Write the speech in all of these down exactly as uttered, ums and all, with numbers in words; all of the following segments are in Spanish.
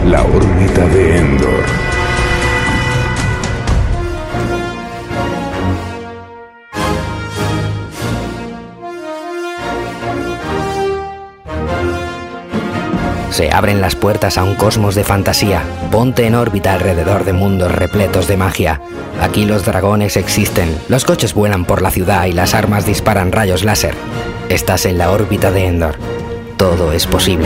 La órbita de Endor. Se abren las puertas a un cosmos de fantasía. Ponte en órbita alrededor de mundos repletos de magia. Aquí los dragones existen, los coches vuelan por la ciudad y las armas disparan rayos láser. Estás en la órbita de Endor. Todo es posible.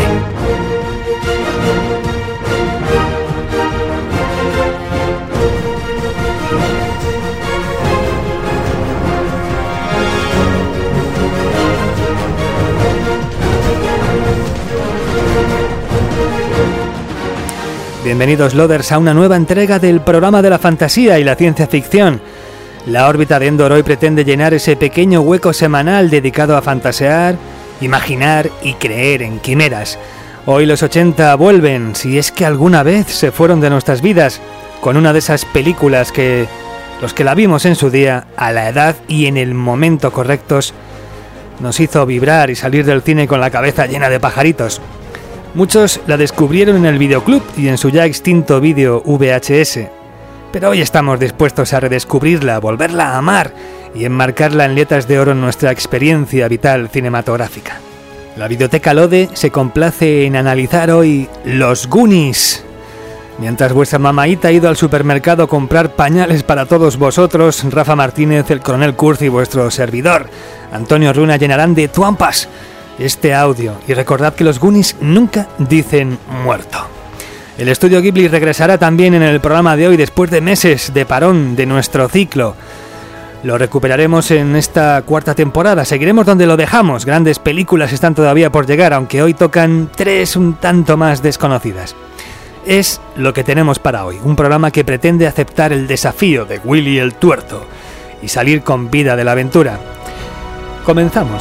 Bienvenidos, Loaders, a una nueva entrega del programa de la fantasía y la ciencia ficción. La órbita de Endor hoy pretende llenar ese pequeño hueco semanal dedicado a fantasear, imaginar y creer en quimeras. Hoy los ochenta vuelven, si es que alguna vez se fueron de nuestras vidas, con una de esas películas que los que la vimos en su día, a la edad y en el momento correctos, nos hizo vibrar y salir del cine con la cabeza llena de pajaritos. Muchos la descubrieron en el videoclub y en su ya extinto vídeo V H S, pero hoy estamos dispuestos a redescubrirla, volverla a amar y enmarcarla en letras de oro en nuestra experiencia vital cinematográfica. La Videoteca Lode se complace en analizar hoy Los Goonies. Mientras vuestra mamaíta ha ido al supermercado a comprar pañales para todos vosotros, Rafa Martínez, el Coronel Kurz y vuestro servidor, Antonio Runa, llenarán de tuampas este audio, y recordad que los Goonies nunca dicen muerto. El estudio Ghibli regresará también en el programa de hoy después de meses de parón de nuestro ciclo. Lo recuperaremos en esta cuarta temporada, seguiremos donde lo dejamos, grandes películas están todavía por llegar, aunque hoy tocan tres un tanto más desconocidas. Es lo que tenemos para hoy, un programa que pretende aceptar el desafío de Willy el Tuerto y salir con vida de la aventura. Comenzamos.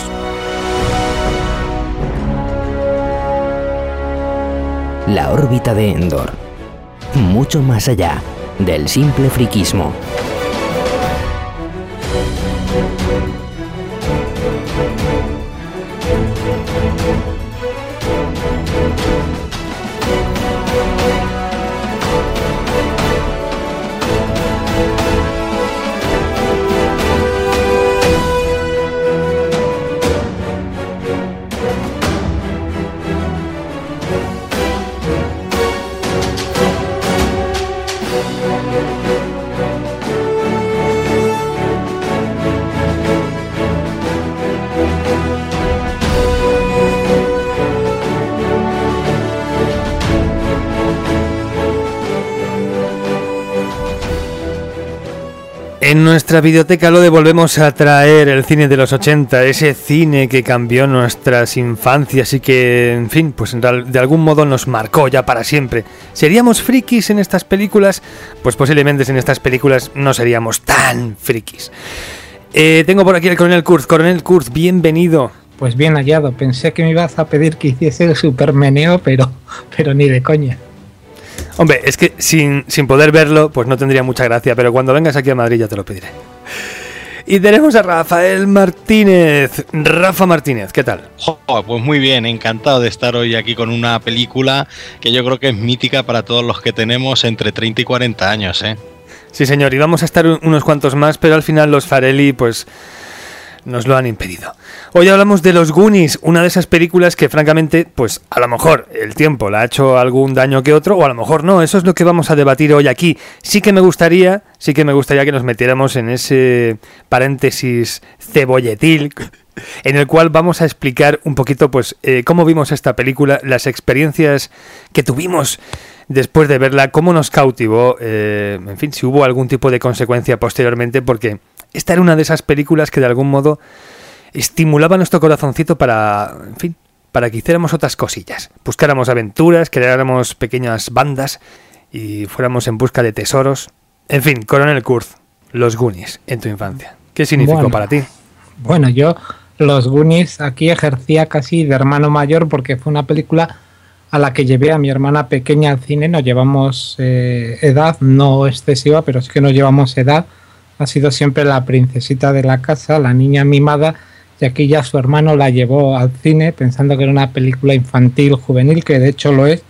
La órbita de Endor. Mucho más allá del simple friquismo. En nuestra Videoteca Lode volvemos a traer el cine de los ochenta, ese cine que cambió nuestras infancias y que, en fin, pues de algún modo nos marcó ya para siempre. ¿Seríamos frikis en estas películas? Pues posiblemente en estas películas no seríamos tan frikis. Eh, tengo por aquí al Coronel Kurz. Coronel Kurz, bienvenido. Pues bien hallado, pensé que me ibas a pedir que hiciese el supermeneo, pero, pero ni de coña. Hombre, es que sin, sin poder verlo, pues no tendría mucha gracia, pero cuando vengas aquí a Madrid ya te lo pediré. Y tenemos a Rafael Martínez. Rafa Martínez, ¿qué tal? Oh, pues muy bien, encantado de estar hoy aquí con una película que yo creo que es mítica para todos los que tenemos entre treinta y cuarenta años, ¿eh? Sí, señor, y vamos a estar unos cuantos más, pero al final los Farelli, pues, nos lo han impedido. Hoy hablamos de Los Goonies, una de esas películas que francamente, pues a lo mejor el tiempo le ha hecho algún daño que otro, o a lo mejor no, eso es lo que vamos a debatir hoy aquí. Sí que me gustaría, sí que me gustaría que nos metiéramos en ese paréntesis cebolletil, en el cual vamos a explicar un poquito, pues, eh, cómo vimos esta película, las experiencias que tuvimos después de verla, cómo nos cautivó, eh, en fin, si hubo algún tipo de consecuencia posteriormente, porque esta era una de esas películas que de algún modo estimulaba nuestro corazoncito para, en fin, para que hiciéramos otras cosillas. Buscáramos aventuras, creáramos pequeñas bandas y fuéramos en busca de tesoros. En fin, Coronel Kurz, Los Goonies en tu infancia. ¿Qué significó bueno, para ti? Bueno, yo Los Goonies aquí ejercía casi de hermano mayor porque fue una película a la que llevé a mi hermana pequeña al cine. Nos llevamos eh, edad, no excesiva, pero sí que nos llevamos edad. Ha sido siempre la princesita de la casa, la niña mimada, y aquí ya su hermano la llevó al cine pensando que era una película infantil, juvenil, que de hecho lo es,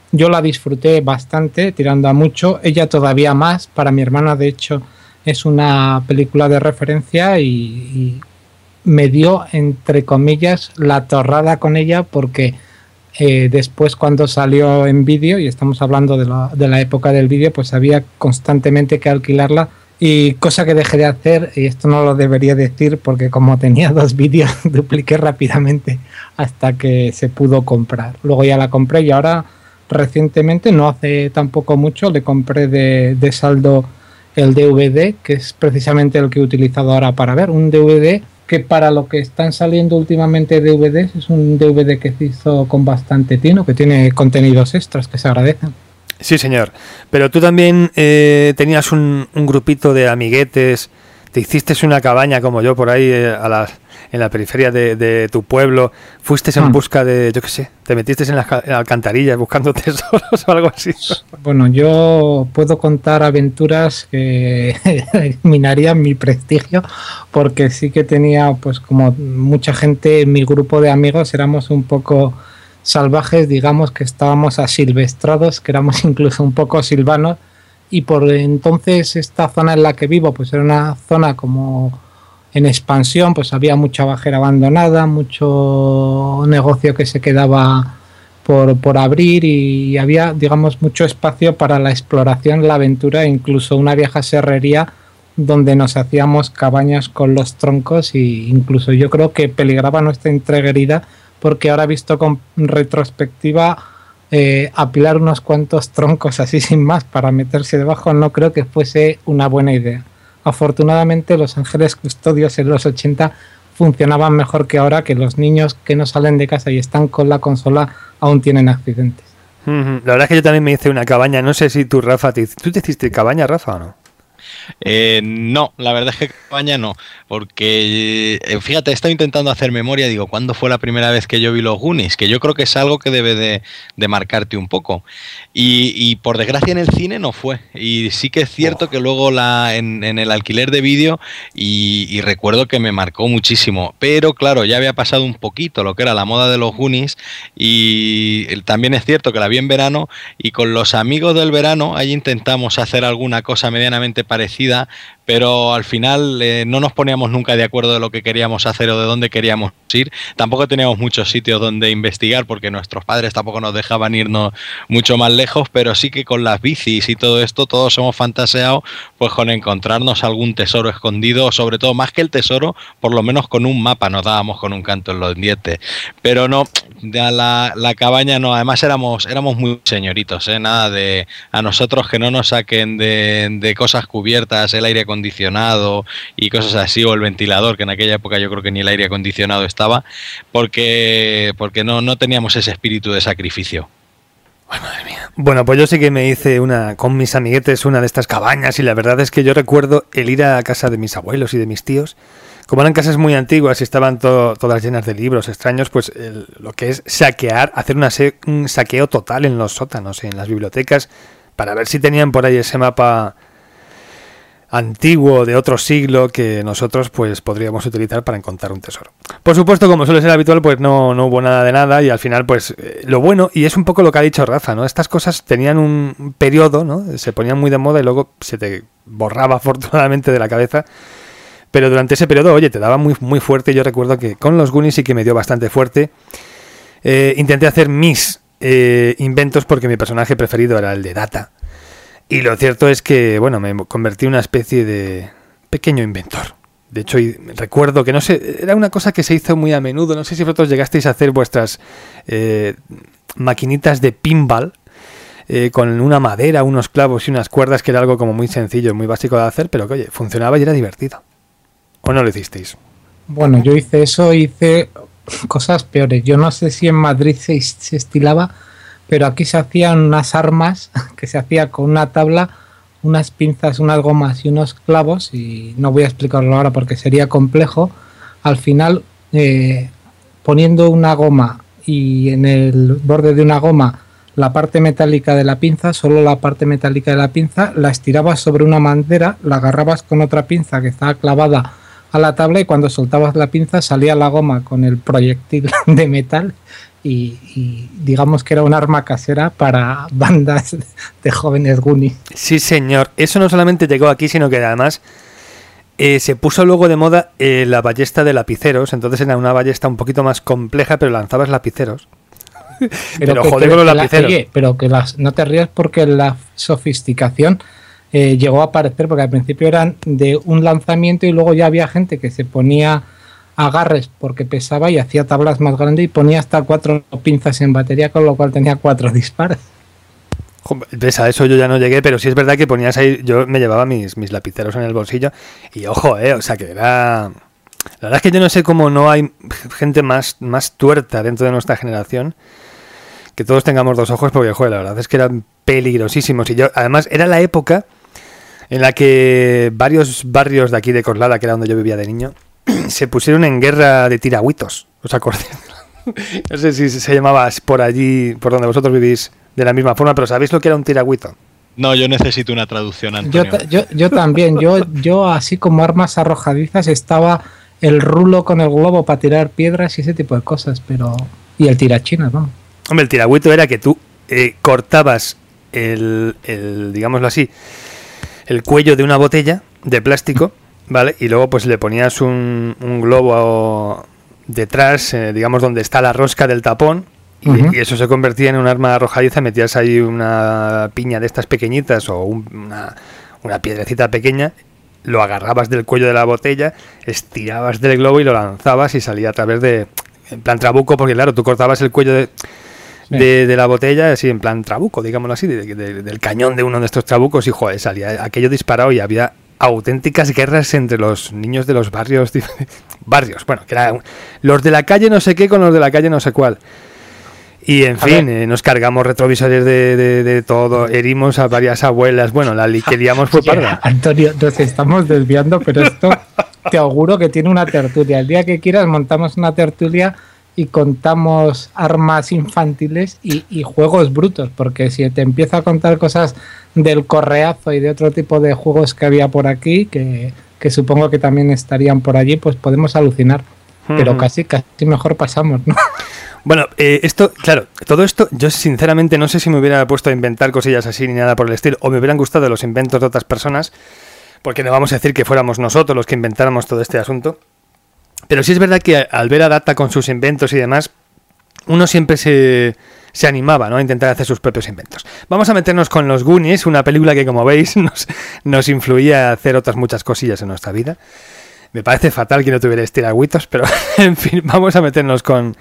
Yo la disfruté bastante, tirando a mucho, ella todavía más. Para mi hermana, de hecho, es una película de referencia y, y me dio, entre comillas, la torrada con ella porque eh, después cuando salió en vídeo, y estamos hablando de la, de la época del vídeo, pues había constantemente que alquilarla. Y cosa que dejé de hacer, y esto no lo debería decir porque como tenía dos vídeos, dupliqué rápidamente hasta que se pudo comprar. Luego ya la compré y ahora recientemente, no hace tampoco mucho, le compré de, de saldo el D V D, que es precisamente el que he utilizado ahora para ver. Un D V D que para lo que están saliendo últimamente D V Ds es un D V D que se hizo con bastante tino, que tiene contenidos extras que se agradecen. Sí, señor. Pero tú también eh, tenías un, un grupito de amiguetes, te hiciste una cabaña como yo por ahí eh, a las, en la periferia de, de tu pueblo, fuiste en mm. busca de, yo qué sé, te metiste en las en alcantarillas buscando tesoros o algo así. Bueno, yo puedo contar aventuras que minarían mi prestigio, porque sí que tenía, pues como mucha gente en mi grupo de amigos, éramos un poco salvajes, digamos que estábamos asilvestrados, que éramos incluso un poco silvanos, y por entonces esta zona en la que vivo pues era una zona como en expansión, pues había mucha bajera abandonada, mucho negocio que se quedaba por, por abrir y había, digamos, mucho espacio para la exploración, la aventura, incluso una vieja serrería donde nos hacíamos cabañas con los troncos, y incluso yo creo que peligraba nuestra integridad, porque ahora visto con retrospectiva, eh, apilar unos cuantos troncos así sin más para meterse debajo no creo que fuese una buena idea. Afortunadamente los ángeles custodios en los ochenta funcionaban mejor que ahora, que los niños que no salen de casa y están con la consola aún tienen accidentes. La verdad es que yo también me hice una cabaña, no sé si tú, Rafa, te, ¿tú te hiciste cabaña, Rafa, o no? Eh, no, la verdad es que cabaña no, porque eh, fíjate, he estado intentando hacer memoria, digo, ¿cuándo fue la primera vez que yo vi los Goonies? Que yo creo que es algo que debe de, de marcarte un poco. Y, y por desgracia en el cine no fue. Y sí que es cierto oh. que luego la, en, en el alquiler de vídeo, y, y recuerdo que me marcó muchísimo. Pero claro, ya había pasado un poquito lo que era la moda de los Goonies, y también es cierto que la vi en verano, y con los amigos del verano ahí intentamos hacer alguna cosa medianamente parecida, pero al final eh, no nos poníamos nunca de acuerdo de lo que queríamos hacer o de dónde queríamos ir. Tampoco teníamos muchos sitios donde investigar porque nuestros padres tampoco nos dejaban irnos mucho más lejos, pero sí que con las bicis y todo esto todos hemos fantaseado pues con encontrarnos algún tesoro escondido, sobre todo más que el tesoro, por lo menos con un mapa nos dábamos con un canto en los dientes. Pero no, ya la, la cabaña no, además éramos, éramos muy señoritos, ¿eh? Nada de a nosotros que no nos saquen de, de cosas cubiertas, el aire acondicionado y cosas así, o el ventilador, que en aquella época yo creo que ni el aire acondicionado estaba, porque, porque no, no teníamos ese espíritu de sacrificio. Ay, madre mía. Bueno, pues yo sí que me hice una con mis amiguetes, una de estas cabañas, y la verdad es que yo recuerdo el ir a casa de mis abuelos y de mis tíos. Como eran casas muy antiguas y estaban to- todas llenas de libros extraños, pues el, lo que es saquear, hacer una se- un saqueo total en los sótanos, en las bibliotecas, para ver si tenían por ahí ese mapa antiguo de otro siglo que nosotros pues podríamos utilizar para encontrar un tesoro. Por supuesto, como suele ser habitual, pues no, no hubo nada de nada, y al final pues eh, lo bueno, y es un poco lo que ha dicho Rafa, ¿no? Estas cosas tenían un periodo, ¿no? Se ponían muy de moda y luego se te borraba afortunadamente de la cabeza, pero durante ese periodo, oye, te daba muy, muy fuerte. Yo recuerdo que con los Goonies sí que me dio bastante fuerte. Eh, intenté hacer mis eh, inventos porque mi personaje preferido era el de Data. Y lo cierto es que, bueno, me convertí en una especie de pequeño inventor. De hecho, recuerdo que, no sé, era una cosa que se hizo muy a menudo. No sé si vosotros llegasteis a hacer vuestras eh, maquinitas de pinball eh, con una madera, unos clavos y unas cuerdas, que era algo como muy sencillo, muy básico de hacer, pero que, oye, funcionaba y era divertido. ¿O no lo hicisteis? Bueno, yo hice eso, hice cosas peores. Yo no sé si en Madrid se, se estilaba, pero aquí se hacían unas armas que se hacía con una tabla, unas pinzas, unas gomas y unos clavos, y no voy a explicarlo ahora porque sería complejo. Al final, eh, poniendo una goma y en el borde de una goma la parte metálica de la pinza, solo la parte metálica de la pinza, la estirabas sobre una madera, la agarrabas con otra pinza que estaba clavada a la tabla, y cuando soltabas la pinza salía la goma con el proyectil de metal, y, y digamos que era un arma casera para bandas de jóvenes Goonies. Sí, señor. Eso no solamente llegó aquí, sino que además eh, se puso luego de moda eh, la ballesta de lapiceros. Entonces era una ballesta un poquito más compleja, pero lanzabas lapiceros. Pero, pero que, joder que, con los que lapiceros. La, oye, pero que las, no te rías porque la sofisticación eh, llegó a aparecer, porque al principio eran de un lanzamiento y luego ya había gente que se ponía agarres porque pesaba y hacía tablas más grandes y ponía hasta cuatro pinzas en batería, con lo cual tenía cuatro disparos. ¿Ves? A eso yo ya no llegué, pero sí es verdad que ponías ahí, yo me llevaba mis, mis lapiceros en el bolsillo y ojo, eh, o sea que era... La verdad es que yo no sé cómo no hay gente más, más tuerta dentro de nuestra generación, que todos tengamos dos ojos, porque joder, la verdad es que eran peligrosísimos. Y yo, además, era la época en la que varios barrios de aquí de Coslada, que era donde yo vivía de niño, se pusieron en guerra de tiragüitos. ¿Os acordáis? No sé si se llamaba por allí, por donde vosotros vivís, de la misma forma, pero ¿sabéis lo que era un tiragüito? No, yo necesito una traducción, Antonio. Yo, yo, yo también. Yo, yo, así como armas arrojadizas, estaba el rulo con el globo para tirar piedras y ese tipo de cosas, pero... Y el tirachinas, ¿no? Hombre, el tiragüito era que tú eh, cortabas el, el, digámoslo así, el cuello de una botella de plástico, ¿vale? Y luego pues le ponías un, un globo detrás, eh, digamos, donde está la rosca del tapón, y, uh-huh. y eso se convertía en un arma arrojadiza. Metías ahí una piña de estas pequeñitas o un, una, una piedrecita pequeña, lo agarrabas del cuello de la botella, estirabas del globo y lo lanzabas y salía a través de, en plan trabuco, porque claro, tú cortabas el cuello de, sí. de, de la botella así en plan trabuco, digámoslo así, de, de, del cañón de uno de estos trabucos y joder, salía aquello disparado y había auténticas guerras entre los niños de los barrios, barrios, bueno, que eran los de la calle no sé qué con los de la calle no sé cuál. Y en a fin, eh, nos cargamos retrovisores de, de, de todo, herimos a varias abuelas, bueno, la liquidamos fue parda. Antonio, nos estamos desviando, pero esto te auguro que tiene una tertulia. El día que quieras montamos una tertulia y contamos armas infantiles y, y juegos brutos, porque si te empiezo a contar cosas del correazo y de otro tipo de juegos que había por aquí, que, que supongo que también estarían por allí, pues podemos alucinar. Pero casi, casi mejor pasamos, ¿no? Bueno, eh, esto, claro, todo esto, yo sinceramente no sé si me hubiera puesto a inventar cosillas así ni nada por el estilo, o me hubieran gustado los inventos de otras personas, porque no vamos a decir que fuéramos nosotros los que inventáramos todo este asunto. Pero sí es verdad que al ver a Data con sus inventos y demás, uno siempre se, se animaba, ¿no?, a intentar hacer sus propios inventos. Vamos a meternos con Los Goonies, una película que, como veis, nos, nos influía a hacer otras muchas cosillas en nuestra vida. Me parece fatal que no tuvierais tiragüitos, pero en fin, vamos a meternos con,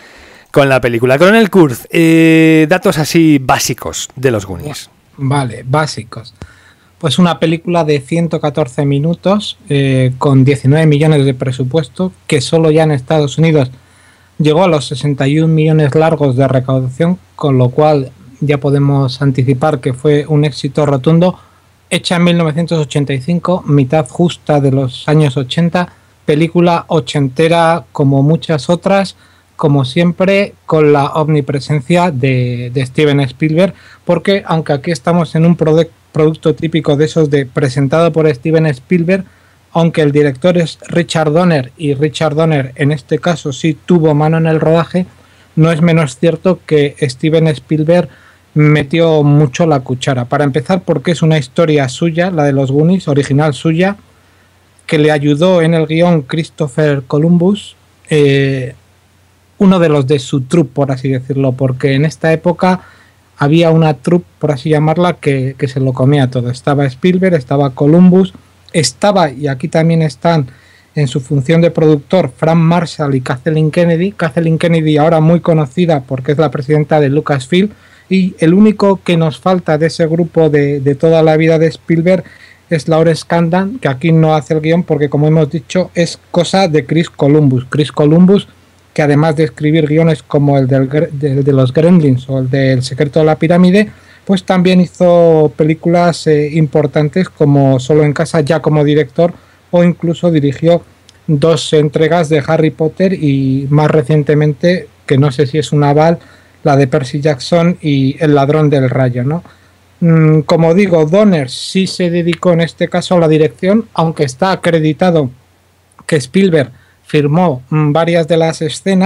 con la película. Coronel Kurz, eh, datos así básicos de Los Goonies. Vale, básicos. Pues una película de ciento catorce minutos, eh, con diecinueve millones de presupuesto, que solo ya en Estados Unidos llegó a los sesenta y un millones largos de recaudación, con lo cual ya podemos anticipar que fue un éxito rotundo. Hecha en mil novecientos ochenta y cinco, mitad justa de los años ochenta, película ochentera como muchas otras, como siempre con la omnipresencia de, de Steven Spielberg, porque aunque aquí estamos en un produ- producto típico de esos de presentado por Steven Spielberg, aunque el director es Richard Donner y Richard Donner en este caso sí tuvo mano en el rodaje, no es menos cierto que Steven Spielberg metió mucho la cuchara. Para empezar, porque es una historia suya, la de los Goonies, original suya, que le ayudó en el guión Christopher Columbus, eh, uno de los de su troupe, por así decirlo, porque en esta época había una troupe, por así llamarla, que, que se lo comía todo. Estaba Spielberg, estaba Columbus, estaba, y aquí también están en su función de productor, Frank Marshall y Kathleen Kennedy. Kathleen Kennedy ahora muy conocida porque es la presidenta de Lucasfilm, y el único que nos falta de ese grupo de, de toda la vida de Spielberg es Lawrence Kasdan, que aquí no hace el guión porque, como hemos dicho, es cosa de Chris Columbus. Chris Columbus, que además de escribir guiones como el del, de, de los Gremlins o el del Secreto de la Pirámide, pues también hizo películas eh, importantes como Solo en Casa, ya como director, o incluso dirigió dos entregas de Harry Potter y más recientemente, que no sé si es un aval, la de Percy Jackson y El ladrón del rayo, ¿no? Mm, como digo, Donner sí se dedicó en este caso a la dirección, aunque está acreditado que Spielberg firmó mm, varias de las escenas,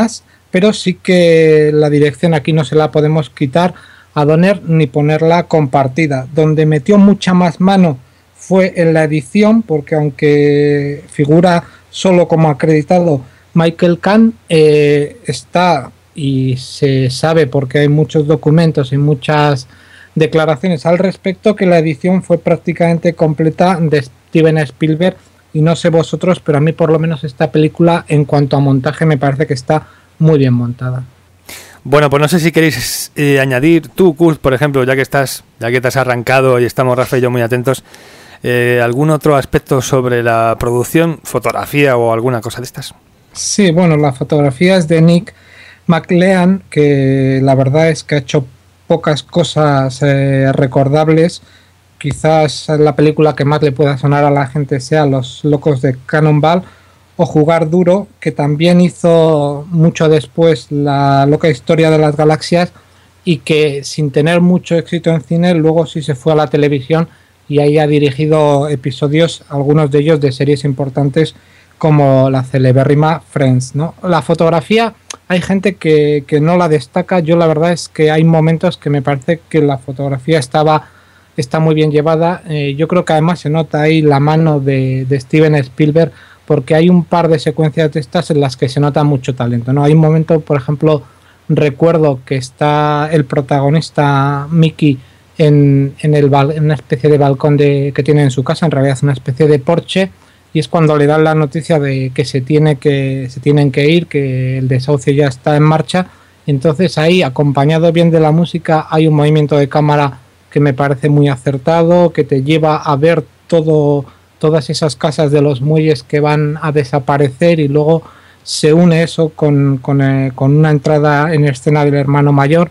pero sí que la dirección aquí no se la podemos quitar a Donner ni ponerla compartida. Donde metió mucha más mano fue en la edición, porque aunque figura solo como acreditado Michael Kahn, eh, está, y se sabe porque hay muchos documentos y muchas declaraciones al respecto, que la edición fue prácticamente completa de Steven Spielberg. Y no sé vosotros, pero a mí por lo menos esta película en cuanto a montaje me parece que está muy bien montada. Bueno, pues no sé si queréis eh, añadir tú, Kurt, por ejemplo, ya que estás, ya que te has arrancado y estamos Rafa y yo muy atentos, eh, algún otro aspecto sobre la producción, fotografía o alguna cosa de estas. Sí, bueno, la fotografía es de Nick McLean, que la verdad es que ha hecho pocas cosas eh, recordables. Quizás la película que más le pueda sonar a la gente sea Los locos de Cannonball o Jugar duro, que también hizo mucho después La loca historia de las galaxias, y que sin tener mucho éxito en cine luego sí se fue a la televisión y ahí ha dirigido episodios, algunos de ellos de series importantes como la celebérrima Friends, ¿no? La fotografía, hay gente que, que no la destaca. Yo la verdad es que hay momentos que me parece que la fotografía estaba está muy bien llevada. Eh, yo creo que además se nota ahí la mano de, de Steven Spielberg, porque hay un par de secuencias de estas en las que se nota mucho talento, ¿no? Hay un momento, por ejemplo, recuerdo que está el protagonista Mickey en, en, el, en una especie de balcón de, que tiene en su casa, en realidad es una especie de porche, y es cuando le dan la noticia de que se tiene que se tienen que ir, que el desahucio ya está en marcha. Entonces ahí, acompañado bien de la música, hay un movimiento de cámara que me parece muy acertado, que te lleva a ver todo, todas esas casas de los muelles que van a desaparecer, y luego se une eso con, con, eh, con una entrada en escena del hermano mayor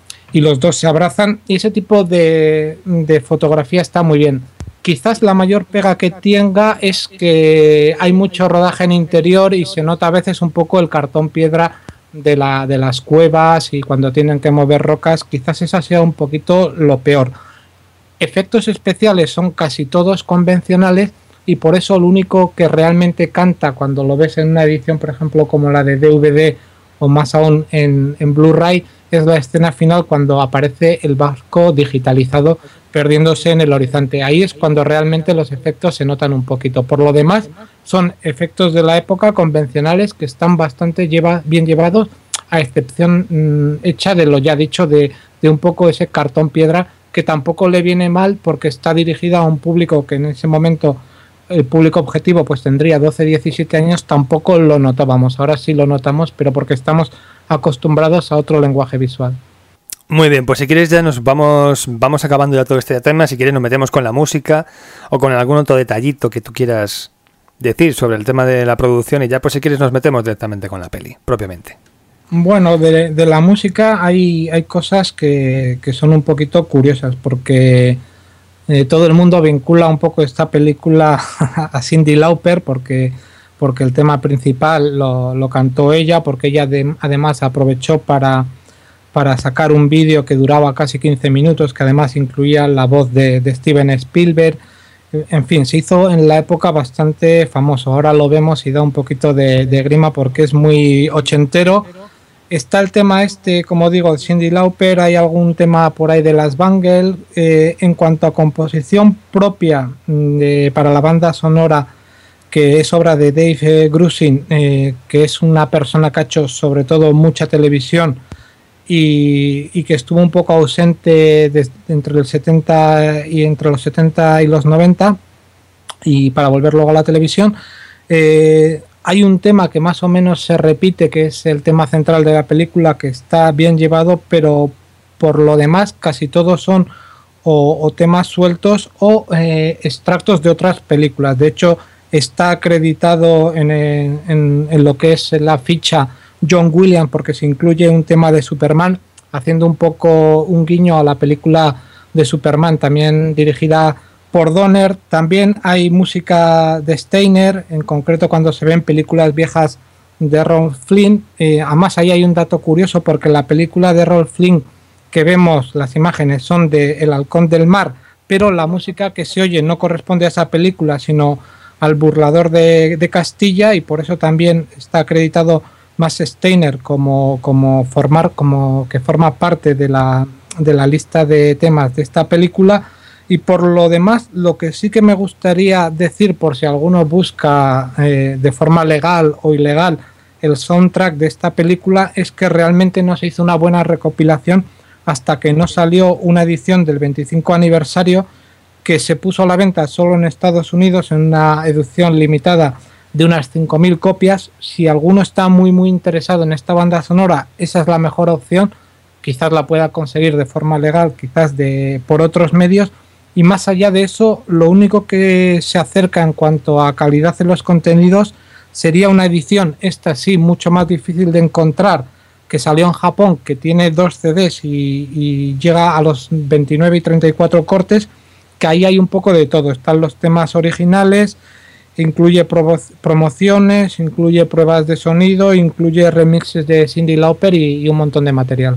y los dos se abrazan, y ese tipo de, de fotografía está muy bien. Quizás la mayor pega que tenga es que hay mucho rodaje en interior y se nota a veces un poco el cartón piedra de, la, de las cuevas, y cuando tienen que mover rocas, quizás esa sea un poquito lo peor. Efectos especiales son casi todos convencionales, y por eso lo único que realmente canta cuando lo ves en una edición, por ejemplo, como la de D V D o más aún en, en Blu-ray, es la escena final cuando aparece el barco digitalizado perdiéndose en el horizonte. Ahí es cuando realmente los efectos se notan un poquito. Por lo demás, son efectos de la época convencionales que están bastante lleva, bien llevados, a excepción mmm, hecha de lo ya dicho, de, de un poco ese cartón piedra, que tampoco le viene mal porque está dirigida a un público que en ese momento, el público objetivo pues tendría doce, diecisiete años, tampoco lo notábamos. Ahora sí lo notamos, pero porque estamos acostumbrados a otro lenguaje visual. Muy bien, pues si quieres ya nos vamos vamos acabando ya todo este tema. Si quieres nos metemos con la música o con algún otro detallito que tú quieras decir sobre el tema de la producción, y ya pues si quieres nos metemos directamente con la peli, propiamente. Bueno, de, de la música hay, hay cosas que, que son un poquito curiosas, porque eh, todo el mundo vincula un poco esta película a Cyndi Lauper, porque, porque el tema principal lo, lo cantó ella, porque ella de, además aprovechó para, para sacar un vídeo que duraba casi quince minutos, que además incluía la voz de, de Steven Spielberg. En fin, se hizo en la época bastante famoso. Ahora lo vemos y da un poquito de, de grima porque es muy ochentero. Está el tema este, como digo, de Cyndi Lauper, hay algún tema por ahí de las Bangles. Eh, en cuanto a composición propia de, para la banda sonora, que es obra de Dave Grusin, eh, que es una persona que ha hecho sobre todo mucha televisión y, y que estuvo un poco ausente desde, entre el setenta y entre los setenta y los noventa, y para volver luego a la televisión. Eh, Hay un tema que más o menos se repite, que es el tema central de la película, que está bien llevado, pero por lo demás casi todos son o, o temas sueltos o eh, extractos de otras películas. De hecho, está acreditado en, en, en lo que es la ficha John Williams, porque se incluye un tema de Superman, haciendo un poco un guiño a la película de Superman, también dirigida por Donner. También hay música de Steiner, en concreto cuando se ven películas viejas de Errol Flynn. Eh, además ahí hay un dato curioso, porque la película de Errol Flynn que vemos, las imágenes son de El Halcón del Mar, pero la música que se oye no corresponde a esa película, sino al Burlador de, de Castilla, y por eso también está acreditado Max Steiner como, como formar, como que forma parte de la, de la lista de temas de esta película. Y por lo demás, lo que sí que me gustaría decir, por si alguno busca eh, de forma legal o ilegal el soundtrack de esta película, es que realmente no se hizo una buena recopilación hasta que no salió una edición del veinticinco aniversario que se puso a la venta solo en Estados Unidos en una edición limitada de unas cinco mil copias. Si alguno está muy muy interesado en esta banda sonora, esa es la mejor opción. Quizás la pueda conseguir de forma legal, quizás de por otros medios. Y más allá de eso, lo único que se acerca en cuanto a calidad de los contenidos sería una edición, esta sí, mucho más difícil de encontrar, que salió en Japón, que tiene dos C Ds y, y llega a los veintinueve y treinta y cuatro cortes, que ahí hay un poco de todo. Están los temas originales, incluye promociones, incluye pruebas de sonido, incluye remixes de Cyndi Lauper y, y un montón de material.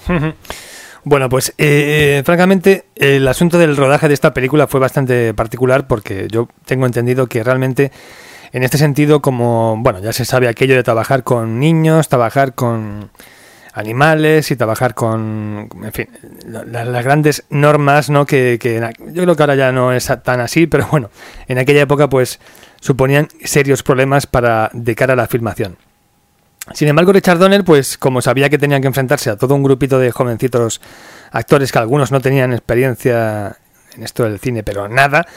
Bueno, pues eh, francamente el asunto del rodaje de esta película fue bastante particular, porque yo tengo entendido que realmente en este sentido, como bueno, ya se sabe aquello de trabajar con niños, trabajar con animales y trabajar con, en fin, las, las grandes normas, ¿no? Que, que yo creo que ahora ya no es tan así, pero bueno, en aquella época pues suponían serios problemas para de cara a la filmación. Sin embargo, Richard Donner, pues como sabía que tenían que enfrentarse a todo un grupito de jovencitos actores que algunos no tenían experiencia en esto del cine, pero nada,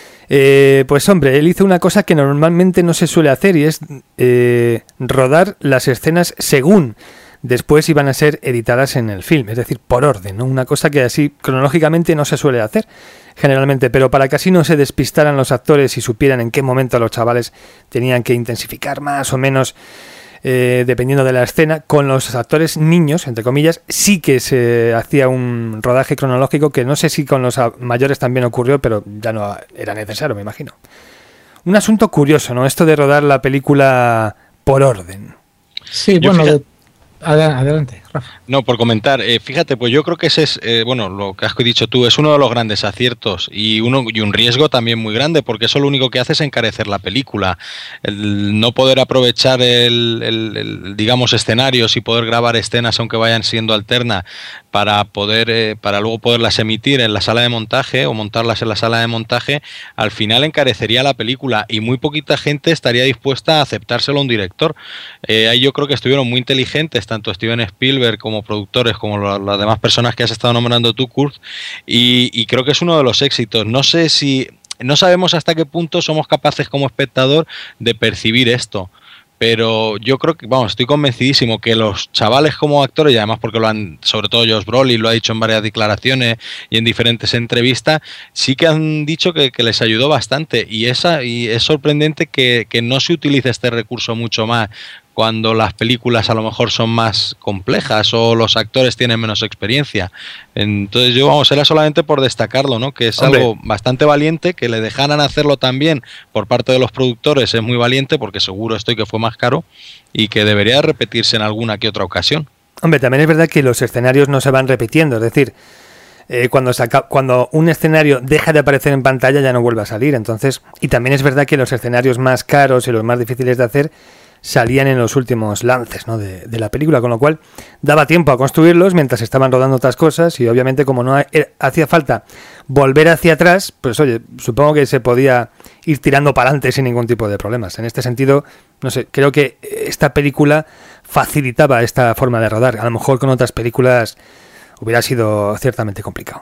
eh, pues hombre, él hizo una cosa que normalmente no se suele hacer, y es eh, rodar las escenas según después iban a ser editadas en el film, es decir, por orden, ¿no? Una cosa que así cronológicamente no se suele hacer generalmente, pero para que así no se despistaran los actores y supieran en qué momento los chavales tenían que intensificar más o menos, Eh, dependiendo de la escena, con los actores niños, entre comillas, sí que se hacía un rodaje cronológico, que no sé si con los mayores también ocurrió, pero ya no era necesario, me imagino. Un asunto curioso, ¿no? Esto de rodar la película por orden. Sí, Yo bueno, fíjate, adelante, Rafa. No, por comentar, eh, fíjate, pues yo creo que ese es, eh, bueno, lo que has dicho tú, es uno de los grandes aciertos y, uno, y un riesgo también muy grande, porque eso lo único que hace es encarecer la película. El no poder aprovechar el, el, el digamos, escenarios y poder grabar escenas, aunque vayan siendo alternas, para poder, eh, para luego poderlas emitir en la sala de montaje o montarlas en la sala de montaje, al final encarecería la película y muy poquita gente estaría dispuesta a aceptárselo a un director. Eh, ahí yo creo que estuvieron muy inteligentes, tanto Steven Spielberg como productores, como lo, las demás personas que has estado nombrando tú, Kurt, y, y creo que es uno de los éxitos. No sé si, no sabemos hasta qué punto somos capaces como espectador de percibir esto, pero yo creo que, vamos, estoy convencidísimo que los chavales como actores, y además porque lo han, sobre todo Josh Brolin lo ha dicho en varias declaraciones y en diferentes entrevistas, sí que han dicho que, que les ayudó bastante, y, esa, y es sorprendente que, que no se utilice este recurso mucho más cuando las películas a lo mejor son más complejas o los actores tienen menos experiencia. Entonces yo, vamos, era solamente por destacarlo, ¿no? Que es Hombre. algo bastante valiente, que le dejaran hacerlo también por parte de los productores es muy valiente, porque seguro estoy que fue más caro y que debería repetirse en alguna que otra ocasión. Hombre, también es verdad que los escenarios no se van repitiendo, es decir, eh, cuando, saca, cuando un escenario deja de aparecer en pantalla ya no vuelve a salir, entonces, y también es verdad que los escenarios más caros y los más difíciles de hacer salían en los últimos lances, ¿no? de, de la película, con lo cual daba tiempo a construirlos mientras estaban rodando otras cosas, y obviamente como no hacía falta volver hacia atrás, pues oye, supongo que se podía ir tirando para adelante sin ningún tipo de problemas. En este sentido, no sé, creo que esta película facilitaba esta forma de rodar. A lo mejor con otras películas hubiera sido ciertamente complicado.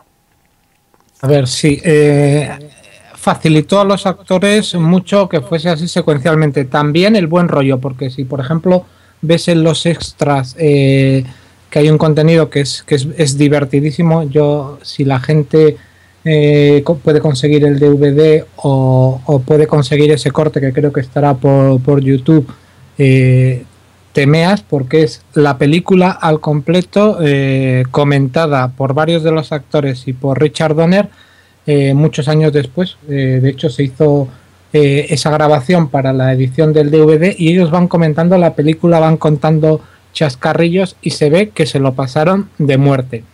A ver, sí, eh... facilitó a los actores mucho que fuese así secuencialmente. También el buen rollo, porque si por ejemplo ves en los extras eh, que hay un contenido que es que es, es divertidísimo. Yo, si la gente eh, puede conseguir el D V D o, o puede conseguir ese corte, que creo que estará por, por YouTube, eh, temeas, porque es la película al completo, eh, comentada por varios de los actores y por Richard Donner, Eh, muchos años después. Eh, de hecho se hizo eh, esa grabación para la edición del D V D y ellos van comentando la película, van contando chascarrillos y se ve que se lo pasaron de muerte.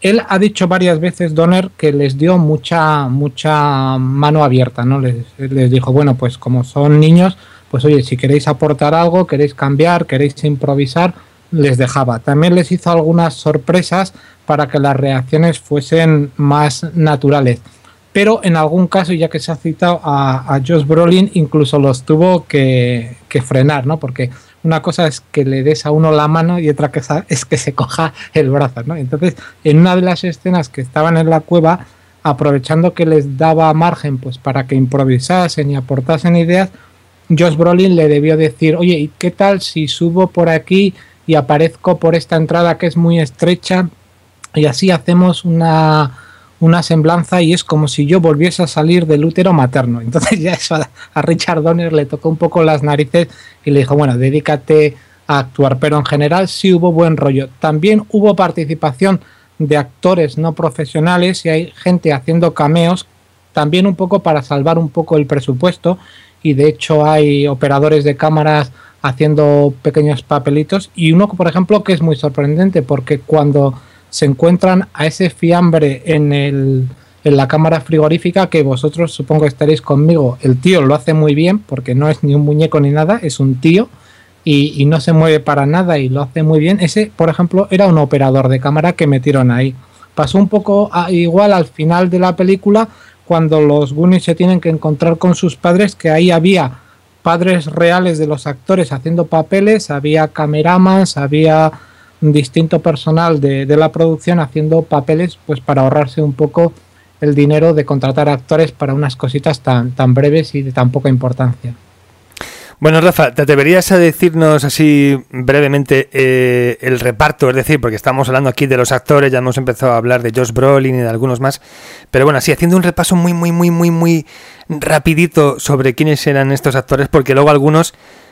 él ha dicho varias veces, Donner, que les dio mucha mucha mano abierta, ¿no? Les, les dijo, bueno, pues como son niños, pues oye, si queréis aportar algo, queréis cambiar, queréis improvisar, les dejaba. También les hizo algunas sorpresas para que las reacciones fuesen más naturales. Pero en algún caso, ya que se ha citado a, a Josh Brolin, incluso los tuvo que, que frenar, ¿no? Porque una cosa es que le des a uno la mano y otra cosa es que se coja el brazo, ¿no? Entonces, en una de las escenas que estaban en la cueva, aprovechando que les daba margen pues para que improvisasen y aportasen ideas, Josh Brolin le debió decir, oye, ¿y qué tal si subo por aquí y aparezco por esta entrada que es muy estrecha y así hacemos una... una semblanza y es como si yo volviese a salir del útero materno? Entonces ya eso a, a Richard Donner le tocó un poco las narices y le dijo, bueno, dedícate a actuar, pero en general sí hubo buen rollo. También hubo participación de actores no profesionales y hay gente haciendo cameos, también un poco para salvar un poco el presupuesto, y de hecho hay operadores de cámaras haciendo pequeños papelitos, y uno, por ejemplo, que es muy sorprendente, porque cuando se encuentran a ese fiambre en, el, en la cámara frigorífica, que vosotros supongo estaréis conmigo, el tío lo hace muy bien, porque no es ni un muñeco ni nada, es un tío, y, y no se mueve para nada y lo hace muy bien. Ese, por ejemplo, era un operador de cámara que metieron ahí. Pasó un poco a, igual al final de la película, cuando los Goonies se tienen que encontrar con sus padres, que ahí había padres reales de los actores haciendo papeles, había cameramans, había distinto personal de, de la producción haciendo papeles, pues para ahorrarse un poco el dinero de contratar actores para unas cositas tan, tan breves y de tan poca importancia. Bueno, Rafa, ¿te atreverías a decirnos así brevemente eh, el reparto? Es decir, porque estamos hablando aquí de los actores, ya hemos empezado a hablar de Josh Brolin y de algunos más, pero bueno, así haciendo un repaso muy, muy, muy, muy, muy rapidito sobre quiénes eran estos actores, porque luego algunos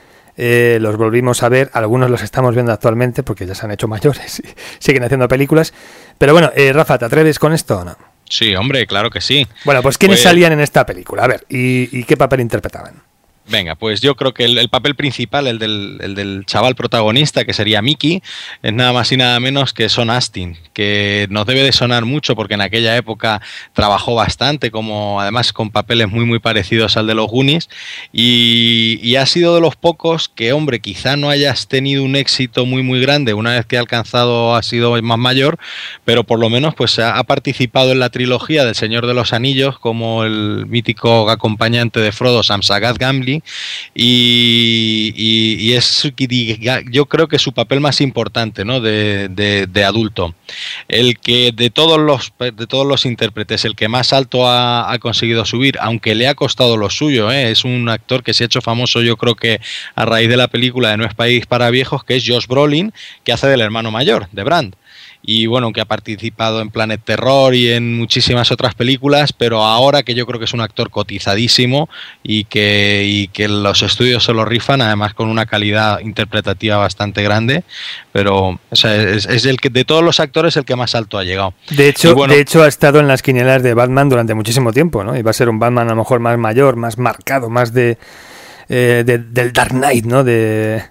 Eh, los volvimos a ver, algunos los estamos viendo actualmente porque ya se han hecho mayores y siguen haciendo películas. Pero bueno, eh, Rafa, ¿te atreves con esto o no? Sí, hombre, claro que sí. Bueno, pues ¿quiénes pues... salían en esta película? A ver, ¿y, y qué papel interpretaban? Venga, pues yo creo que el, el papel principal, el del, el del chaval protagonista, que sería Mickey, es nada más y nada menos que Sean Astin, que nos debe de sonar mucho porque en aquella época trabajó bastante, como además con papeles muy muy parecidos al de los Goonies, y, y ha sido de los pocos que, hombre, quizá no hayas tenido un éxito muy muy grande una vez que ha alcanzado, ha sido más mayor, pero por lo menos pues ha, ha participado en la trilogía del Señor de los Anillos como el mítico acompañante de Frodo, Sam-Sagat Gamgee. Y, y, y es, yo creo que su papel más importante, ¿no? de, de, de adulto, el que de todos los de todos los intérpretes, el que más alto ha, ha conseguido subir, aunque le ha costado lo suyo, ¿eh? Es un actor que se ha hecho famoso, yo creo que a raíz de la película de No es país para viejos, que es Josh Brolin, que hace del hermano mayor de Brand. Y bueno, que ha participado en Planet Terror y en muchísimas otras películas, pero ahora que yo creo que es un actor cotizadísimo y que, y que los estudios se lo rifan, además con una calidad interpretativa bastante grande, pero o sea, es, es el que de todos los actores el que más alto ha llegado. De hecho, bueno, de hecho ha estado en las quinielas de Batman durante muchísimo tiempo, ¿no? Y va a ser un Batman a lo mejor más mayor, más marcado, más de, eh, de del Dark Knight, ¿no? De...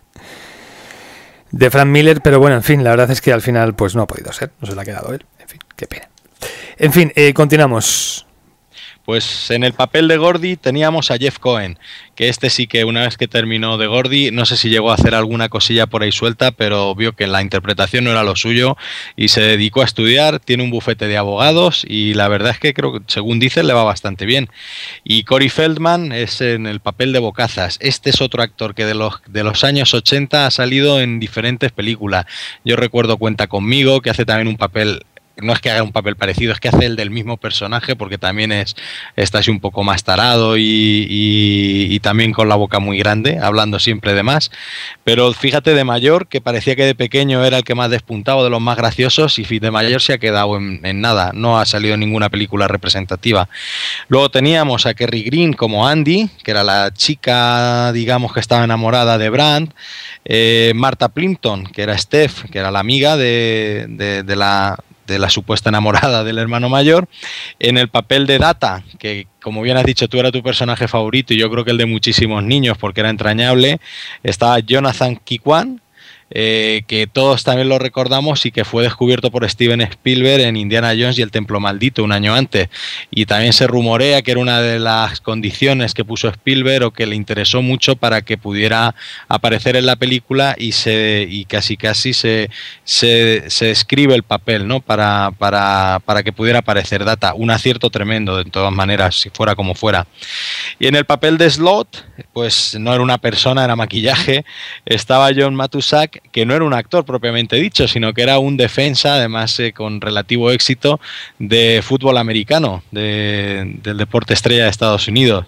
de Frank Miller, pero bueno, en fin, la verdad es que al final pues no ha podido ser, no se le ha quedado él, en fin, qué pena. En fin, eh, continuamos. Pues en el papel de Gordy teníamos a Jeff Cohen, que este sí que una vez que terminó de Gordy, no sé si llegó a hacer alguna cosilla por ahí suelta, pero vio que la interpretación no era lo suyo y se dedicó a estudiar, tiene un bufete de abogados y la verdad es que creo que, según dicen, le va bastante bien. Y Corey Feldman es en el papel de Bocazas. Este es otro actor que de los, de los años ochenta ha salido en diferentes películas. Yo recuerdo Cuenta conmigo, que hace también un papel... No es que haga un papel parecido, es que hace el del mismo personaje porque también es está así un poco más tarado y, y, y también con la boca muy grande, hablando siempre de más. Pero fíjate, de mayor, que parecía que de pequeño era el que más despuntaba, de los más graciosos, y de mayor se ha quedado en, en nada, no ha salido en ninguna película representativa. Luego teníamos a Kerry Green como Andy, que era la chica, digamos, que estaba enamorada de Brand. Eh, Martha Plimpton, que era Steph, que era la amiga de, de, de la... de la supuesta enamorada del hermano mayor. En el papel de Data, que como bien has dicho tú era tu personaje favorito y yo creo que el de muchísimos niños porque era entrañable, estaba Jonathan Kikwan, eh, que todos también lo recordamos y que fue descubierto por Steven Spielberg en Indiana Jones y el Templo Maldito un año antes. Y también se rumorea que era una de las condiciones que puso Spielberg o que le interesó mucho para que pudiera aparecer en la película y se y casi casi se, se, se escribe el papel, ¿no? Para, para, para que pudiera aparecer. Data, un acierto tremendo de todas maneras, si fuera como fuera. Y en el papel de Slot, pues no era una persona, era maquillaje, estaba John Matuszak, que no era un actor propiamente dicho, sino que era un defensa, además eh, con relativo éxito, de fútbol americano, de, del deporte estrella de Estados Unidos.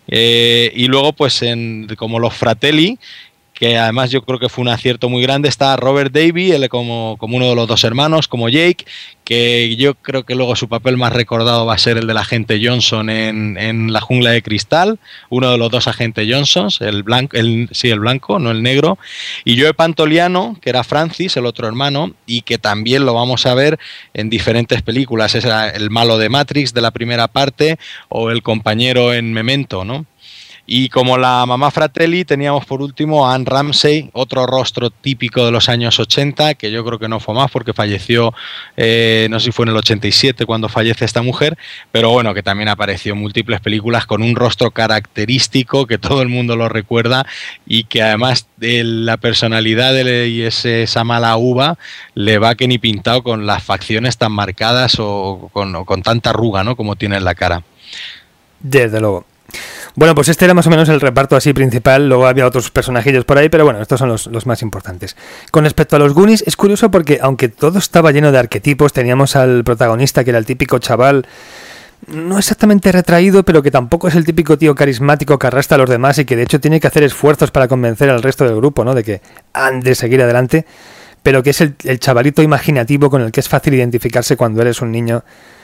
Eh, y luego, pues en, como los Fratelli, que además yo creo que fue un acierto muy grande, está Robert Davi, él como, como uno de los dos hermanos, como Jake, que yo creo que luego su papel más recordado va a ser el del agente Johnson en, en La Jungla de Cristal, uno de los dos agentes Johnsons, el blanco, el, sí, el blanco, no el negro, y Joe Pantoliano, que era Francis, el otro hermano, y que también lo vamos a ver en diferentes películas, es el malo de Matrix de la primera parte, o el compañero en Memento, ¿no? Y como la mamá Fratelli teníamos por último a Anne Ramsey, otro rostro típico de los años ochenta, que yo creo que no fue más porque falleció, eh, no sé si fue en el ochenta y siete cuando fallece esta mujer, pero bueno, que también apareció en múltiples películas con un rostro característico que todo el mundo lo recuerda y que además de la personalidad de y ese, esa mala uva le va que ni pintado con las facciones tan marcadas o con, o con tanta arruga, ¿no? Como tiene en la cara. Desde luego. Bueno, pues este era más o menos el reparto así principal, luego había otros personajillos por ahí, pero bueno, estos son los, los más importantes. Con respecto a los Goonies, es curioso porque aunque todo estaba lleno de arquetipos, teníamos al protagonista que era el típico chaval, no exactamente retraído, pero que tampoco es el típico tío carismático que arrastra a los demás y que de hecho tiene que hacer esfuerzos para convencer al resto del grupo, ¿no? De que han de seguir adelante, pero que es el, el chavalito imaginativo con el que es fácil identificarse cuando eres un niño,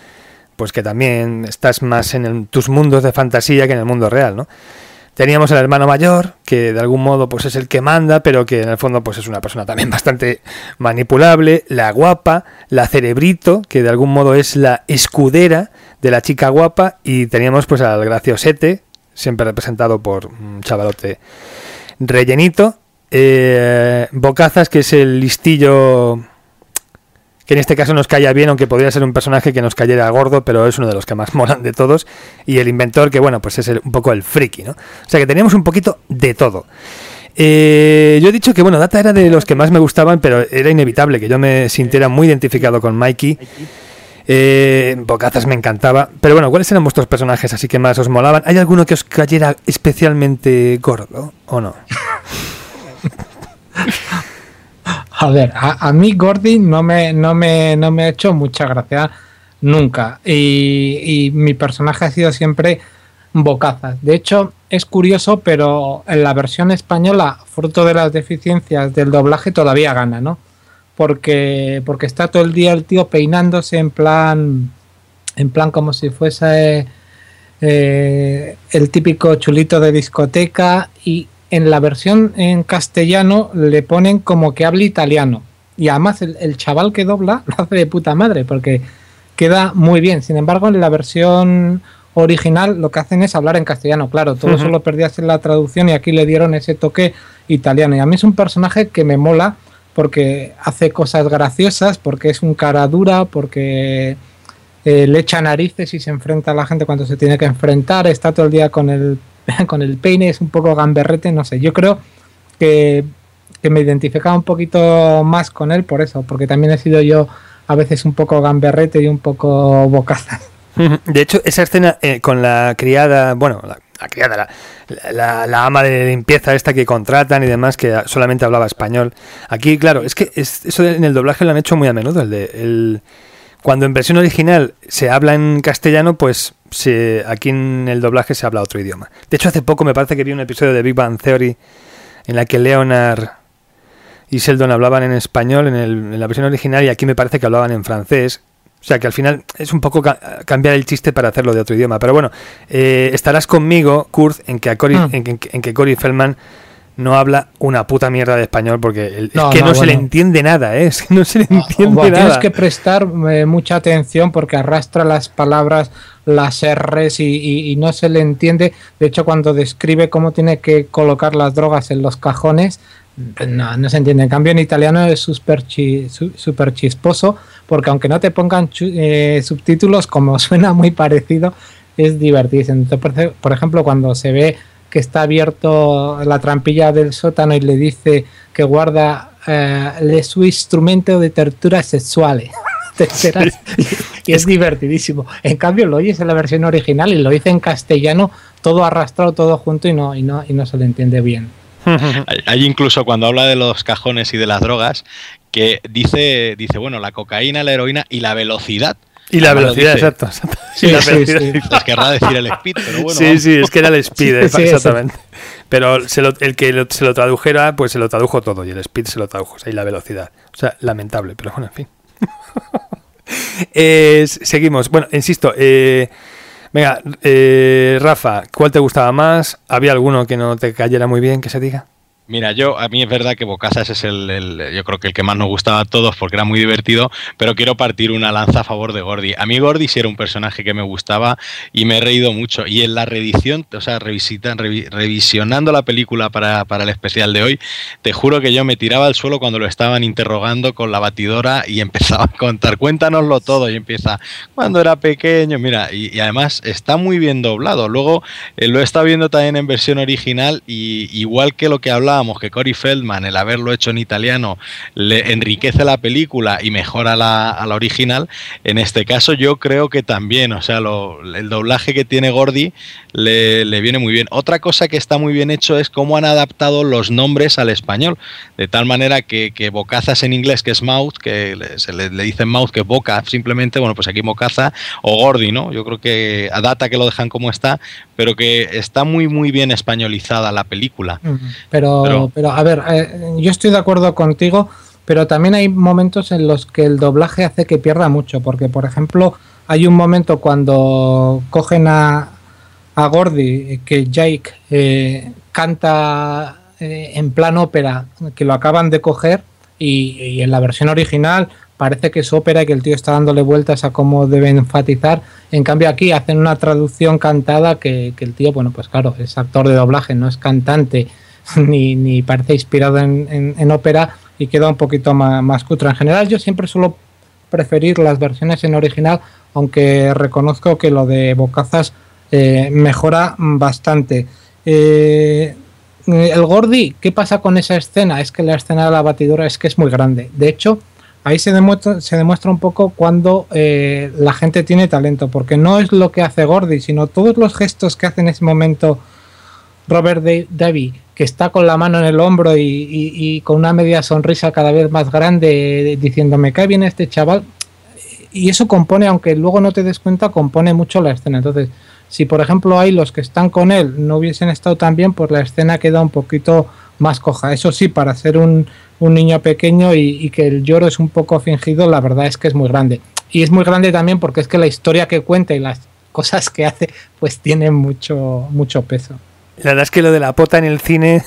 pues que también estás más en el, tus mundos de fantasía que en el mundo real, ¿no? Teníamos al hermano mayor, que de algún modo pues es el que manda, pero que en el fondo pues es una persona también bastante manipulable, la guapa, la cerebrito, que de algún modo es la escudera de la chica guapa, y teníamos pues al graciosete, siempre representado por un chavalote rellenito, eh, Bocazas, que es el listillo, que en este caso nos caía bien, aunque podría ser un personaje que nos cayera gordo, pero es uno de los que más molan de todos, y el inventor, que bueno, pues es el, un poco el friki, ¿no? O sea que teníamos un poquito de todo. Eh, yo he dicho que bueno, Data era de los que más me gustaban, pero era inevitable que yo me sintiera muy identificado con Mikey. eh, Bocazas me encantaba, pero bueno, ¿cuáles eran vuestros personajes así que más os molaban? ¿Hay alguno que os cayera especialmente gordo o no? A ver, a, a mí Gordy no me, no, me, no me ha hecho mucha gracia nunca. Y, y mi personaje ha sido siempre Bocazas. De hecho, es curioso, pero en la versión española, fruto de las deficiencias del doblaje, todavía gana, ¿no? Porque, porque está todo el día el tío peinándose en plan, en plan como si fuese eh, el típico chulito de discoteca, y en la versión en castellano le ponen como que habla italiano. Y además el, el chaval que dobla lo hace de puta madre, porque queda muy bien. Sin embargo, en la versión original lo que hacen es hablar en castellano. Claro, todo uh-huh. eso lo perdías en la traducción y aquí le dieron ese toque italiano. Y a mí es un personaje que me mola porque hace cosas graciosas, porque es un cara dura, porque eh, le echa narices y se enfrenta a la gente cuando se tiene que enfrentar. Está todo el día con el con el peine, es un poco gamberrete, no sé. Yo creo que, que me identificaba un poquito más con él por eso, porque también he sido yo a veces un poco gamberrete y un poco Bocazas. De hecho, esa escena eh, con la criada, bueno, la, la criada, la, la, la ama de limpieza esta que contratan y demás, que solamente hablaba español. Aquí, claro, es que es, eso en el doblaje lo han hecho muy a menudo. El de, el, cuando en versión original se habla en castellano, pues se, aquí en el doblaje se habla otro idioma. De hecho, hace poco me parece que vi un episodio de Big Bang Theory en la que Leonard y Sheldon hablaban en español en, el, en la versión original, y aquí me parece que hablaban en francés. O sea que al final es un poco ca- cambiar el chiste para hacerlo de otro idioma. Pero bueno, eh, estarás conmigo, Kurt, en que, a Corey, mm. en, en, en que Corey Feldman no habla una puta mierda de español porque el, No, es que no, no, se bueno. le entiende nada, ¿eh? Es que no se le entiende Bueno, nada. tienes que prestar eh, mucha atención porque arrastra las palabras, las R's y, y, y no se le entiende. De hecho, cuando describe cómo tiene que colocar las drogas en los cajones, no, no se entiende. En cambio, en italiano es súper chi, su, super chisposo porque aunque no te pongan chu, eh, subtítulos, como suena muy parecido, es divertido. Entonces, por ejemplo, cuando se ve que está abierto la trampilla del sótano y le dice que guarda eh, le su instrumento de tortura sexual. Te enteras y, y es divertidísimo. En cambio lo oyes en la versión original y lo dice en castellano, todo arrastrado, todo junto y no, y no, y no se le entiende bien. Hay incluso cuando habla de los cajones y de las drogas, que dice, dice bueno, la cocaína, la heroína y la velocidad. Y la Además velocidad, dice, exacto. exacto. Sí, la sí, velocidad. sí. Pues querrá decir el speed, pero bueno. Sí, vamos. sí, es que era el speed, Sí, sí, exactamente. Pero se lo, el que lo, se lo tradujera, pues se lo tradujo todo, y el speed se lo tradujo, o sea, y la velocidad. O sea, lamentable, pero bueno, en fin. eh, seguimos. Bueno, insisto, eh, venga, eh, Rafa, ¿cuál te gustaba más? ¿Había alguno que no te cayera muy bien, que se diga? Mira, yo a mí es verdad que Bocazas es el, el, yo creo que el que más nos gustaba a todos porque era muy divertido, pero quiero partir una lanza a favor de Gordy. A mí Gordy sí era un personaje que me gustaba y me he reído mucho. Y en la reedición, o sea, revisita, revi, revisionando la película para, para el especial de hoy, te juro que yo me tiraba al suelo cuando lo estaban interrogando con la batidora y empezaba a contar, cuéntanoslo todo, y empieza, cuando era pequeño, mira, y, y además está muy bien doblado. Luego eh, lo he estado viendo también en versión original y igual que lo que hablaba, que Corey Feldman, el haberlo hecho en italiano, le enriquece la película y mejora la, a la original. En este caso yo creo que también, o sea, lo, el doblaje que tiene Gordy le, le viene muy bien. Otra cosa que está muy bien hecho es cómo han adaptado los nombres al español, de tal manera que, que Bocazas en inglés, que es Mouth, que le, se le, le dicen Mouth, que es boca simplemente, bueno, pues aquí Bocaza o Gordy, ¿no? Yo creo que a data que lo dejan como está, pero que está muy muy bien españolizada la película. Pero, pero, pero a ver, eh, yo estoy de acuerdo contigo, pero también hay momentos en los que el doblaje hace que pierda mucho, porque por ejemplo hay un momento cuando cogen a, a Gordy, que Jake eh, canta eh, en plan ópera, que lo acaban de coger, y, y en la versión original parece que es ópera y que el tío está dándole vueltas a cómo debe enfatizar. En cambio aquí hacen una traducción cantada que, que el tío, bueno, pues claro, es actor de doblaje, no es cantante, ni, ni parece inspirado en, en, en ópera, y queda un poquito más, más cutre. En general yo siempre suelo preferir las versiones en original, aunque reconozco que lo de Bocazas eh, mejora bastante. Eh, el Gordy, ¿qué pasa con esa escena? Es que la escena de la batidora es que es muy grande. De hecho, ahí se demuestra, se demuestra un poco cuando eh, la gente tiene talento, porque no es lo que hace Gordy, sino todos los gestos que hace en ese momento Robert Davi, que está con la mano en el hombro y, y, y con una media sonrisa cada vez más grande, diciendo, me cae bien este chaval, y eso compone, aunque luego no te des cuenta, compone mucho la escena. Entonces, si por ejemplo hay los que están con él no hubiesen estado tan bien, pues la escena queda un poquito más coja. Eso sí, para ser un, un niño pequeño y, y que el lloro es un poco fingido, la verdad es que es muy grande. Y es muy grande también porque es que la historia que cuenta y las cosas que hace, pues tienen mucho, mucho peso. La verdad es que lo de la pota en el cine,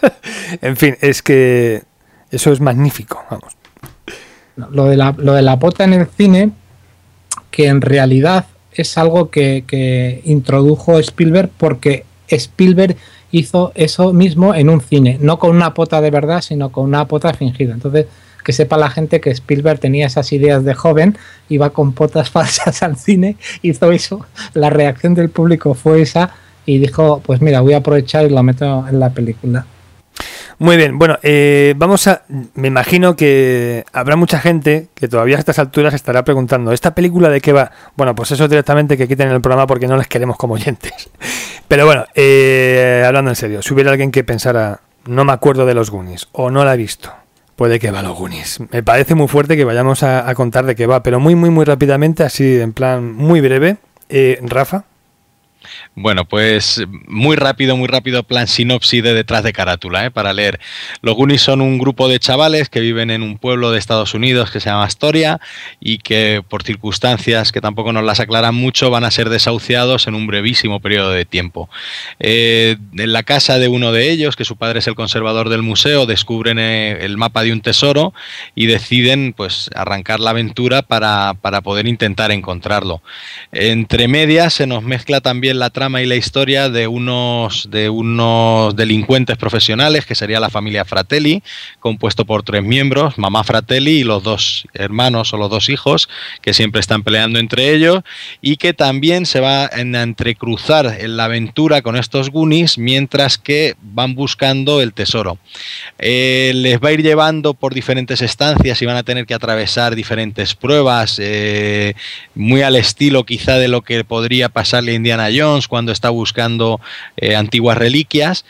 en fin, es que eso es magnífico, vamos. No, lo, de la, lo de la pota en el cine, que en realidad es algo que, que introdujo Spielberg porque Spielberg hizo eso mismo en un cine, no con una pota de verdad, sino con una pota fingida. Entonces, que sepa la gente que Spielberg tenía esas ideas de joven, iba con potas falsas al cine, hizo eso, la reacción del público fue esa, y dijo, pues mira, voy a aprovechar y lo meto en la película. Muy bien, bueno, eh, vamos a... Me imagino que habrá mucha gente que todavía a estas alturas estará preguntando, ¿esta película de qué va? Bueno, pues eso directamente que quiten el programa porque no les queremos como oyentes. Pero bueno, eh, hablando en serio, si hubiera alguien que pensara, no me acuerdo de los Goonies, o no la he visto, puede que va los Goonies. Me parece muy fuerte que vayamos a, a contar de qué va, pero muy, muy, muy rápidamente, así en plan muy breve. Eh, Rafa. Bueno, pues muy rápido, muy rápido plan sinopsis de detrás de carátula, ¿eh? Para leer. Los Goonies son un grupo de chavales que viven en un pueblo de Estados Unidos que se llama Astoria y que por circunstancias que tampoco nos las aclaran mucho van a ser desahuciados en un brevísimo periodo de tiempo. Eh, en la casa de uno de ellos, que su padre es el conservador del museo, descubren eh, el mapa de un tesoro y deciden pues arrancar la aventura para, para poder intentar encontrarlo. Entre medias se nos mezcla también la trama y la historia de unos, de unos delincuentes profesionales, que sería la familia Fratelli, compuesto por tres miembros, mamá Fratelli y los dos hermanos o los dos hijos, que siempre están peleando entre ellos, y que también se va a entrecruzar en la aventura con estos Goonies mientras que van buscando el tesoro. Eh, les va a ir llevando por diferentes estancias y van a tener que atravesar diferentes pruebas, eh, muy al estilo quizá de lo que podría pasarle a Indiana Jones cuando está buscando eh, antiguas reliquias,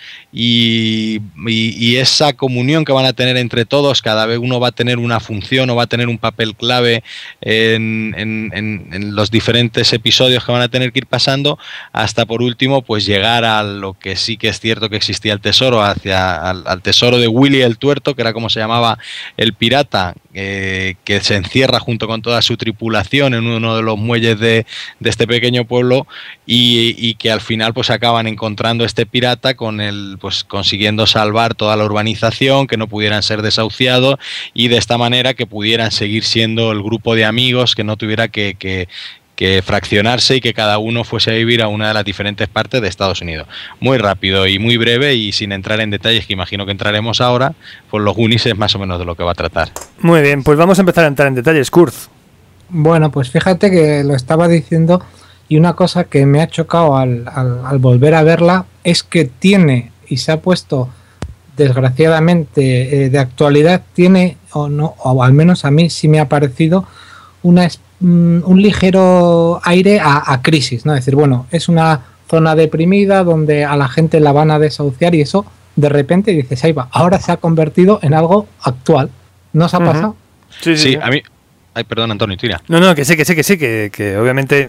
y, y, y esa comunión que van a tener entre todos, cada vez uno va a tener una función o va a tener un papel clave en, en, en, en los diferentes episodios que van a tener que ir pasando, hasta por último pues llegar a lo que sí que es cierto que existía el tesoro, hacia al, al tesoro de Willy el Tuerto, que era como se llamaba el pirata, eh, que se encierra junto con toda su tripulación en uno de los muelles de, de este pequeño pueblo, y, y que al final pues acaban encontrando este pirata con el pues consiguiendo salvar toda la urbanización, que no pudieran ser desahuciados y de esta manera que pudieran seguir siendo el grupo de amigos, que no tuviera que, que que fraccionarse y que cada uno fuese a vivir a una de las diferentes partes de Estados Unidos. Muy rápido y muy breve y sin entrar en detalles, que imagino que entraremos ahora, pues los Goonies es más o menos de lo que va a tratar. Muy bien, pues vamos a empezar a entrar en detalles, Kurz. Bueno, pues fíjate que lo estaba diciendo, y una cosa que me ha chocado al, al, al volver a verla es que tiene, y se ha puesto desgraciadamente eh, de actualidad, tiene, o no, o al menos a mí sí me ha parecido una especie un ligero aire a, a Crisis, ¿no? Es decir, bueno, es una zona deprimida donde a la gente la van a desahuciar y eso de repente dices, ahí va, ahora se ha convertido en algo actual. ¿No os ha pasado? Uh-huh. Sí, sí, sí, a mí... Ay, perdón, Antonio, tira. No, no, que sí, que sí, que sí, que, que obviamente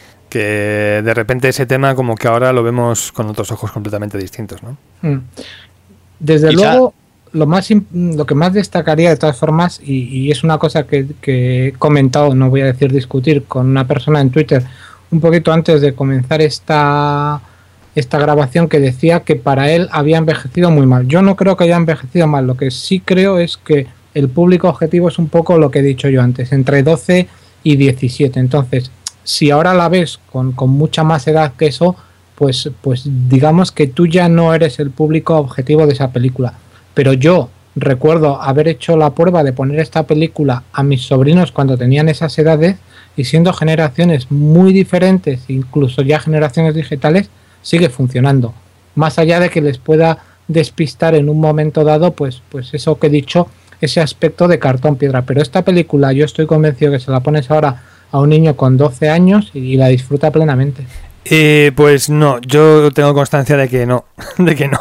que de repente ese tema como que ahora lo vemos con otros ojos completamente distintos, ¿no? Mm. Desde Quizá... luego... Lo más lo que más destacaría de todas formas, y, y es una cosa que, que he comentado, no voy a decir discutir, con una persona en Twitter un poquito antes de comenzar esta, esta grabación, que decía que para él había envejecido muy mal. Yo no creo que haya envejecido mal, lo que sí creo es que el público objetivo es un poco lo que he dicho yo antes, entre doce y diecisiete. Entonces, si ahora la ves con, con mucha más edad que eso, pues, pues digamos que tú ya no eres el público objetivo de esa película. Pero yo recuerdo haber hecho la prueba de poner esta película a mis sobrinos cuando tenían esas edades, y siendo generaciones muy diferentes, incluso ya generaciones digitales, sigue funcionando. Más allá de que les pueda despistar en un momento dado, pues, pues eso que he dicho, ese aspecto de cartón piedra. Pero esta película yo estoy convencido que se la pones ahora a un niño con doce años y la disfruta plenamente. Eh, pues no, yo tengo constancia de que no, de que no.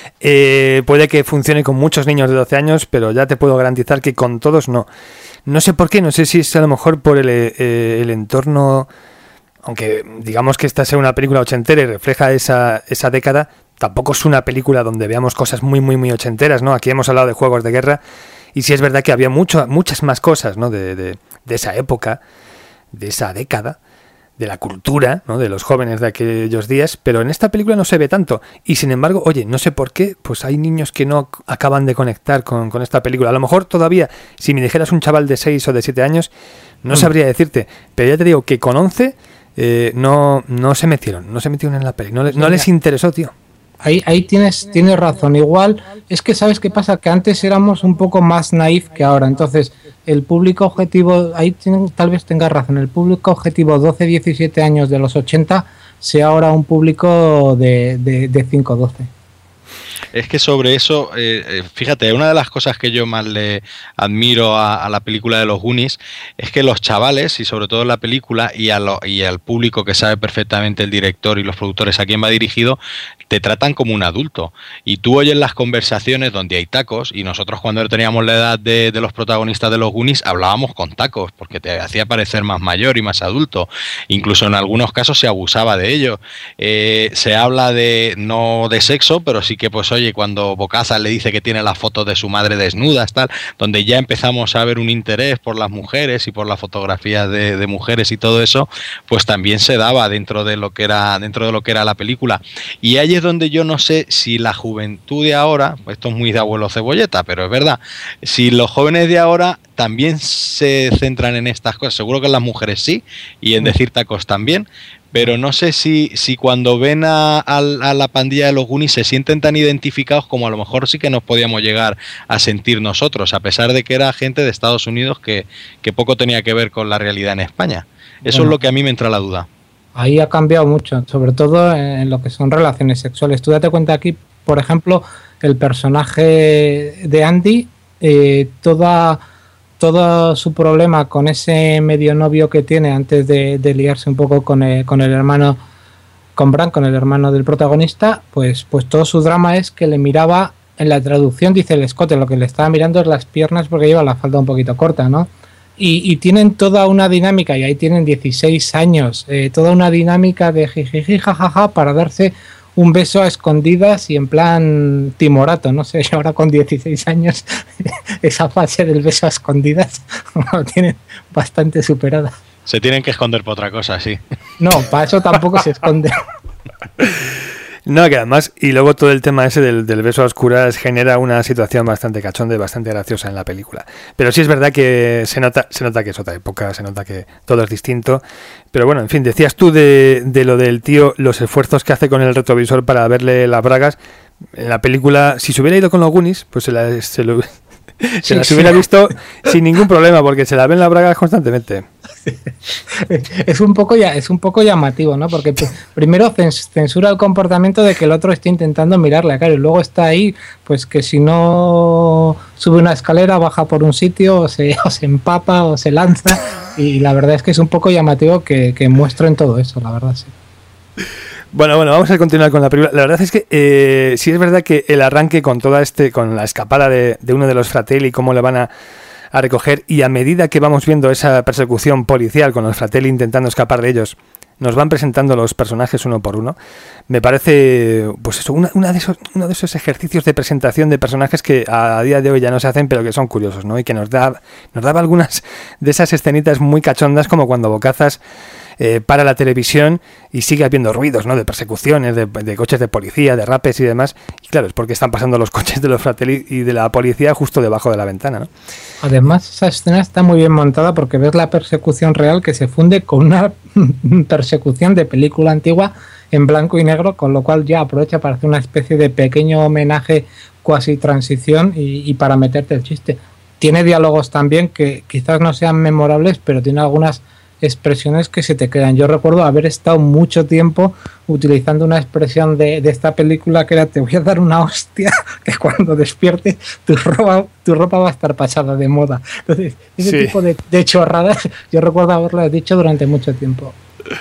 Eh, puede que funcione con muchos niños de doce años, pero ya te puedo garantizar que con todos no. No sé por qué, no sé si es a lo mejor por el, eh, el entorno, aunque digamos que esta sea una película ochentera y refleja esa, esa década, tampoco es una película donde veamos cosas muy, muy, muy ochenteras, ¿no? Aquí hemos hablado de juegos de guerra y sí es verdad que había mucho, muchas más cosas, ¿no? de, de, de esa época, de esa década, de la cultura, ¿no? De los jóvenes de aquellos días, pero en esta película no se ve tanto. Y sin embargo, oye, no sé por qué, pues hay niños que no acaban de conectar con, con esta película. A lo mejor todavía, si me dijeras un chaval de seis o de siete años, no mm. sabría decirte, pero ya te digo que con once eh, no, no se metieron, no se metieron en la peli, no, no les interesó, tío. Ahí, ahí tienes, tienes razón. Igual es que sabes qué pasa, que antes éramos un poco más naif que ahora. Entonces el público objetivo, ahí tiene, tal vez tengas razón, el público objetivo doce diecisiete años de los ochenta sea ahora un público de, de, de cinco doce. Es que sobre eso, eh, fíjate, una de las cosas que yo más le admiro a, a la película de los Goonies es que los chavales, y sobre todo en la película, y, a lo, y al público que sabe perfectamente el director y los productores a quién va dirigido, te tratan como un adulto. Y tú oyes las conversaciones donde hay tacos, y nosotros cuando teníamos la edad de, de los protagonistas de los Goonies hablábamos con tacos, porque te hacía parecer más mayor y más adulto. Incluso en algunos casos se abusaba de ello. Eh, se habla de, no de sexo, pero sí que pues oye, cuando Bocazas le dice que tiene las fotos de su madre desnudas, tal, donde ya empezamos a ver un interés por las mujeres y por las fotografías de, de mujeres y todo eso, pues también se daba dentro de lo que era, dentro de lo que era la película. Y ahí es donde yo no sé si la juventud de ahora, esto es muy de abuelo cebolleta, pero es verdad, si los jóvenes de ahora también se centran en estas cosas, seguro que en las mujeres sí, y en decir tacos también, pero no sé si, si cuando ven a, a, a la pandilla de los Goonies se sienten tan identificados como a lo mejor sí que nos podíamos llegar a sentir nosotros, a pesar de que era gente de Estados Unidos que, que poco tenía que ver con la realidad en España. Eso bueno, es lo que a mí me entra la duda. Ahí ha cambiado mucho, sobre todo en lo que son relaciones sexuales. Tú date cuenta aquí, por ejemplo, el personaje de Andy, eh, toda... todo su problema con ese medio novio que tiene antes de, de liarse un poco con el, con el hermano, con Bran, con el hermano del protagonista, pues, pues todo su drama es que le miraba, en la traducción dice el escote, lo que le estaba mirando es las piernas porque lleva la falda un poquito corta, ¿no? Y, y tienen toda una dinámica, y ahí tienen dieciséis años, eh, toda una dinámica de jijiji, jajaja, para darse un beso a escondidas y en plan timorato, no sé, ahora con dieciséis años esa fase del beso a escondidas lo tienen bastante superada. Se tienen que esconder por otra cosa, sí. No, para eso tampoco se esconde. No, que además, y luego todo el tema ese del, del beso a oscuras genera una situación bastante cachonda y bastante graciosa en la película. Pero sí es verdad que se nota, se nota que es otra época, se nota que todo es distinto. Pero bueno, en fin, decías tú de, de lo del tío, los esfuerzos que hace con el retrovisor para verle las bragas. En la película, si se hubiera ido con los Goonies, pues se, la, se, lo, se sí, las sí. hubiera visto sin ningún problema, porque se la ven las bragas constantemente. Es un poco ya, es un poco llamativo, ¿no? Porque primero censura el comportamiento de que el otro esté intentando mirarle a cara, y luego está ahí, pues que si no sube una escalera, baja por un sitio, o se, o se empapa, o se lanza, y la verdad es que es un poco llamativo que, que muestren todo eso, la verdad, sí. Bueno, bueno, vamos a continuar con la película. La verdad es que eh, sí es verdad que el arranque con toda este, con la escapada de, de uno de los Fratelli, cómo le van a a recoger, y a medida que vamos viendo esa persecución policial con los Fratelli intentando escapar de ellos, nos van presentando los personajes uno por uno. Me parece, pues eso, una, una de esos, uno de esos ejercicios de presentación de personajes que a día de hoy ya no se hacen, pero que son curiosos, ¿no? Y que nos da, nos daba algunas de esas escenitas muy cachondas, como cuando Bocazas eh, para la televisión y sigue habiendo ruidos, ¿no? De persecuciones, de, de coches de policía, de rapes y demás. Y claro, es porque están pasando los coches de los Fratelli y de la policía justo debajo de la ventana, ¿no? Además, esa escena está muy bien montada porque ves la persecución real que se funde con una persecución de película antigua en blanco y negro, con lo cual ya aprovecha para hacer una especie de pequeño homenaje, cuasi transición, y, y para meterte el chiste. Tiene diálogos también que quizás no sean memorables, pero tiene algunas expresiones que se te quedan. Yo recuerdo haber estado mucho tiempo utilizando una expresión de, de esta película que era: te voy a dar una hostia que cuando despiertes tu ropa, tu ropa va a estar pasada de moda. Entonces, ese sí. tipo de, de chorradas yo recuerdo haberlas dicho durante mucho tiempo.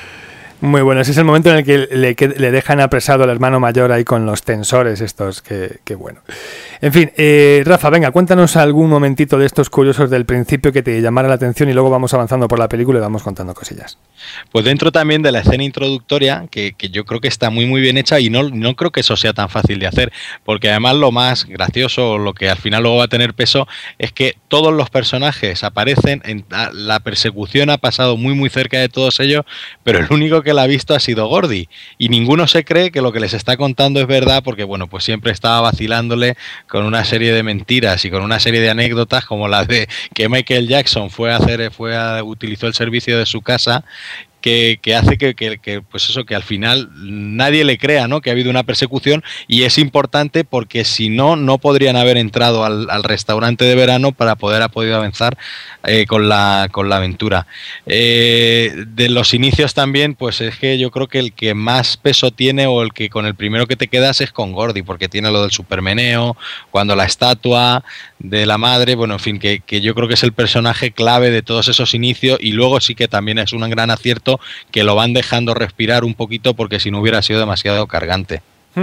Muy bueno, ese es el momento en el que le, que le dejan apresado al hermano mayor ahí con los tensores estos, que, que bueno. En fin, eh, Rafa, venga, cuéntanos algún momentito de estos curiosos del principio que te llamara la atención, y luego vamos avanzando por la película y vamos contando cosillas. Pues dentro también de la escena introductoria, que, que yo creo que está muy muy bien hecha, y no, no creo que eso sea tan fácil de hacer, porque además lo más gracioso, lo que al final luego va a tener peso, es que todos los personajes aparecen, en, la persecución ha pasado muy muy cerca de todos ellos, pero el único que la ha visto ha sido Gordy, y ninguno se cree que lo que les está contando es verdad, porque bueno, pues siempre estaba vacilándole con una serie de mentiras y con una serie de anécdotas, como la de que Michael Jackson fue a hacer, fue a utilizó el servicio de su casa que, que hace que, que, que, pues eso, que al final nadie le crea, ¿no?, que ha habido una persecución, y es importante porque si no, no podrían haber entrado al, al restaurante de verano para poder haber podido avanzar eh, con, la, con la aventura. Eh, de los inicios también, pues es que yo creo que el que más peso tiene, o el que con el primero que te quedas, es con Gordy, porque tiene lo del supermeneo, cuando la estatua de la madre, bueno, en fin, que, que yo creo que es el personaje clave de todos esos inicios, y luego sí que también es un gran acierto que lo van dejando respirar un poquito, porque si no hubiera sido demasiado cargante.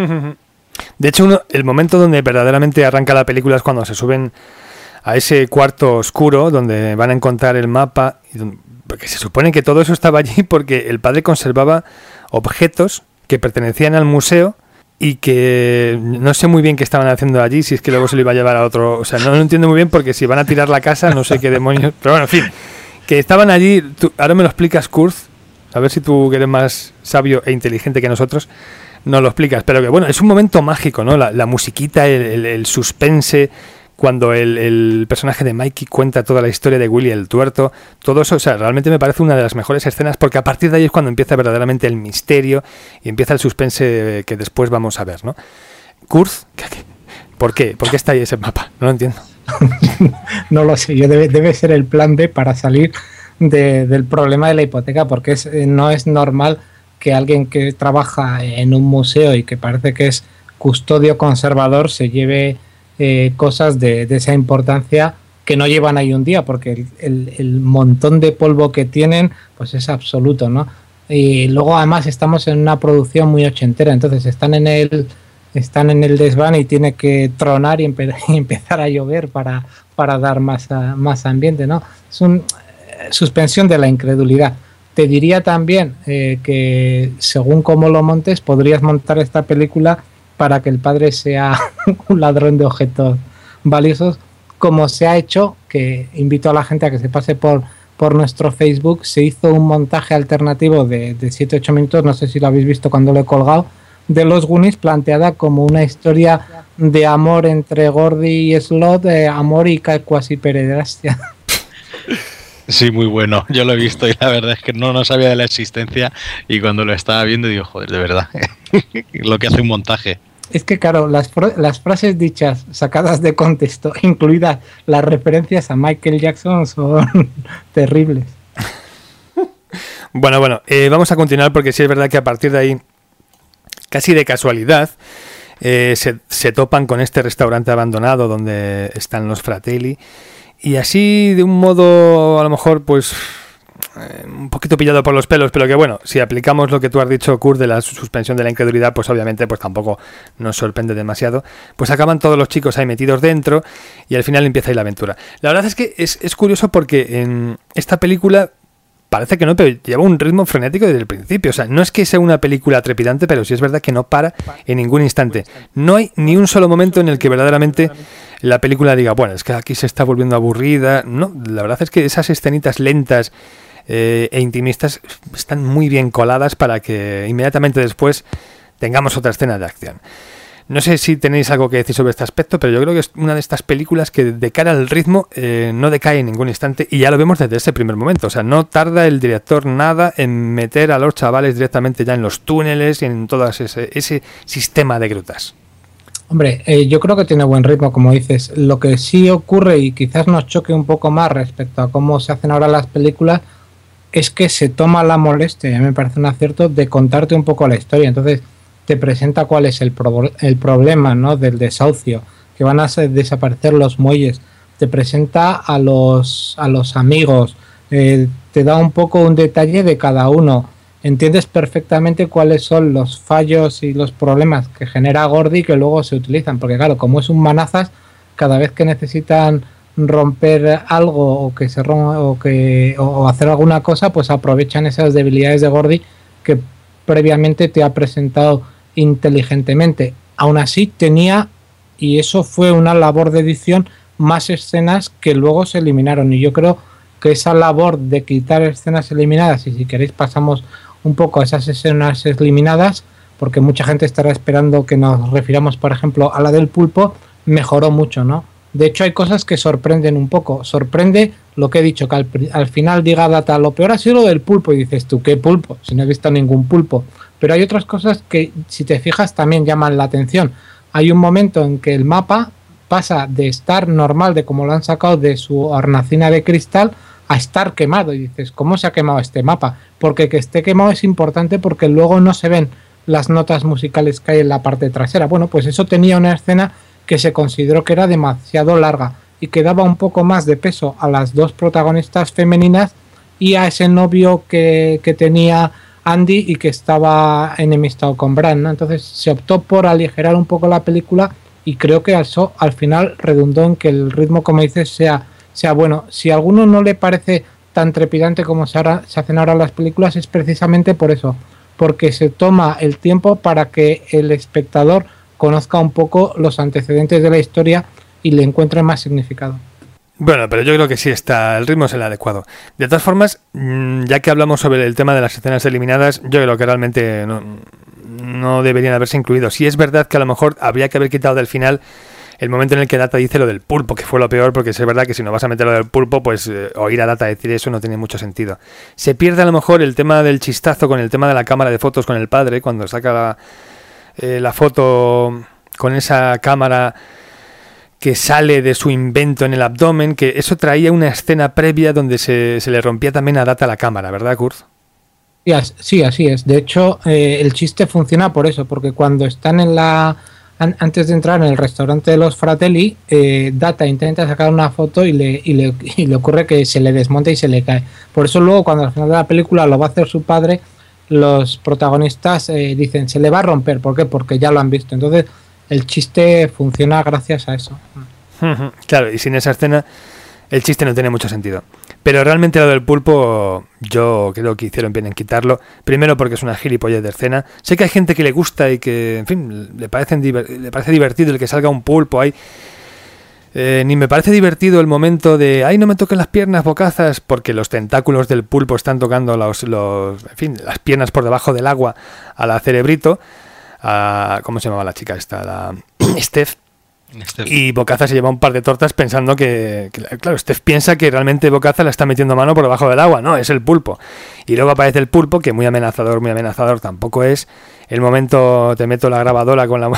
De hecho, uno, el momento donde verdaderamente arranca la película es cuando se suben a ese cuarto oscuro donde van a encontrar el mapa, porque se supone que todo eso estaba allí porque el padre conservaba objetos que pertenecían al museo y que no sé muy bien qué estaban haciendo allí, si es que luego se lo iba a llevar a otro, o sea, no lo entiendo muy bien, porque si van a tirar la casa, no sé qué demonios, pero bueno, en fin, que estaban allí. Tú, ahora me lo explicas, Kurt, a ver si tú, que eres más sabio e inteligente que nosotros, nos lo explicas, pero que bueno, es un momento mágico, ¿no? La, la musiquita, el, el, el suspense, cuando el, el personaje de Mikey cuenta toda la historia de Willy el Tuerto, todo eso, o sea, realmente me parece una de las mejores escenas, porque a partir de ahí es cuando empieza verdaderamente el misterio y empieza el suspense que después vamos a ver, ¿no? Kurt, ¿por qué? ¿Por qué está ahí ese mapa? No lo entiendo. No lo sé, yo debe, debe ser el plan B para salir de, del problema de la hipoteca, porque es, no es normal que alguien que trabaja en un museo y que parece que es custodio conservador se lleve Eh, cosas de, de esa importancia que no llevan ahí un día, porque el, el, el montón de polvo que tienen pues es absoluto, ¿no? Y luego además estamos en una producción muy ochentera, entonces están en el están en el desván y tiene que tronar y, empe y empezar a llover para, para dar más, a, más ambiente, ¿no? Es una eh, suspensión de la incredulidad. Te diría también eh, que según cómo lo montes, podrías montar esta película para que el padre sea un ladrón de objetos valiosos, como se ha hecho, que invito a la gente a que se pase por, por nuestro Facebook. Se hizo un montaje alternativo de siete ocho minutos, no sé si lo habéis visto cuando lo he colgado, de los Goonies, planteada como una historia de amor entre Gordy y Slot, de amor y cuasi pederastia. Sí, muy bueno, yo lo he visto y la verdad es que no, no sabía de la existencia, y cuando lo estaba viendo digo, joder, de verdad, lo que hace un montaje. Es que claro, las, las frases dichas, sacadas de contexto, incluidas las referencias a Michael Jackson, son terribles. Bueno, bueno, eh, vamos a continuar, porque sí es verdad que a partir de ahí, casi de casualidad, eh, se, se topan con este restaurante abandonado donde están los Fratelli. Y así, de un modo, a lo mejor, pues, eh, un poquito pillado por los pelos, pero que bueno, si aplicamos lo que tú has dicho, Kurt, de la suspensión de la incredulidad, pues obviamente pues tampoco nos sorprende demasiado, pues acaban todos los chicos ahí metidos dentro y al final empieza ahí la aventura. La verdad es que es, es curioso, porque en esta película parece que no, pero lleva un ritmo frenético desde el principio. O sea, no es que sea una película trepidante, pero sí es verdad que no para en ningún instante. No hay ni un solo momento en el que verdaderamente la película diga, bueno, es que aquí se está volviendo aburrida. No, la verdad es que esas escenitas lentas eh, e intimistas están muy bien coladas para que inmediatamente después tengamos otra escena de acción. No sé si tenéis algo que decir sobre este aspecto, pero yo creo que es una de estas películas que de cara al ritmo eh, no decae en ningún instante, y ya lo vemos desde ese primer momento. O sea, no tarda el director nada en meter a los chavales directamente ya en los túneles y en todo ese, ese sistema de grutas. Hombre, eh, yo creo que tiene buen ritmo, como dices. Lo que sí ocurre, y quizás nos choque un poco más respecto a cómo se hacen ahora las películas, es que se toma la molestia, ya me parece un acierto, de contarte un poco la historia. Entonces te presenta cuál es el, pro el problema, ¿no?, del desahucio, que van a ser, desaparecer los muelles. Te presenta a los, a los amigos, eh, te da un poco un detalle de cada uno. Entiendes perfectamente cuáles son los fallos y los problemas que genera Gordy, que luego se utilizan, porque claro, como es un manazas, cada vez que necesitan romper algo o que se rompa, o que o hacer alguna cosa, pues aprovechan esas debilidades de Gordy que previamente te ha presentado inteligentemente. Aún así tenía, y eso fue una labor de edición, más escenas que luego se eliminaron, y yo creo que esa labor de quitar escenas eliminadas, y si queréis pasamos un poco a esas escenas eliminadas, porque mucha gente estará esperando que nos refiramos, por ejemplo, a la del pulpo, mejoró mucho, ¿no? De hecho hay cosas que sorprenden un poco. Sorprende lo que he dicho, que al, al final diga Data, lo peor ha sido lo del pulpo, y dices tú, ¿qué pulpo? Si no he visto ningún pulpo. Pero hay otras cosas que, si te fijas, también llaman la atención. Hay un momento en que el mapa pasa de estar normal, de como lo han sacado de su hornacina de cristal, a estar quemado, y dices, ¿cómo se ha quemado este mapa? Porque que esté quemado es importante porque luego no se ven las notas musicales que hay en la parte trasera. Bueno, pues eso tenía una escena que se consideró que era demasiado larga y que daba un poco más de peso a las dos protagonistas femeninas y a ese novio que, que tenía Andy y que estaba enemistado con Bran, ¿no? Entonces se optó por aligerar un poco la película y creo que eso al final redundó en que el ritmo, como dices, sea, sea bueno. Si a alguno no le parece tan trepidante como se, ahora, se hacen ahora las películas, es precisamente por eso, porque se toma el tiempo para que el espectador conozca un poco los antecedentes de la historia y le encuentre más significado. Bueno, pero yo creo que sí está, el ritmo es el adecuado. De todas formas, ya que hablamos sobre el tema de las escenas eliminadas, yo creo que realmente no, no deberían haberse incluido. Sí es verdad que a lo mejor habría que haber quitado del final el momento en el que Data dice lo del pulpo, que fue lo peor, porque es verdad que si no vas a meter lo del pulpo, pues eh, oír a Data decir eso no tiene mucho sentido. Se pierde a lo mejor el tema del chistazo con el tema de la cámara de fotos con el padre, cuando saca la, eh, la foto con esa cámara que sale de su invento en el abdomen, que eso traía una escena previa donde se, se le rompía también a Data la cámara, ¿verdad, Kurt? Sí, así es. De hecho, eh, el chiste funciona por eso, porque cuando están en la... An- antes de entrar en el restaurante de los Fratelli, eh, Data intenta sacar una foto y le, y, le, y le ocurre que se le desmonta y se le cae. Por eso luego, cuando al final de la película lo va a hacer su padre, los protagonistas eh, dicen, se le va a romper. ¿Por qué? Porque ya lo han visto. Entonces, el chiste funciona gracias a eso. Claro, y sin esa escena el chiste no tiene mucho sentido. Pero realmente lo del pulpo yo creo que hicieron bien en quitarlo. Primero porque es una gilipollez de escena. Sé que hay gente que le gusta y que, en fin, le, parecen diver- le parece divertido el que salga un pulpo ahí. Eh, ni me parece divertido el momento de ¡ay, no me toquen las piernas, bocazas! Porque los tentáculos del pulpo están tocando los, los, en fin, las piernas por debajo del agua a la Cerebrito. A, ¿cómo se llamaba la chica esta? La Steph. Steph. Y Bocaza se lleva un par de tortas pensando que, que, claro, Steph piensa que realmente Bocaza la está metiendo mano por debajo del agua. No, es el pulpo. Y luego aparece el pulpo, que muy amenazador, muy amenazador tampoco es. El momento te meto la grabadora con la...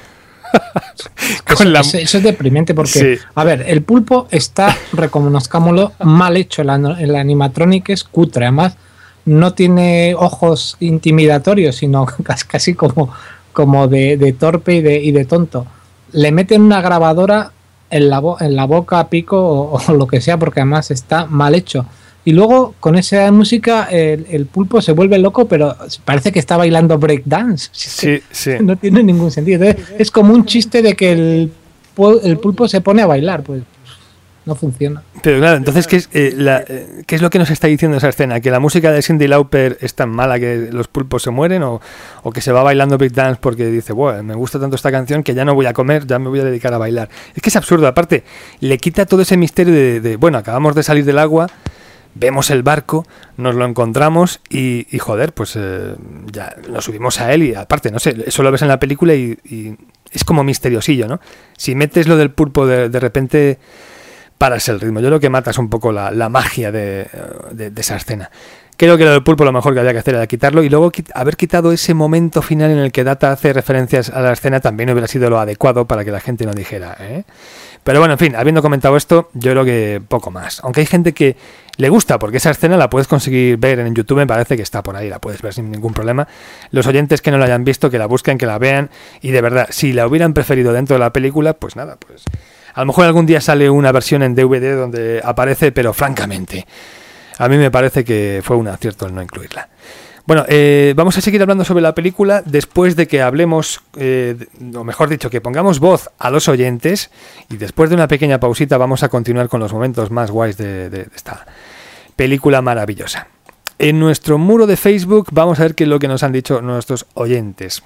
con la... Eso, eso es deprimente porque, sí. A ver, el pulpo está, reconozcámoslo, mal hecho. El, el animatronic es cutre, además no tiene ojos intimidatorios, sino casi como, como de, de torpe y de, y de tonto. Le meten una grabadora en la, bo- en la boca a pico o, o lo que sea, porque además está mal hecho. Y luego con esa música el, el pulpo se vuelve loco, pero parece que está bailando breakdance. Sí, sí. No tiene ningún sentido. Entonces, es como un chiste de que el, el pulpo se pone a bailar, pues no funciona. Pero claro, entonces, ¿qué es, eh, la, eh, ¿qué es lo que nos está diciendo esa escena? ¿Que la música de Cyndi Lauper es tan mala que los pulpos se mueren? ¿O, o que se va bailando breakdance porque dice, bueno, me gusta tanto esta canción que ya no voy a comer, ya me voy a dedicar a bailar? Es que es absurdo. Aparte, le quita todo ese misterio de, de bueno, acabamos de salir del agua, vemos el barco, nos lo encontramos y, y joder, pues eh, ya nos subimos a él y aparte, no sé, eso lo ves en la película y, y es como misteriosillo, ¿no? Si metes lo del pulpo de, de repente... paras el ritmo. Yo creo que matas un poco la, la magia de, de, de esa escena. Creo que lo del pulpo lo mejor que había que hacer era quitarlo y luego quit- haber quitado ese momento final en el que Data hace referencias a la escena también hubiera sido lo adecuado para que la gente no dijera, ¿eh? Pero bueno, en fin, habiendo comentado esto, yo creo que poco más. Aunque hay gente que le gusta, porque esa escena la puedes conseguir ver en YouTube, me parece que está por ahí, la puedes ver sin ningún problema. Los oyentes que no la hayan visto, que la busquen, que la vean y de verdad, si la hubieran preferido dentro de la película, pues nada, pues... A lo mejor algún día sale una versión en D V D donde aparece, pero francamente, a mí me parece que fue un acierto el no incluirla. Bueno, eh, vamos a seguir hablando sobre la película después de que hablemos, eh, o mejor dicho, que pongamos voz a los oyentes y después de una pequeña pausita vamos a continuar con los momentos más guays de, de, de esta película maravillosa. En nuestro muro de Facebook vamos a ver qué es lo que nos han dicho nuestros oyentes.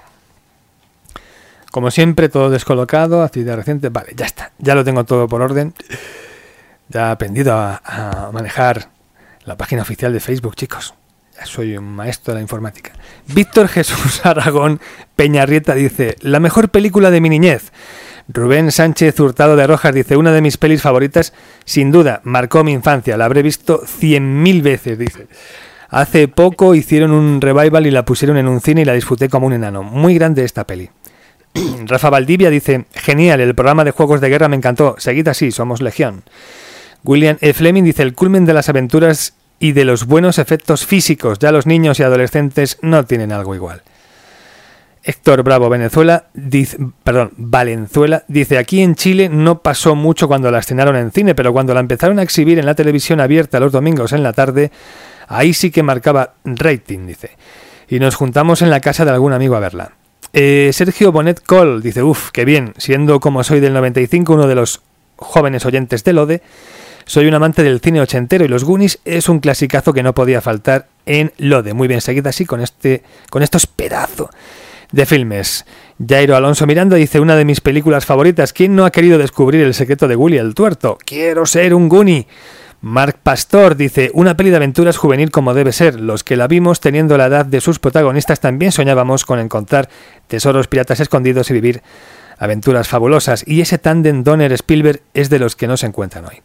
Como siempre, todo descolocado, actividad reciente. Vale, ya está. Ya lo tengo todo por orden. Ya he aprendido a, a manejar la página oficial de Facebook, chicos. Ya soy un maestro de la informática. Víctor Jesús Aragón Peñarrieta dice: la mejor película de mi niñez. Rubén Sánchez Hurtado de Rojas dice, una de mis pelis favoritas, sin duda, marcó mi infancia, la habré visto cien mil veces, dice. Hace poco hicieron un revival y la pusieron en un cine y la disfruté como un enano. Muy grande esta peli. Rafa Valdivia dice, genial, el programa de juegos de guerra me encantó, seguid así, somos legión. William E. Fleming dice, el culmen de las aventuras y de los buenos efectos físicos, ya los niños y adolescentes no tienen algo igual. Héctor Bravo Venezuela dice, perdón, Valenzuela dice, aquí en Chile no pasó mucho cuando la estrenaron en cine, pero cuando la empezaron a exhibir en la televisión abierta los domingos en la tarde, ahí sí que marcaba rating, dice. Y nos juntamos en la casa de algún amigo a verla. Eh, Sergio Bonet Cole dice, uff, qué bien, siendo como soy del noventa y cinco uno de los jóvenes oyentes de Lode, soy un amante del cine ochentero y los Goonies es un clasicazo que no podía faltar en Lode. Muy bien, seguid así con, este, con estos pedazos de filmes. Jairo Alonso Miranda dice, una de mis películas favoritas, ¿quién no ha querido descubrir el secreto de Willy el Tuerto? Quiero ser un Goonie. Marc Pastor dice, una peli de aventuras juvenil como debe ser. Los que la vimos teniendo la edad de sus protagonistas también soñábamos con encontrar tesoros piratas escondidos y vivir aventuras fabulosas. Y ese tándem Donner-Spielberg es de los que no se encuentran hoy.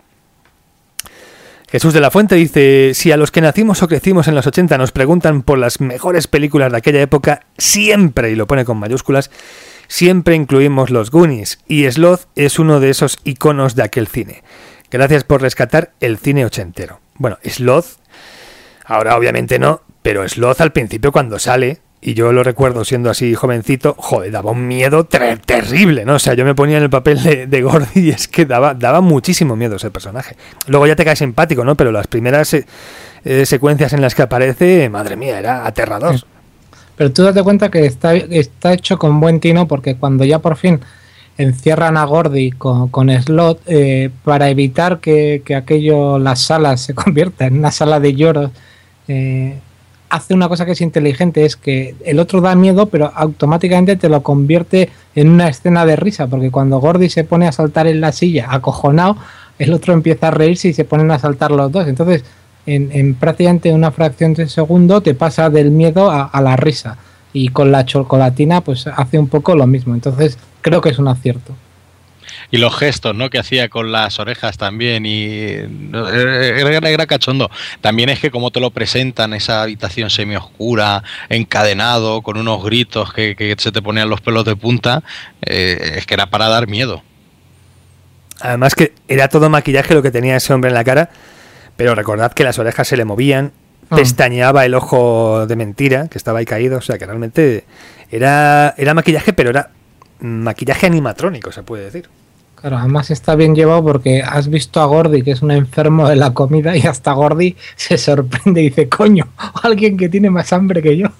Jesús de la Fuente dice, si a los que nacimos o crecimos en los ochenta nos preguntan por las mejores películas de aquella época, siempre, y lo pone con mayúsculas, siempre incluimos los Goonies. Y Sloth es uno de esos iconos de aquel cine. Gracias por rescatar el cine ochentero. Bueno, Sloth, ahora obviamente no, pero Sloth al principio cuando sale, y yo lo recuerdo siendo así jovencito, joder, daba un miedo ter- terrible, ¿no? O sea, yo me ponía en el papel de, de Gordy y es que daba, daba muchísimo miedo ese personaje. Luego ya te caes simpático, ¿no? Pero las primeras eh, eh, secuencias en las que aparece, madre mía, era aterrador. Sí. Pero tú date cuenta que está, está hecho con buen tino, porque cuando ya por fin encierran a Gordy con, con Sloth, eh, para evitar que, que aquello, las salas se convierta en una sala de lloros, eh, hace una cosa que es inteligente, es que el otro da miedo, pero automáticamente te lo convierte en una escena de risa, porque cuando Gordy se pone a saltar en la silla acojonado, el otro empieza a reírse y se ponen a saltar los dos. Entonces, en, en prácticamente una fracción de segundo te pasa del miedo a, a la risa. Y con la chocolatina pues hace un poco lo mismo. Entonces creo que es un acierto. Y los gestos, ¿no?, que hacía con las orejas también, y era, era cachondo. También es que como te lo presentan, esa habitación semioscura, encadenado, con unos gritos que, que se te ponían los pelos de punta, eh, es que era para dar miedo. Además que era todo maquillaje lo que tenía ese hombre en la cara, pero recordad que las orejas se le movían, oh. pestañeaba el ojo de mentira, que estaba ahí caído, o sea que realmente era, era maquillaje, pero era maquillaje animatrónico, se puede decir. Claro, además está bien llevado porque has visto a Gordy, que es un enfermo de la comida, y hasta Gordy se sorprende y dice, coño, alguien que tiene más hambre que yo.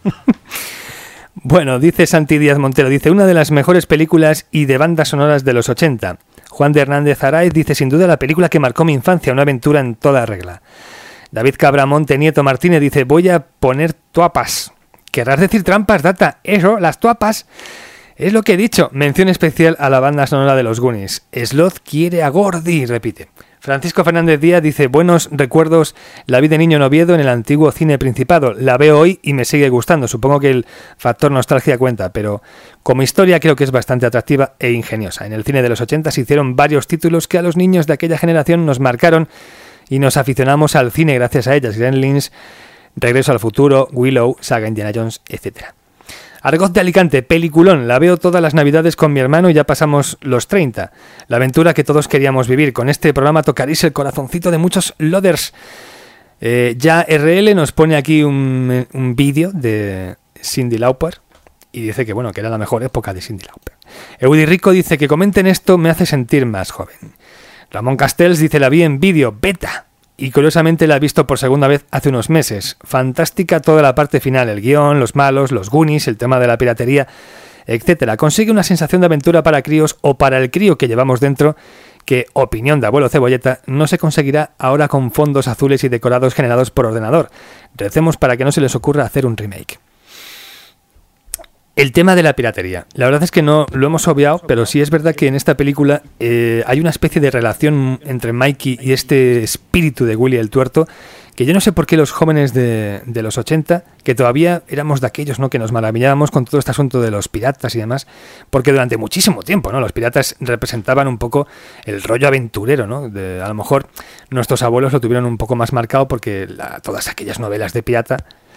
Bueno, dice Santi Díaz Montero, dice, una de las mejores películas y de bandas sonoras de los ochenta. Juan de Hernández Araiz dice, sin duda la película que marcó mi infancia, una aventura en toda regla. David Cabramonte Nieto Martínez dice, voy a poner tuapas. ¿Querrás decir trampas, Data? Eso, las tuapas. Es lo que he dicho. Mención especial a la banda sonora de los Goonies. Sloth quiere a Gordy, repite. Francisco Fernández Díaz dice, buenos recuerdos, la vi de niño en Oviedo en el antiguo cine Principado. La veo hoy y me sigue gustando. Supongo que el factor nostalgia cuenta, pero como historia creo que es bastante atractiva e ingeniosa. En el cine de los ochenta se hicieron varios títulos que a los niños de aquella generación nos marcaron y nos aficionamos al cine gracias a ellas. Gremlins, Regreso al futuro, Willow, Saga Indiana Jones, etcétera. Argot de Alicante, peliculón, la veo todas las navidades con mi hermano y ya pasamos los treinta. La aventura que todos queríamos vivir. Con este programa tocaréis el corazoncito de muchos loaders. Eh, ya R L nos pone aquí un, un vídeo de Cyndi Lauper y dice que bueno, que era la mejor época de Cyndi Lauper. Eudi Rico dice que comenten esto me hace sentir más joven. Ramón Castells dice la vi en vídeo beta. Y curiosamente la he visto por segunda vez hace unos meses. Fantástica toda la parte final, el guión, los malos, los Goonies, el tema de la piratería, etcétera. Consigue una sensación de aventura para críos o para el crío que llevamos dentro que, opinión de abuelo Cebolleta, no se conseguirá ahora con fondos azules y decorados generados por ordenador. Recemos para que no se les ocurra hacer un remake. El tema de la piratería. La verdad es que no lo hemos obviado, pero sí es verdad que en esta película eh, hay una especie de relación entre Mikey y este espíritu de Willy el Tuerto que yo no sé por qué los jóvenes de, de los ochenta, que todavía éramos de aquellos, ¿no?, que nos maravillábamos con todo este asunto de los piratas y demás, porque durante muchísimo tiempo, ¿no?, los piratas representaban un poco el rollo aventurero, ¿no? De, a lo mejor nuestros abuelos lo tuvieron un poco más marcado porque la, todas aquellas novelas de pirata,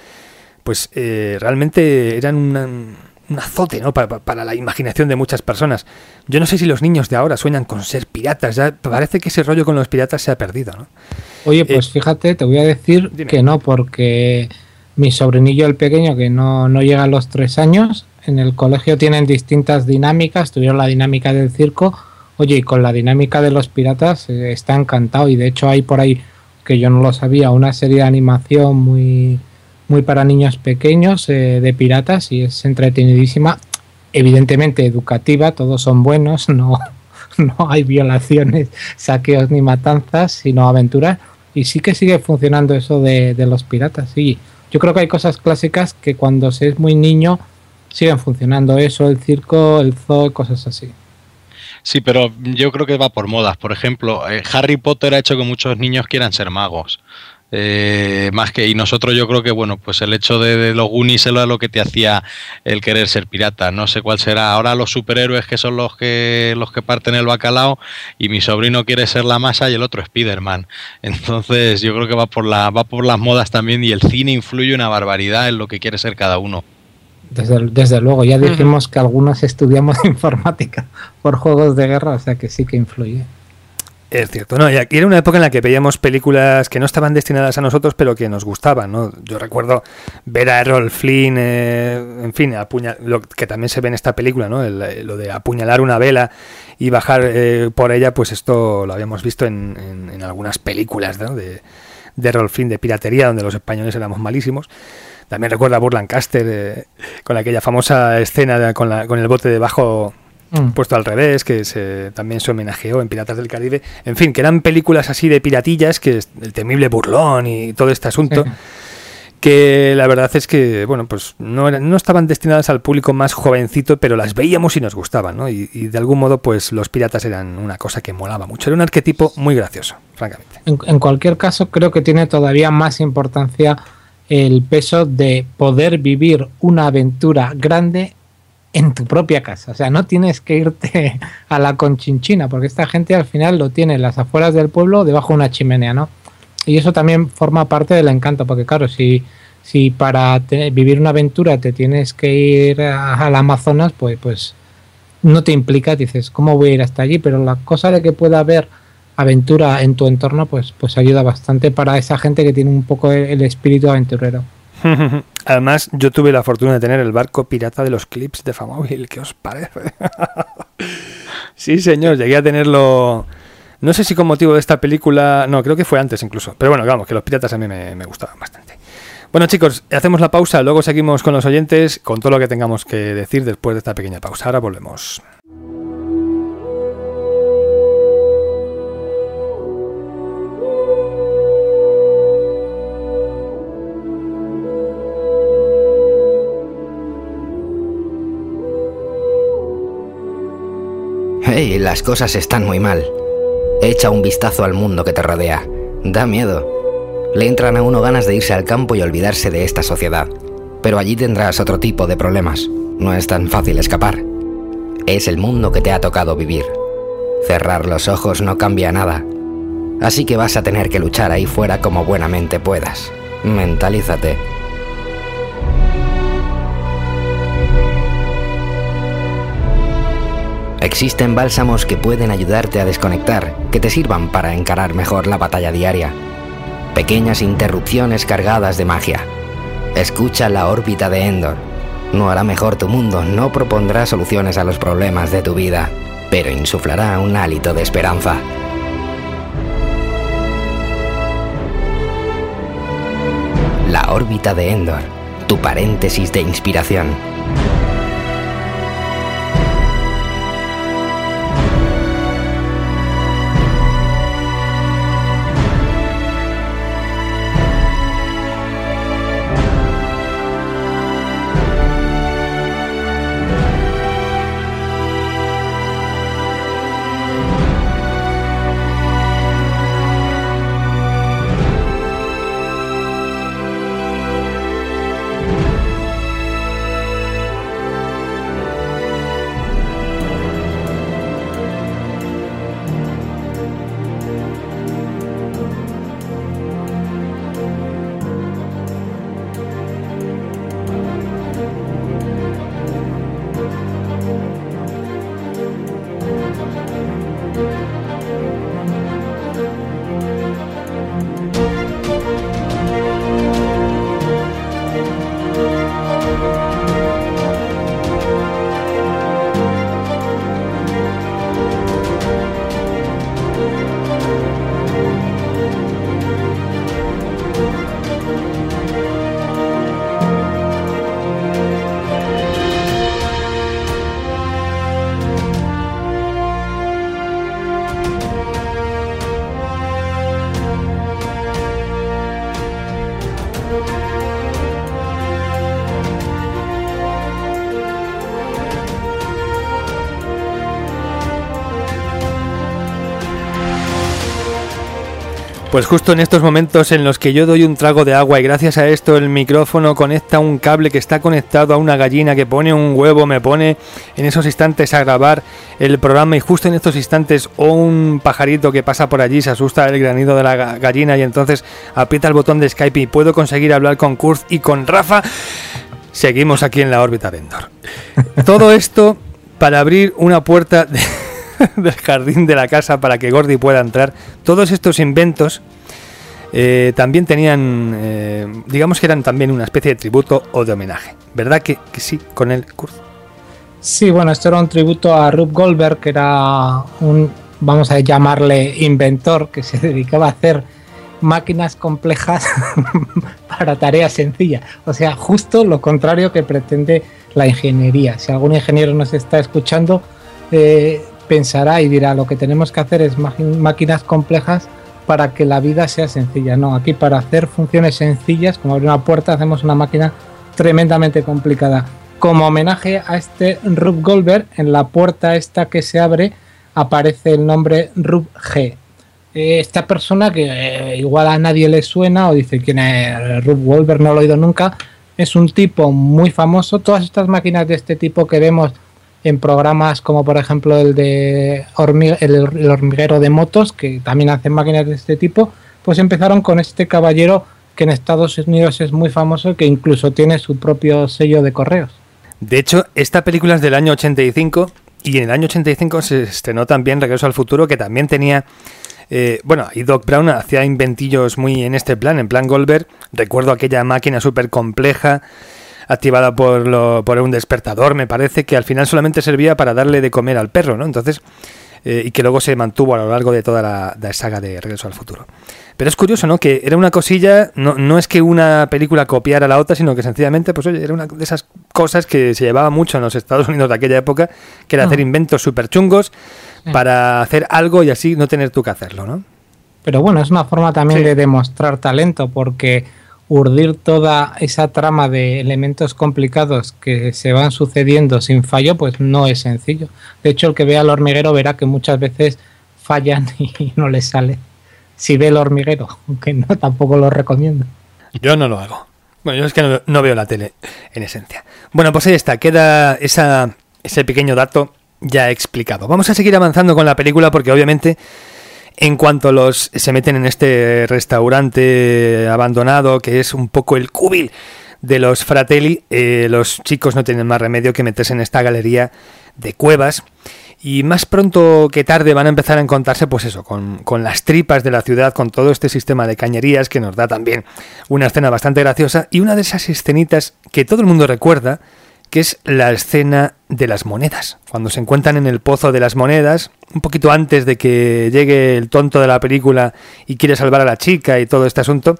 pues eh, realmente eran una, un azote, ¿no?, para, para la imaginación de muchas personas. Yo no sé si los niños de ahora sueñan con ser piratas, ya parece que ese rollo con los piratas se ha perdido, ¿no? Oye, pues eh, fíjate, te voy a decir dime. que no, porque mi sobrinillo el pequeño, que no, no llega a los tres años, en el colegio tienen distintas dinámicas, tuvieron la dinámica del circo, oye, y con la dinámica de los piratas eh, está encantado, y de hecho hay por ahí, que yo no lo sabía, una serie de animación muy, muy para niños pequeños eh, de piratas, y es entretenidísima, evidentemente educativa, todos son buenos, no, no hay violaciones, saqueos ni matanzas, sino aventuras, y sí que sigue funcionando eso de, de los piratas, sí. Yo creo que hay cosas clásicas que cuando se es muy niño siguen funcionando, eso, el circo, el zoo, cosas así. Sí, pero yo creo que va por modas. Por ejemplo, eh, Harry Potter ha hecho que muchos niños quieran ser magos. Eh, más que, y nosotros yo creo que, bueno, pues el hecho de, de los Goonies era lo que te hacía el querer ser pirata. No sé cuál será. Ahora los superhéroes, que son los que los que parten el bacalao, y mi sobrino quiere ser la masa y el otro Spiderman. Entonces yo creo que va por la va por las modas también, y el cine influye una barbaridad en lo que quiere ser cada uno. Desde, desde luego, ya dijimos que algunos estudiamos informática por juegos de guerra, o sea que sí que influye. Es cierto, no, y aquí era una época en la que veíamos películas que no estaban destinadas a nosotros, pero que nos gustaban, ¿no? Yo recuerdo ver a Errol Flynn, eh, en fin, apuñal, lo que también se ve en esta película, ¿no? El, lo de apuñalar una vela y bajar eh, por ella, pues esto lo habíamos visto en, en, en algunas películas, ¿no?, de, de Errol Flynn, de piratería, donde los españoles éramos malísimos. También recuerdo a Burt Lancaster eh, con aquella famosa escena de, con, la, con el bote debajo mm. puesto al revés, que se, también se homenajeó en Piratas del Caribe. En fin, que eran películas así de piratillas, que el temible burlón y todo este asunto, sí. que la verdad es que, bueno, pues no, eran, no estaban destinadas al público más jovencito, pero las veíamos y nos gustaban, ¿no? Y, y de algún modo, pues los piratas eran una cosa que molaba mucho. Era un arquetipo muy gracioso, francamente. En, en cualquier caso, creo que tiene todavía más importancia el peso de poder vivir una aventura grande en tu propia casa. O sea, no tienes que irte a la Conchinchina, porque esta gente al final lo tiene en las afueras del pueblo, debajo de una chimenea, ¿no? Y eso también forma parte del encanto, porque claro, si, si para te, vivir una aventura te tienes que ir al Amazonas, pues, pues no te implica, dices, ¿cómo voy a ir hasta allí? Pero la cosa de que pueda haber aventura en tu entorno, pues, pues ayuda bastante para esa gente que tiene un poco el, el espíritu aventurero. Además, yo tuve la fortuna de tener el barco pirata de los clips de Famóvil. ¿Qué os parece? Sí, señor, llegué a tenerlo. No sé si con motivo de esta película, no, creo que fue antes incluso. Pero bueno, vamos, que los piratas a mí me, me gustaban bastante. Bueno, chicos, hacemos la pausa, luego seguimos con los oyentes, con todo lo que tengamos que decir después de esta pequeña pausa. Ahora volvemos. Hey, las cosas están muy mal. Echa un vistazo al mundo que te rodea. Da miedo. Le entran a uno ganas de irse al campo y olvidarse de esta sociedad. Pero allí tendrás otro tipo de problemas. No es tan fácil escapar. Es el mundo que te ha tocado vivir. Cerrar los ojos no cambia nada. Así que vas a tener que luchar ahí fuera como buenamente puedas. Mentalízate. Existen bálsamos que pueden ayudarte a desconectar, que te sirvan para encarar mejor la batalla diaria. Pequeñas interrupciones cargadas de magia. Escucha la órbita de Endor. No hará mejor tu mundo, no propondrá soluciones a los problemas de tu vida, pero insuflará un hálito de esperanza. La órbita de Endor, tu paréntesis de inspiración. Pues justo en estos momentos en los que yo doy un trago de agua y gracias a esto el micrófono conecta un cable que está conectado a una gallina que pone un huevo, me pone en esos instantes a grabar el programa, y justo en estos instantes o un pajarito que pasa por allí se asusta el granido de la gallina y entonces aprieta el botón de Skype y puedo conseguir hablar con Kurt y con Rafa, seguimos aquí en la órbita de Endor. Todo esto para abrir una puerta de del jardín de la casa para que Gordy pueda entrar. Todos estos inventos eh, también tenían, eh, digamos que eran también una especie de tributo o de homenaje. ¿Verdad que, que sí, con el Kurt? Sí, bueno, esto era un tributo a Rube Goldberg, que era un, vamos a llamarle inventor, que se dedicaba a hacer máquinas complejas para tareas sencillas. O sea, justo lo contrario que pretende la ingeniería. Si algún ingeniero nos está escuchando, eh, pensará y dirá, lo que tenemos que hacer es máquinas complejas para que la vida sea sencilla. No, aquí para hacer funciones sencillas, como abrir una puerta, hacemos una máquina tremendamente complicada. Como homenaje a este Rube Goldberg, en la puerta esta que se abre aparece el nombre Rube G. Esta persona que eh, igual a nadie le suena o dice quién es Rube Goldberg, no lo he oído nunca, es un tipo muy famoso. Todas estas máquinas de este tipo que vemos en programas como por ejemplo el de hormig- el, el hormiguero de motos, que también hacen máquinas de este tipo, pues empezaron con este caballero que en Estados Unidos es muy famoso, que incluso tiene su propio sello de correos. De hecho, esta película es del año ochenta y cinco y en el año ochenta y cinco se estrenó también Regreso al Futuro, que también tenía... Eh, bueno, y Doc Brown hacía inventillos muy en este plan, en plan Goldberg. Recuerdo aquella máquina súper compleja activada por, lo, por un despertador, me parece, que al final solamente servía para darle de comer al perro, ¿no? Entonces, eh, y que luego se mantuvo a lo largo de toda la, la saga de Regreso al Futuro. Pero es curioso, ¿no? Que era una cosilla, no, no es que una película copiara a la otra, sino que sencillamente, pues oye, era una de esas cosas que se llevaba mucho en los Estados Unidos de aquella época, que era uh-huh. hacer inventos súper chungos sí. para hacer algo y así no tener tú que hacerlo, ¿no? Pero bueno, es una forma también sí. de demostrar talento, porque urdir toda esa trama de elementos complicados que se van sucediendo sin fallo, pues no es sencillo. De hecho, el que vea El Hormiguero verá que muchas veces fallan y no les sale. Si ve El Hormiguero, aunque no, tampoco lo recomiendo. Yo no lo hago. Bueno, yo es que no, no veo la tele, en esencia. Bueno, pues ahí está, queda esa, ese pequeño dato ya explicado. Vamos a seguir avanzando con la película porque obviamente... En cuanto los se meten en este restaurante abandonado, que es un poco el cubil de los Fratelli, eh, los chicos no tienen más remedio que meterse en esta galería de cuevas. Y más pronto que tarde van a empezar a encontrarse, pues eso, con, con las tripas de la ciudad, con todo este sistema de cañerías que nos da también una escena bastante graciosa. Y una de esas escenitas que todo el mundo recuerda, que es la escena de las monedas. Cuando se encuentran en el pozo de las monedas, un poquito antes de que llegue el tonto de la película y quiere salvar a la chica y todo este asunto,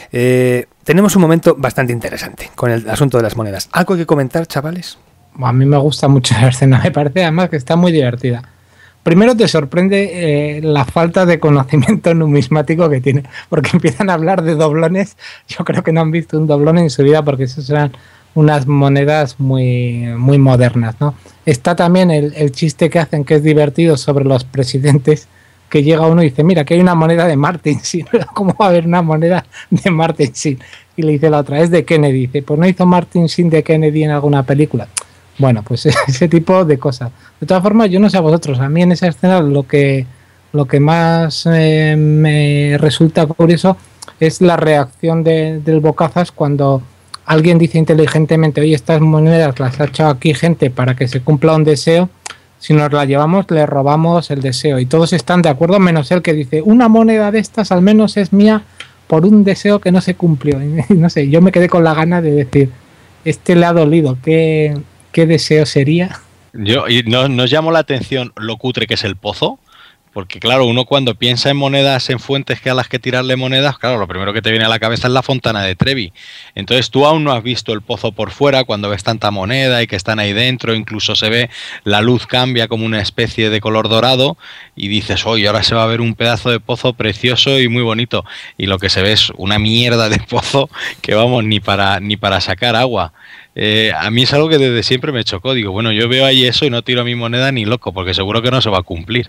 eh, tenemos un momento bastante interesante con el asunto de las monedas. ¿Algo que comentar, chavales? A mí me gusta mucho la escena, me parece además que está muy divertida. Primero te sorprende eh, la falta de conocimiento numismático que tiene, porque empiezan a hablar de doblones. Yo creo que no han visto un doblón en su vida, porque esos eran unas monedas muy, muy modernas, ¿no? Está también el, el chiste que hacen, que es divertido, sobre los presidentes, que llega uno y dice, mira, que hay una moneda de Martin Sheen. ¿Cómo va a haber una moneda de Martin Sheen? Y le dice la otra, es de Kennedy. Dice, pues no hizo Martin Sheen de Kennedy en alguna película. Bueno, pues ese tipo de cosas. De todas formas, yo no sé a vosotros, a mí en esa escena lo que, lo que más eh, me resulta curioso es la reacción de, del Bocazas cuando alguien dice inteligentemente, oye, estas monedas las ha echado aquí gente para que se cumpla un deseo, si nos las llevamos le robamos el deseo. Y todos están de acuerdo, menos él, que dice, una moneda de estas al menos es mía por un deseo que no se cumplió. Y no sé, yo me quedé con la gana de decir, este le ha dolido, ¿qué, qué deseo sería? Yo, y no, nos llamó la atención lo cutre que es el pozo. Porque claro, uno cuando piensa en monedas, en fuentes que a las que tirarle monedas, claro, lo primero que te viene a la cabeza es la Fontana de Trevi. Entonces tú aún no has visto el pozo por fuera cuando ves tanta moneda y que están ahí dentro, incluso se ve la luz cambia como una especie de color dorado y dices, oye, ahora se va a ver un pedazo de pozo precioso y muy bonito. Y lo que se ve es una mierda de pozo que vamos, ni para, ni para sacar agua. Eh, a mí es algo que desde siempre me chocó. Digo, bueno, yo veo ahí eso y no tiro mi moneda ni loco, porque seguro que no se va a cumplir.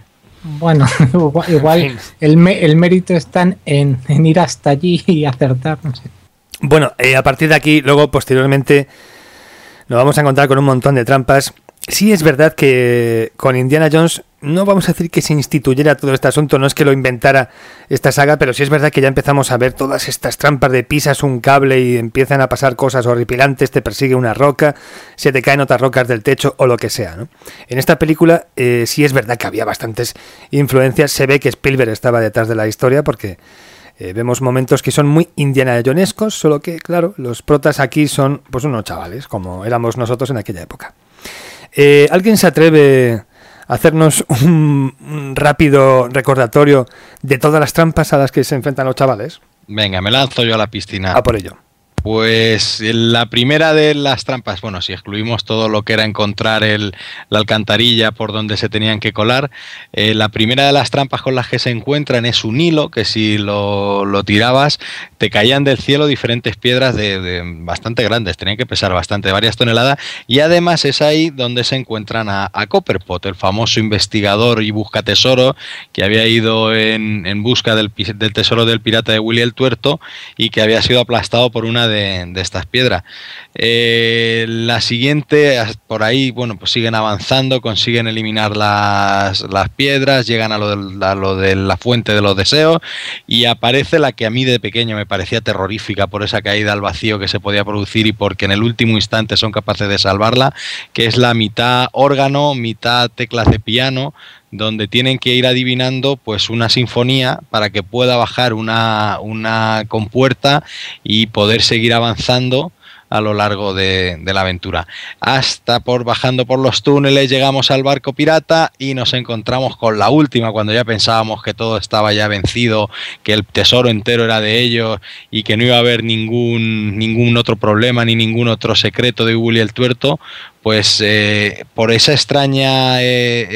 Bueno, igual, igual el, me, el mérito está en, en ir hasta allí y acertar, no sé. Bueno, eh, a partir de aquí, luego, posteriormente, nos vamos a encontrar con un montón de trampas. Sí es verdad que con Indiana Jones no vamos a decir que se instituyera todo este asunto, no es que lo inventara esta saga, pero sí es verdad que ya empezamos a ver todas estas trampas de pisas un cable y empiezan a pasar cosas horripilantes, te persigue una roca, se te caen otras rocas del techo o lo que sea, ¿no? En esta película eh, sí es verdad que había bastantes influencias, se ve que Spielberg estaba detrás de la historia porque eh, vemos momentos que son muy Indiana Jonescos, solo que, claro, los protas aquí son pues unos chavales, como éramos nosotros en aquella época. Eh, ¿Alguien se atreve a hacernos un, un rápido recordatorio de todas las trampas a las que se enfrentan los chavales? Venga, me lanzo yo a la piscina. A por ello. Pues la primera de las trampas, bueno, si excluimos todo lo que era encontrar el, la alcantarilla por donde se tenían que colar, eh, la primera de las trampas con las que se encuentran es un hilo que si lo, lo tirabas te caían del cielo diferentes piedras de, de bastante grandes, tenían que pesar bastante, de varias toneladas, y además es ahí donde se encuentran a, a Copperpot, el famoso investigador y buscatesoro que había ido en, en busca del, del tesoro del pirata de Willy el Tuerto y que había sido aplastado por una de De, de estas piedras. Eh, la siguiente, por ahí, bueno, pues siguen avanzando, consiguen eliminar las, las piedras, llegan a lo, de, a lo de la fuente de los deseos y aparece la que a mí de pequeño me parecía terrorífica por esa caída al vacío que se podía producir y porque en el último instante son capaces de salvarla, que es la mitad órgano, mitad teclas de piano, donde tienen que ir adivinando pues una sinfonía para que pueda bajar una, una compuerta y poder seguir avanzando a lo largo de, de la aventura. Hasta por bajando por los túneles llegamos al barco pirata y nos encontramos con la última, cuando ya pensábamos que todo estaba ya vencido, que el tesoro entero era de ellos y que no iba a haber ningún, ningún otro problema ni ningún otro secreto de Willy el Tuerto. Pues eh, por esa extraña eh,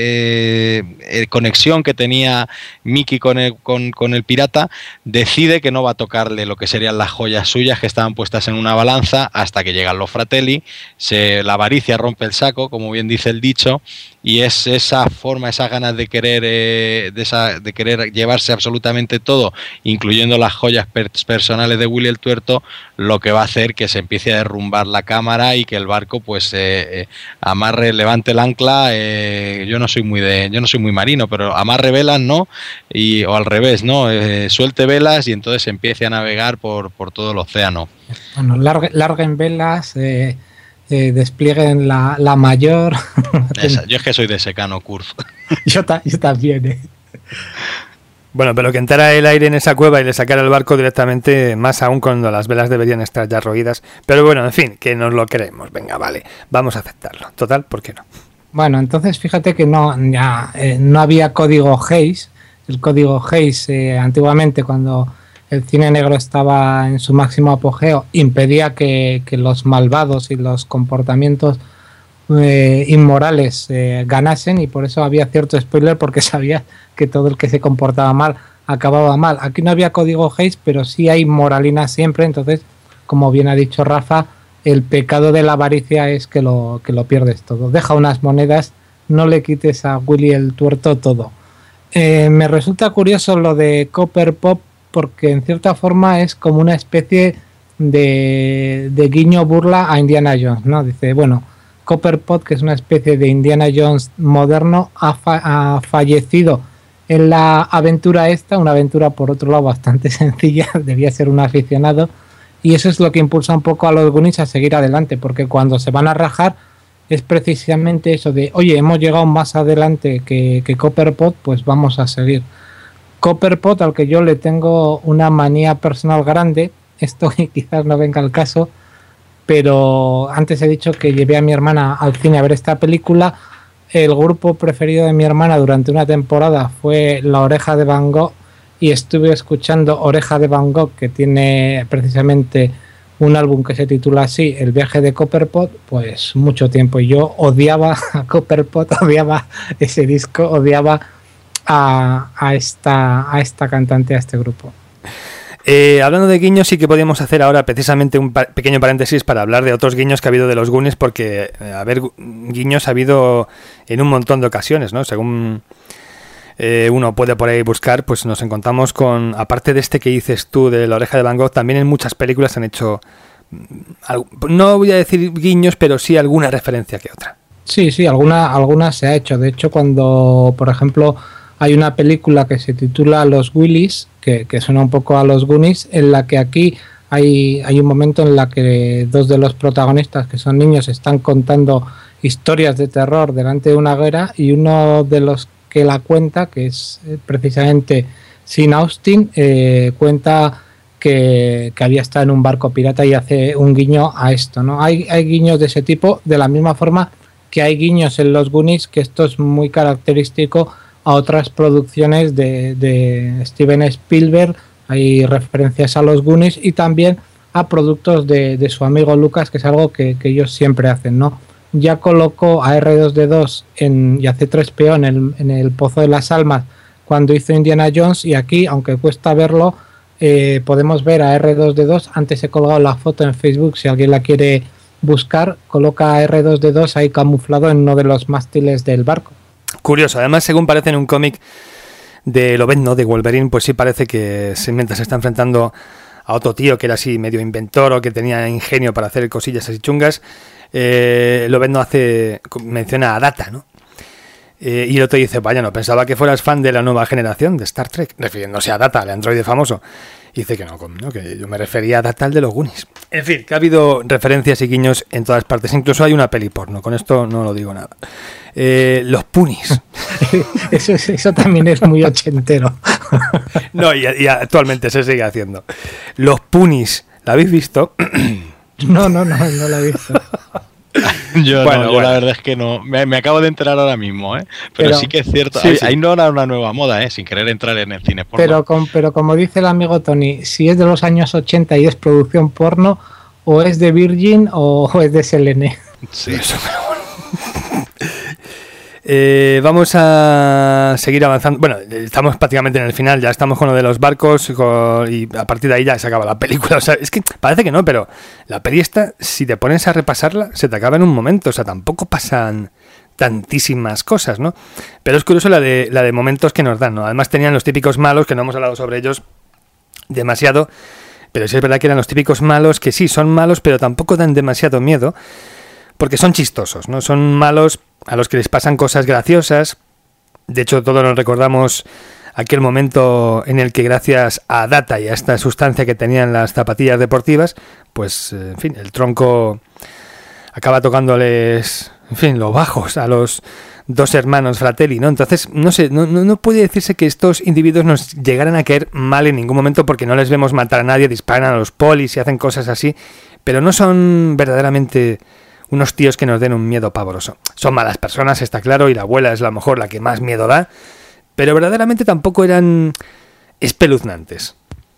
eh, conexión que tenía Mickey con el, con, con el pirata, decide que no va a tocarle lo que serían las joyas suyas que estaban puestas en una balanza hasta que llegan los fratelli, se, la avaricia rompe el saco, como bien dice el dicho, y es esa forma, esas ganas de querer, eh, de, esa, de querer llevarse absolutamente todo, incluyendo las joyas per personales de Willy el Tuerto, lo que va a hacer que se empiece a derrumbar la cámara y que el barco pues eh, amarre, levante el ancla. eh, yo no soy muy de, yo no soy muy marino, pero amarre velas, ¿no? Y, o al revés, ¿no? Eh, suelte velas y entonces empiece a navegar por, por todo el océano. Bueno, largue, larguen velas, eh, eh, desplieguen la, la mayor. Esa, yo es que soy de secano, Kurz. yo, ta, yo también, eh. Bueno, pero que entrara el aire en esa cueva y le sacara el barco directamente, más aún cuando las velas deberían estar ya roídas. Pero bueno, en fin, que nos lo creemos. Venga, vale, vamos a aceptarlo. Total, ¿por qué no? Bueno, entonces fíjate que no, ya, eh, no había código Hays. El código Hays, eh, antiguamente, cuando el cine negro estaba en su máximo apogeo, impedía que, que los malvados y los comportamientos eh, inmorales eh, ganasen, y por eso había cierto spoiler, porque sabía que todo el que se comportaba mal acababa mal. Aquí no había código Hays, pero sí hay moralina siempre. Entonces, como bien ha dicho Rafa, el pecado de la avaricia es que lo, que lo pierdes todo. Deja unas monedas, no le quites a Willy el Tuerto todo. Eh, me resulta curioso lo de Copperpot, porque en cierta forma es como una especie de, de guiño burla a Indiana Jones, ¿no? Dice, bueno, Copperpot, que es una especie de Indiana Jones moderno, ha, fa ha fallecido en la aventura esta, una aventura por otro lado bastante sencilla, debía ser un aficionado, y eso es lo que impulsa un poco a los Goonies a seguir adelante, porque cuando se van a rajar es precisamente eso de, oye, hemos llegado más adelante que, que Copperpot, pues vamos a seguir. Copperpot, al que yo le tengo una manía personal grande, esto quizás no venga al caso, pero antes he dicho que llevé a mi hermana al cine a ver esta película. El grupo preferido de mi hermana durante una temporada fue La Oreja de Van Gogh, y estuve escuchando Oreja de Van Gogh, que tiene precisamente un álbum que se titula así, El viaje de Copperpot, pues mucho tiempo. Y yo odiaba a Copperpot, odiaba ese disco, odiaba a, a, esta, a esta cantante, a este grupo. Eh, hablando de guiños, sí que podríamos hacer ahora precisamente un pa pequeño paréntesis para hablar de otros guiños que ha habido de los Goonies, porque eh, a ver, guiños ha habido en un montón de ocasiones, ¿no? Según eh, uno puede por ahí buscar, pues nos encontramos con, aparte de este que dices tú de La oreja de Van Gogh, también en muchas películas han hecho, no voy a decir guiños, pero sí alguna referencia que otra. Sí, sí, alguna, alguna se ha hecho. De hecho, cuando, por ejemplo, hay una película que se titula Los Willis, que, que suena un poco a Los Goonies, en la que aquí hay, hay un momento en la que dos de los protagonistas, que son niños, están contando historias de terror delante de una hoguera, y uno de los que la cuenta, que es precisamente Sean Austin, eh, cuenta que, que había estado en un barco pirata y hace un guiño a esto, ¿no? Hay, hay guiños de ese tipo, de la misma forma que hay guiños en Los Goonies, que esto es muy característico a otras producciones de, de Steven Spielberg. Hay referencias a Los Goonies y también a productos de, de su amigo Lucas, que es algo que, que ellos siempre hacen, ¿no? Ya colocó a erre dos de dos en, y a ce tres pe o en el, en el Pozo de las Almas cuando hizo Indiana Jones, y aquí, aunque cuesta verlo, eh, podemos ver a erre dos de dos. Antes he colgado la foto en Facebook, si alguien la quiere buscar, coloca a erre dos de dos ahí camuflado en uno de los mástiles del barco. Curioso, además, según parece en un cómic de Lobezno, de Wolverine, pues sí parece que se, mientras se está enfrentando a otro tío que era así medio inventor o que tenía ingenio para hacer cosillas así chungas, eh, Lobezno hace, menciona a Data, ¿no? Eh, y el otro dice, vaya, no pensaba que fueras fan de la nueva generación de Star Trek, refiriéndose a Data, el androide famoso. Y dice que no, no, que yo me refería a Data, el de los Goonies. En fin, que ha habido referencias y guiños en todas partes. Incluso hay una peli porno, con esto no lo digo nada. Eh, los Punis. eso, eso también es muy ochentero. No, y, y actualmente se sigue haciendo. Los Punis, ¿la habéis visto? No, no, no, no la he visto. Yo, bueno, no, yo bueno. la verdad es que no. Me, me acabo de enterar ahora mismo, ¿eh? Pero, Pero sí que es cierto. sí, Hay, sí. hay no era una nueva moda, ¿eh? Sin querer entrar en el cine porno. Pero, con, pero como dice el amigo Tony, si es de los años ochenta y es producción porno, o es de Virgin o, o es de Selene. Sí. Eso, pero bueno. Eh, vamos a seguir avanzando. Bueno, estamos prácticamente en el final, ya estamos con lo de los barcos con, y a partir de ahí ya se acaba la película. O sea, es que parece que no, pero la peli esta, si te pones a repasarla, se te acaba en un momento. O sea, tampoco pasan tantísimas cosas, ¿no? Pero es curioso la de, la de momentos que nos dan, ¿no? Además tenían los típicos malos, que no hemos hablado sobre ellos demasiado, pero sí es verdad que eran los típicos malos que sí, son malos, pero tampoco dan demasiado miedo, porque son chistosos, ¿no? Son malos a los que les pasan cosas graciosas. De hecho, todos nos recordamos aquel momento en el que, gracias a Data y a esta sustancia que tenían las zapatillas deportivas, pues, en fin, el tronco acaba tocándoles, en fin, los bajos a los dos hermanos Fratelli, ¿no? Entonces, no sé, no, no, no puede decirse que estos individuos nos llegaran a caer mal en ningún momento, porque no les vemos matar a nadie, disparan a los polis y hacen cosas así, pero no son verdaderamente unos tíos que nos den un miedo pavoroso. Son malas personas, está claro, y la abuela es a lo mejor la que más miedo da, pero verdaderamente tampoco eran espeluznantes.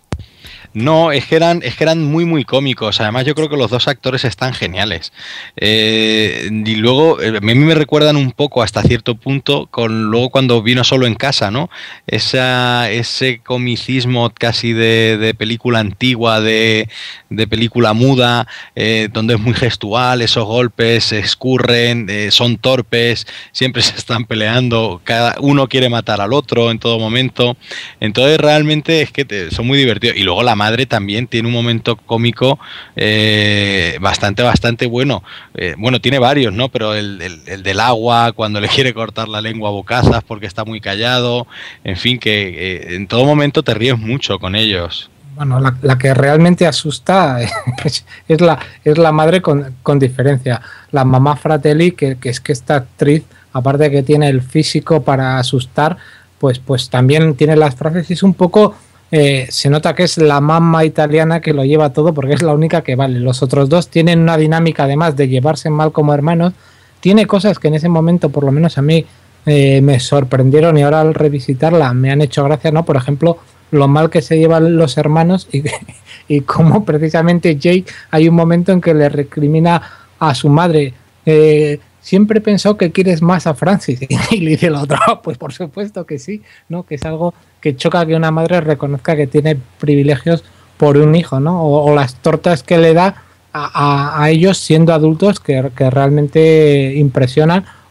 No, es que eran, es que eran muy, muy cómicos. Además, yo creo que los dos actores están geniales. Eh, y luego, a mí me recuerdan un poco hasta cierto punto con luego cuando vino Solo en Casa, ¿no? Esa, ese comicismo casi de, de película antigua, de, de película muda, eh, donde es muy gestual, esos golpes se escurren, eh, son torpes, siempre se están peleando, cada uno quiere matar al otro en todo momento. Entonces, realmente es que te, son muy divertidos. Y luego la madre también tiene un momento cómico eh, bastante, bastante bueno. Eh, bueno, tiene varios, ¿no? Pero el, el, el del agua, cuando le quiere cortar la lengua a bocazas porque está muy callado. En fin, que eh, en todo momento te ríes mucho con ellos. Bueno, la, la que realmente asusta es, es, la, es la madre con, con diferencia. La mamá Fratelli, que, que es que esta actriz, aparte de que tiene el físico para asustar, pues, pues también tiene las frases y es un poco... Eh, se nota que es la mamá italiana que lo lleva todo, porque es la única que vale. Los otros dos tienen una dinámica, además de llevarse mal como hermanos, tiene cosas que en ese momento, por lo menos a mí, eh, me sorprendieron y ahora al revisitarla me han hecho gracia, ¿no? Por ejemplo, lo mal que se llevan los hermanos y, y cómo precisamente Jake, hay un momento en que le recrimina a su madre, eh, siempre pensó que quieres más a Francis, y le dice la otra, pues por supuesto que sí, ¿no? Que es algo que choca que una madre reconozca que tiene privilegios por un hijo, ¿no? O, o las tortas que le da a, a, a ellos siendo adultos que, que realmente impresionan,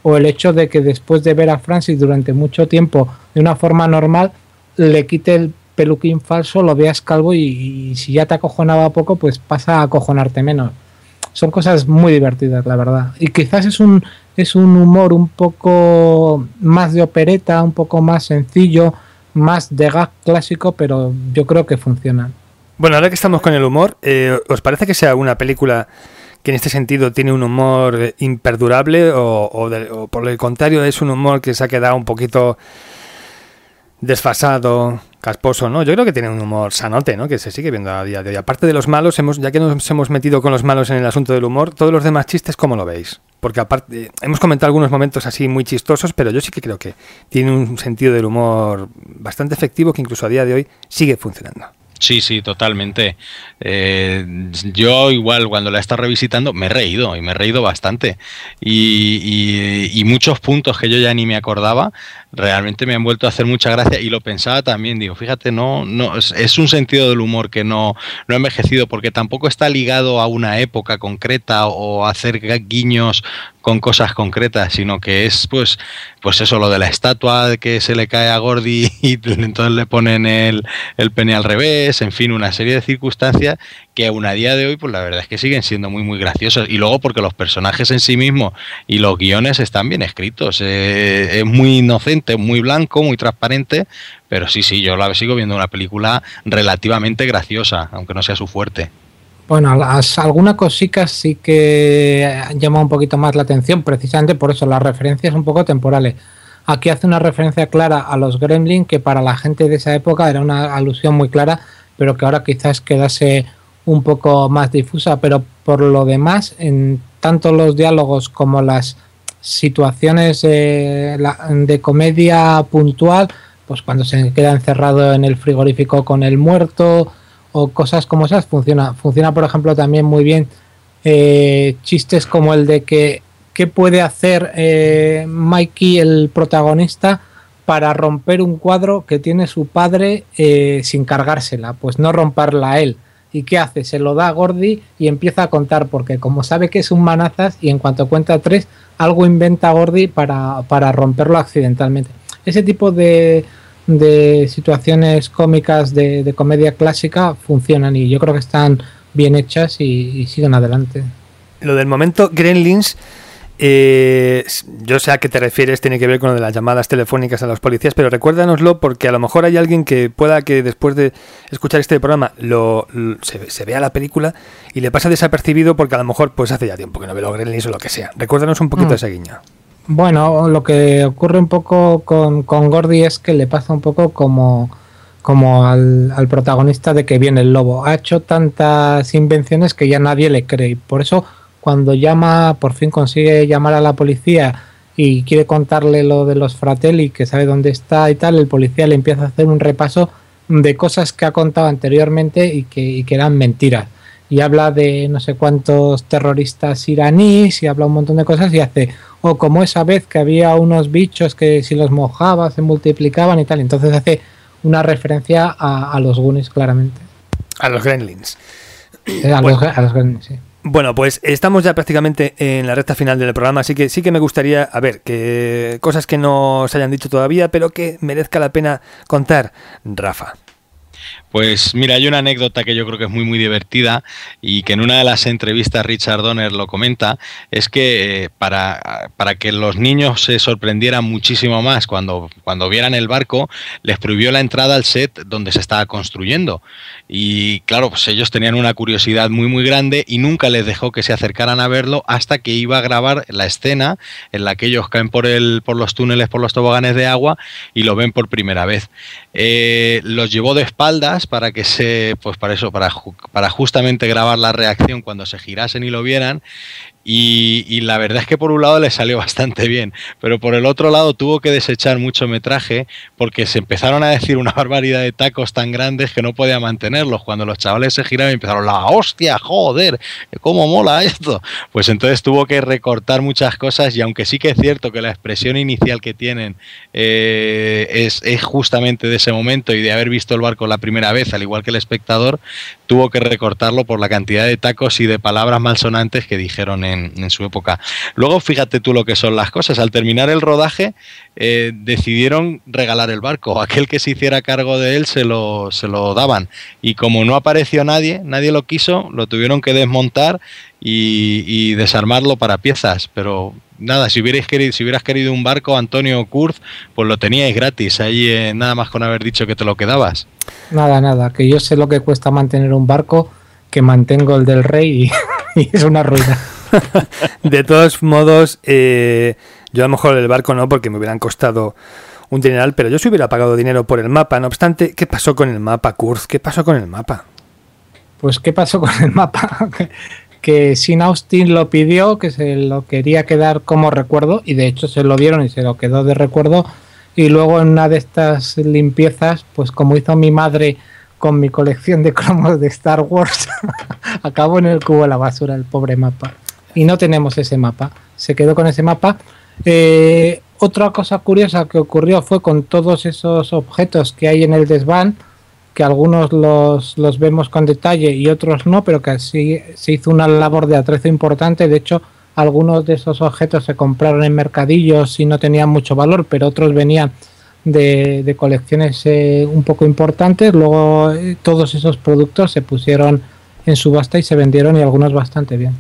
o el hecho de que después de ver a Francis durante mucho tiempo de una forma normal, le quite el peluquín falso, lo veas calvo y, y si ya te acojonaba poco, pues pasa a acojonarte menos. Son cosas muy divertidas, la verdad. Y quizás es un, es un humor un poco más de opereta, un poco más sencillo, más de gag clásico, pero yo creo que funciona. Bueno, ahora que estamos con el humor, eh, ¿os parece que sea una película que en este sentido tiene un humor imperdurable o, o, de, o por el contrario es un humor que se ha quedado un poquito desfasado, casposo, ¿no? Yo creo que tiene un humor sanote, ¿no? Que se sigue viendo a día de hoy. Aparte de los malos, hemos, ya que nos hemos metido con los malos en el asunto del humor, todos los demás chistes, ¿cómo lo veis? Porque aparte, hemos comentado algunos momentos así muy chistosos, pero yo sí que creo que tiene un sentido del humor bastante efectivo que incluso a día de hoy sigue funcionando. Sí, sí, totalmente. Eh, yo igual cuando la he estado revisitando me he reído y me he reído bastante y, y, y muchos puntos que yo ya ni me acordaba realmente me han vuelto a hacer mucha gracia y lo pensaba también, digo, fíjate, no, no es, es un sentido del humor que no, no ha envejecido porque tampoco está ligado a una época concreta o a hacer guiños con cosas concretas, sino que es pues pues eso, lo de la estatua que se le cae a Gordy y entonces le ponen el, el pene al revés, en fin, una serie de circunstancias que aún a día de hoy pues la verdad es que siguen siendo muy muy graciosos y luego porque los personajes en sí mismos y los guiones están bien escritos, eh, es muy inocente, muy blanco, muy transparente, pero sí, sí, yo la sigo viendo una película relativamente graciosa, aunque no sea su fuerte. Bueno, las, alguna cosica sí que llama un poquito más la atención, precisamente por eso, las referencias un poco temporales. Aquí hace una referencia clara a los Gremlins, que para la gente de esa época era una alusión muy clara, pero que ahora quizás quedase un poco más difusa, pero por lo demás, en tanto los diálogos como las situaciones de, de comedia puntual, pues cuando se queda encerrado en el frigorífico con el muerto o cosas como esas, funciona. Funciona, por ejemplo, también muy bien eh, chistes como el de que qué puede hacer eh, Mikey, el protagonista, para romper un cuadro que tiene su padre eh, sin cargársela, pues no romperla a él. ¿Y qué hace? Se lo da a Gordy y empieza a contar, porque como sabe que es un manazas y en cuanto cuenta tres, algo inventa Gordy para, para romperlo accidentalmente. Ese tipo de, de situaciones cómicas de, de comedia clásica funcionan y yo creo que están bien hechas y, y siguen adelante. Lo del momento Gremlins, eh, yo sé a qué te refieres, tiene que ver con lo de las llamadas telefónicas a los policías, pero recuérdanoslo porque a lo mejor hay alguien que pueda que después de escuchar este programa lo, lo se, se vea la película y le pasa desapercibido porque a lo mejor pues hace ya tiempo que no ve los Gremlins o lo que sea. Recuérdanos un poquito mm. ese guiño. Bueno, lo que ocurre un poco con, con Gordy es que le pasa un poco como, como al, al protagonista de Que viene el lobo. Ha hecho tantas invenciones que ya nadie le cree. Por eso, cuando llama, por fin consigue llamar a la policía y quiere contarle lo de los Fratelli, que sabe dónde está y tal, el policía le empieza a hacer un repaso de cosas que ha contado anteriormente y que, y que eran mentiras. Y habla de no sé cuántos terroristas iraníes y habla un montón de cosas y hace, o oh, como esa vez que había unos bichos que si los mojabas se multiplicaban y tal. Entonces hace una referencia a, a los Goonies claramente. A los Gremlins. Eh, a, bueno. los, a los Gremlins, sí. Bueno, pues estamos ya prácticamente en la recta final del programa, así que sí que me gustaría, a ver, que cosas que no se hayan dicho todavía, pero que merezca la pena contar, Rafa. Pues mira, hay una anécdota que yo creo que es muy muy divertida y que en una de las entrevistas Richard Donner lo comenta, es que eh, para, para que los niños se sorprendieran muchísimo más cuando, cuando vieran el barco, les prohibió la entrada al set donde se estaba construyendo. Y claro, pues ellos tenían una curiosidad muy muy grande y nunca les dejó que se acercaran a verlo hasta que iba a grabar la escena en la que ellos caen por, el, por los túneles, por los toboganes de agua y lo ven por primera vez. Eh, los llevó de espaldas para que se, pues para eso, para, para justamente grabar la reacción cuando se girasen y lo vieran. Y, y la verdad es que por un lado le salió bastante bien, pero por el otro lado tuvo que desechar mucho metraje porque se empezaron a decir una barbaridad de tacos tan grandes que no podía mantenerlos. Cuando los chavales se giraron y empezaron, la hostia, joder, cómo mola esto. Pues entonces tuvo que recortar muchas cosas y aunque sí que es cierto que la expresión inicial que tienen eh, es, es justamente de ese momento y de haber visto el barco la primera vez, al igual que el espectador, tuvo que recortarlo por la cantidad de tacos y de palabras malsonantes que dijeron en en, en su época. Luego, fíjate tú lo que son las cosas. Al terminar el rodaje, eh, decidieron regalar el barco. Aquel que se hiciera cargo de él se lo, se lo daban. Y como no apareció nadie, nadie lo quiso, lo tuvieron que desmontar y, y desarmarlo para piezas. Pero nada, si hubierais querido, si hubieras querido un barco, Antonio Kurz, pues lo teníais gratis. Ahí eh, nada más con haber dicho que te lo quedabas. Nada, nada, que yo sé lo que cuesta mantener un barco, que mantengo el del rey y, y es una ruina. De todos modos, eh, yo a lo mejor el barco no, porque me hubieran costado un dineral, pero yo sí hubiera pagado dinero por el mapa. No obstante, ¿qué pasó con el mapa, Kurz? ¿Qué pasó con el mapa? Pues, ¿qué pasó con el mapa? Que Sean Austin lo pidió, que se lo quería quedar como recuerdo, y de hecho se lo dieron y se lo quedó de recuerdo. Y luego en una de estas limpiezas, pues como hizo mi madre con mi colección de cromos de Star Wars, acabó en el cubo de la basura el pobre mapa. Y no tenemos ese mapa. Se quedó con ese mapa. Eh, otra cosa curiosa que ocurrió fue con todos esos objetos que hay en el desván, que algunos los, los vemos con detalle y otros no, pero que así se hizo una labor de atrezo importante. De hecho, algunos de esos objetos se compraron en mercadillos y no tenían mucho valor, pero otros venían de, de colecciones eh, un poco importantes. Luego eh, todos esos productos se pusieron en subasta y se vendieron, y algunos bastante bien.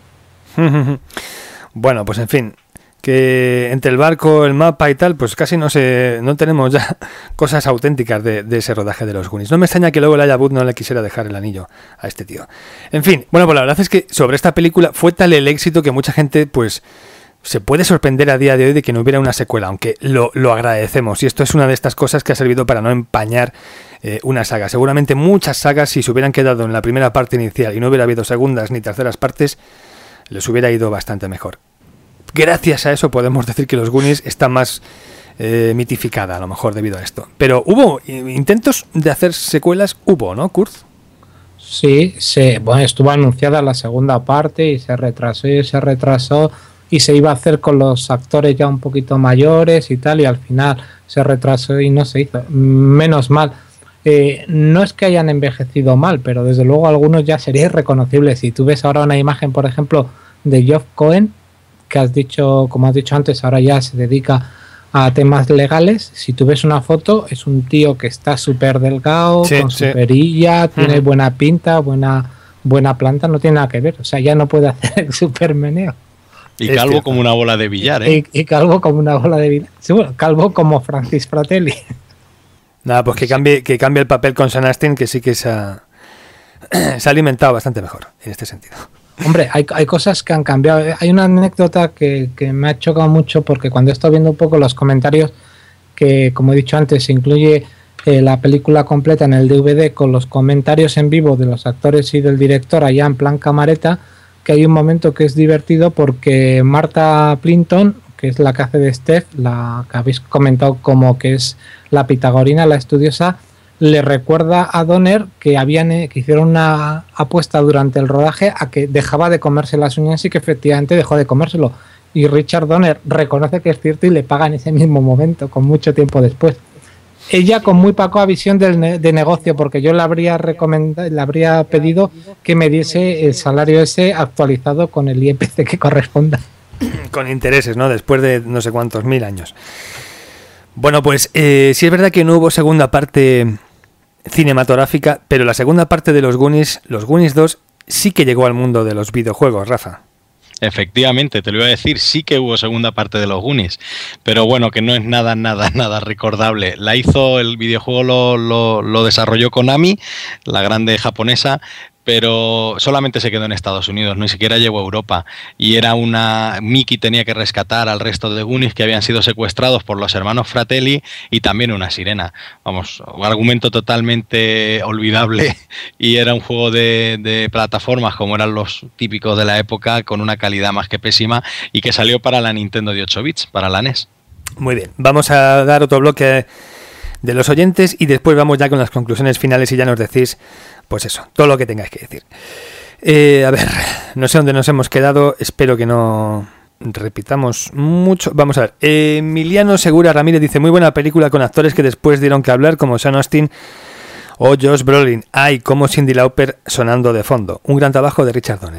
Bueno, pues en fin, que entre el barco, el mapa y tal, pues casi no se, no tenemos ya cosas auténticas de, de ese rodaje de los Goonies. No me extraña que luego el Elijah Wood no le quisiera dejar el anillo a este tío. En fin, bueno, pues la verdad es que sobre esta película fue tal el éxito que mucha gente, pues, se puede sorprender a día de hoy de que no hubiera una secuela, aunque lo, lo agradecemos. Y esto es una de estas cosas que ha servido para no empañar eh, una saga. Seguramente muchas sagas, si se hubieran quedado en la primera parte inicial y no hubiera habido segundas ni terceras partes, les hubiera ido bastante mejor. Gracias a eso podemos decir que los Goonies está más eh, mitificada, a lo mejor debido a esto. Pero hubo intentos de hacer secuelas, hubo, ¿no, Kurz? Sí, se, bueno, estuvo anunciada la segunda parte y se retrasó y se retrasó y se iba a hacer con los actores ya un poquito mayores y tal, y al final se retrasó y no se hizo. Menos mal. Eh, no es que hayan envejecido mal, pero desde luego algunos ya serían irreconocibles. Si tú ves ahora una imagen, por ejemplo, de Geoff Cohen, que has dicho, como has dicho antes, ahora ya se dedica a temas legales. Si tú ves una foto, es un tío que está súper delgado, sí, con sí. su perilla, tiene uh-huh. buena pinta, buena buena planta, no tiene nada que ver. O sea, ya no puede hacer el super meneo. Y calvo este, como una bola de billar, ¿eh? Y, y calvo como una bola de billar. Sí, bueno, calvo como Francis Fratelli. Nada, pues que cambie, que cambie el papel con Sean Astin, que sí que se ha, se ha alimentado bastante mejor en este sentido. Hombre, hay, hay cosas que han cambiado. Hay una anécdota que, que me ha chocado mucho, porque cuando he estado viendo un poco los comentarios, que como he dicho antes, se incluye eh, la película completa en el D V D con los comentarios en vivo de los actores y del director allá en plan camareta, que hay un momento que es divertido porque Marta Plimpton, que es la que hace de Steph, la que habéis comentado como que es la pitagorina, la estudiosa, le recuerda a Donner que habían que hicieron una apuesta durante el rodaje a que dejaba de comerse las uñas y que efectivamente dejó de comérselo. Y Richard Donner reconoce que es cierto y le paga en ese mismo momento, con mucho tiempo después. Ella con muy poca visión del ne- de negocio, porque yo le habría recomendado, le habría pedido que me diese el salario ese actualizado con el I P C que corresponda. Con intereses, ¿no? Después de no sé cuántos mil años. Bueno, pues eh, sí es verdad que no hubo segunda parte cinematográfica, pero la segunda parte de los Goonies, los Goonies dos, sí que llegó al mundo de los videojuegos, Rafa. Efectivamente, te lo iba a decir, sí que hubo segunda parte de los Goonies, pero bueno, que no es nada, nada, nada recordable. La hizo, el videojuego lo, lo, lo desarrolló Konami, la grande japonesa, pero solamente se quedó en Estados Unidos, ni siquiera llegó a Europa. Y era una... Mickey tenía que rescatar al resto de Goonies que habían sido secuestrados por los hermanos Fratelli y también una sirena. Vamos, un argumento totalmente olvidable, y era un juego de, de plataformas como eran los típicos de la época, con una calidad más que pésima, y que salió para la Nintendo de ocho bits, para la N E S. Muy bien, vamos a dar otro bloque de los oyentes y después vamos ya con las conclusiones finales y ya nos decís, pues eso, todo lo que tengáis que decir. Eh, a ver, no sé dónde nos hemos quedado, espero que no repitamos mucho. Vamos a ver, eh, Emiliano Segura Ramírez dice, muy buena película con actores que después dieron que hablar, como Sean Astin o Josh Brolin. Ay, como Cyndi Lauper sonando de fondo. Un gran trabajo de Richard Donner.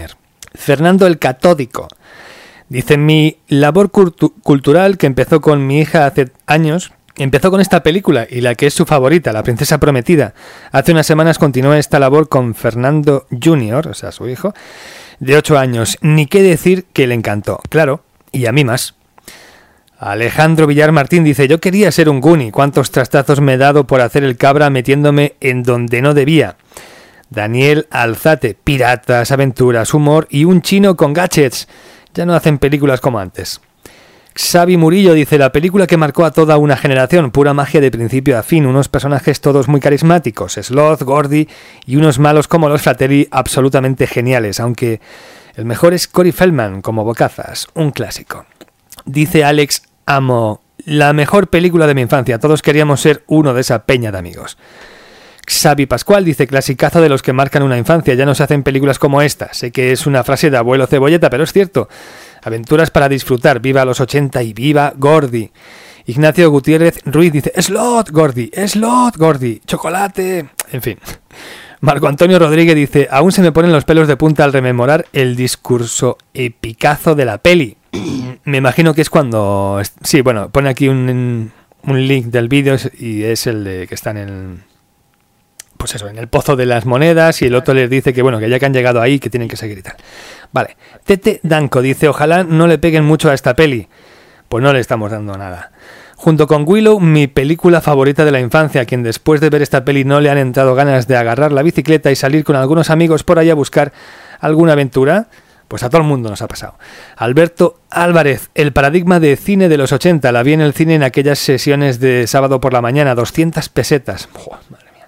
Fernando el Catódico dice: mi labor cultu- cultural, que empezó con mi hija hace años, empezó con esta película y la que es su favorita, La princesa prometida. Hace unas semanas continuó esta labor con Fernando junior, o sea, su hijo, de ocho años. Ni qué decir que le encantó, claro, y a mí más. Alejandro Villar Martín dice: yo quería ser un Goonie, cuántos trastazos me he dado por hacer el cabra metiéndome en donde no debía. Daniel Alzate: piratas, aventuras, humor y un chino con gadgets. Ya no hacen películas como antes. Xavi Murillo dice: la película que marcó a toda una generación, pura magia de principio a fin, unos personajes todos muy carismáticos, Sloth, Gordy y unos malos como los Fratelli absolutamente geniales, aunque el mejor es Corey Feldman como Bocazas, un clásico. Dice Alex Amo: la mejor película de mi infancia, todos queríamos ser uno de esa peña de amigos. Xavi Pascual dice: clasicazo de los que marcan una infancia, ya no se hacen películas como esta. Sé que es una frase de abuelo cebolleta, pero es cierto. Aventuras para disfrutar, viva los ochenta y viva Gordy. Ignacio Gutiérrez Ruiz dice: Slot Gordy, Slot Gordy, chocolate. En fin. Marco Antonio Rodríguez dice: aún se me ponen los pelos de punta al rememorar el discurso epicazo de la peli. Me imagino que es cuando... Sí, bueno, pone aquí un, un link del vídeo y es el de que está en el... Pues eso, en el pozo de las monedas, y el otro les dice que bueno, que ya que han llegado ahí, que tienen que seguir y tal. Vale. Tete Danco dice: ojalá no le peguen mucho a esta peli. Pues no le estamos dando nada. Junto con Willow, mi película favorita de la infancia, a quien después de ver esta peli no le han entrado ganas de agarrar la bicicleta y salir con algunos amigos por ahí a buscar alguna aventura, pues a todo el mundo nos ha pasado. Alberto Álvarez: el paradigma de cine de los ochenta, la vi en el cine en aquellas sesiones de sábado por la mañana, doscientas pesetas. Uf, madre mía.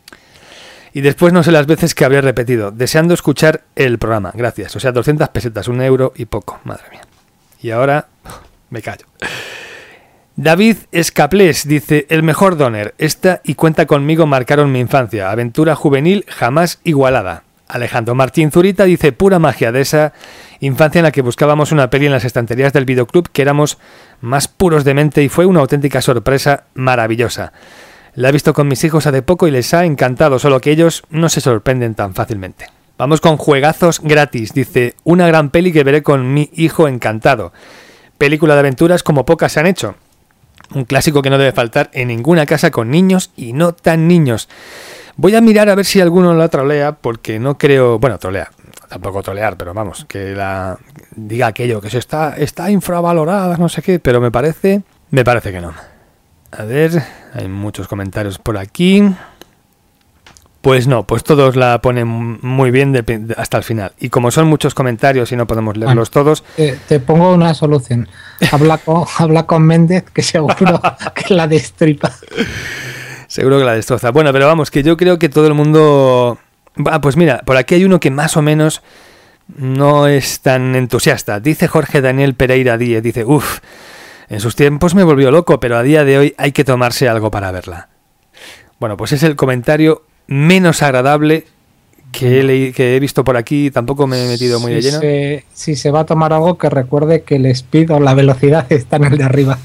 Y después no sé las veces que habré repetido, deseando escuchar el programa. Gracias. O sea, doscientas pesetas, un euro y poco. Madre mía. Y ahora me callo. David Escaplés dice: el mejor Donner. Esta y Cuenta conmigo marcaron mi infancia. Aventura juvenil jamás igualada. Alejandro Martín Zurita dice: pura magia de esa infancia en la que buscábamos una peli en las estanterías del videoclub, que éramos más puros de mente, y fue una auténtica sorpresa maravillosa. La he visto con mis hijos hace poco y les ha encantado, solo que ellos no se sorprenden tan fácilmente. Vamos con juegazos gratis. Dice: una gran peli que veré con mi hijo encantado. Película de aventuras como pocas se han hecho. Un clásico que no debe faltar en ninguna casa con niños y no tan niños. Voy a mirar a ver si alguno la trolea, porque no creo... Bueno, trolea, tampoco trolear, pero vamos, que la diga aquello, que se está, está infravalorada, no sé qué, pero me parece... Me parece que no. A ver, hay muchos comentarios por aquí. Pues no, pues todos la ponen muy bien de, de, hasta el final. Y como son muchos comentarios y no podemos leerlos bueno, todos... Eh, te pongo una solución. Habla con, habla con Méndez, que seguro que la destripa. Seguro que la destroza. Bueno, pero vamos, que yo creo que todo el mundo... Ah, pues mira, por aquí hay uno que más o menos no es tan entusiasta. Dice Jorge Daniel Pereira Díez, dice: uff, en sus tiempos me volvió loco, pero a día de hoy hay que tomarse algo para verla. Bueno, pues es el comentario menos agradable que he, leí, que he visto por aquí. Tampoco me he metido muy si de lleno. Se, si se va a tomar algo, que recuerde que el speed o la velocidad está en el de arriba.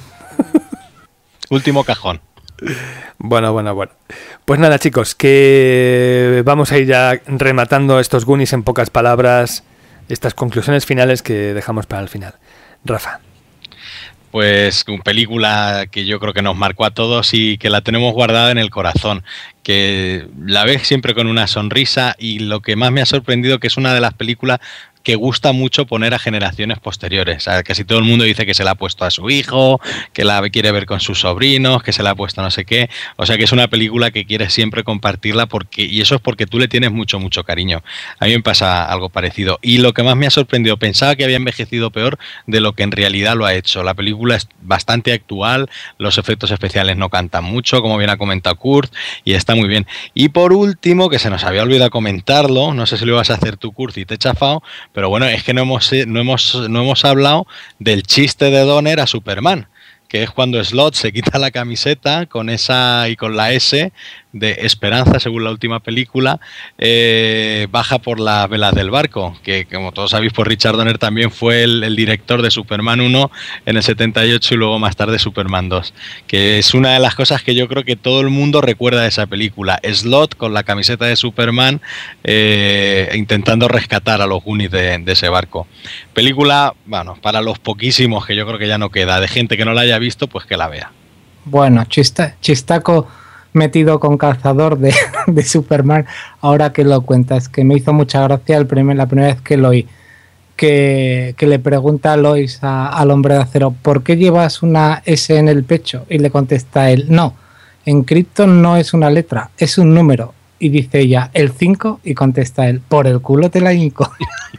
Último cajón. Bueno, bueno, bueno. Pues nada, chicos, que vamos a ir ya rematando estos Goonies en pocas palabras, estas conclusiones finales que dejamos para el final. Rafa. Pues una película que yo creo que nos marcó a todos y que la tenemos guardada en el corazón, que la ves siempre con una sonrisa, y lo que más me ha sorprendido que es una de las películas que gusta mucho poner a generaciones posteriores. O sea, casi todo el mundo dice que se la ha puesto a su hijo, que la quiere ver con sus sobrinos, que se la ha puesto no sé qué. O sea, que es una película que quieres siempre compartirla, porque y eso es porque tú le tienes mucho, mucho cariño. A mí me pasa algo parecido. Y lo que más me ha sorprendido, pensaba que había envejecido peor de lo que en realidad lo ha hecho. La película es bastante actual, los efectos especiales no cantan mucho, como bien ha comentado Kurt, y está muy bien. Y por último, que se nos había olvidado comentarlo, no sé si lo ibas a hacer tú, Kurt, y te he chafado, pero bueno, es que no hemos, no hemos, no hemos hablado del chiste de Donner a Superman, que es cuando Slot se quita la camiseta con esa y con la S de esperanza, según la última película, eh, baja por las velas del barco, que como todos sabéis, pues Richard Donner también fue el, el director de Superman uno en el setenta y ocho y luego más tarde Superman dos, que es una de las cosas que yo creo que todo el mundo recuerda de esa película. Slott con la camiseta de Superman eh, intentando rescatar a los Goonies de, de ese barco. Película, bueno, para los poquísimos, que yo creo que ya no queda, de gente que no la haya visto, pues que la vea. Bueno, chista, chistaco metido con calzador de, de Superman, ahora que lo cuentas, que me hizo mucha gracia el primer, la primera vez que lo oí, que, que le pregunta a Lois a, al hombre de acero, ¿por qué llevas una S en el pecho? Y le contesta él, no, en Krypton no es una letra, es un número. Y dice ella, ¿el cinco? Y contesta él, por el culo te la hinco.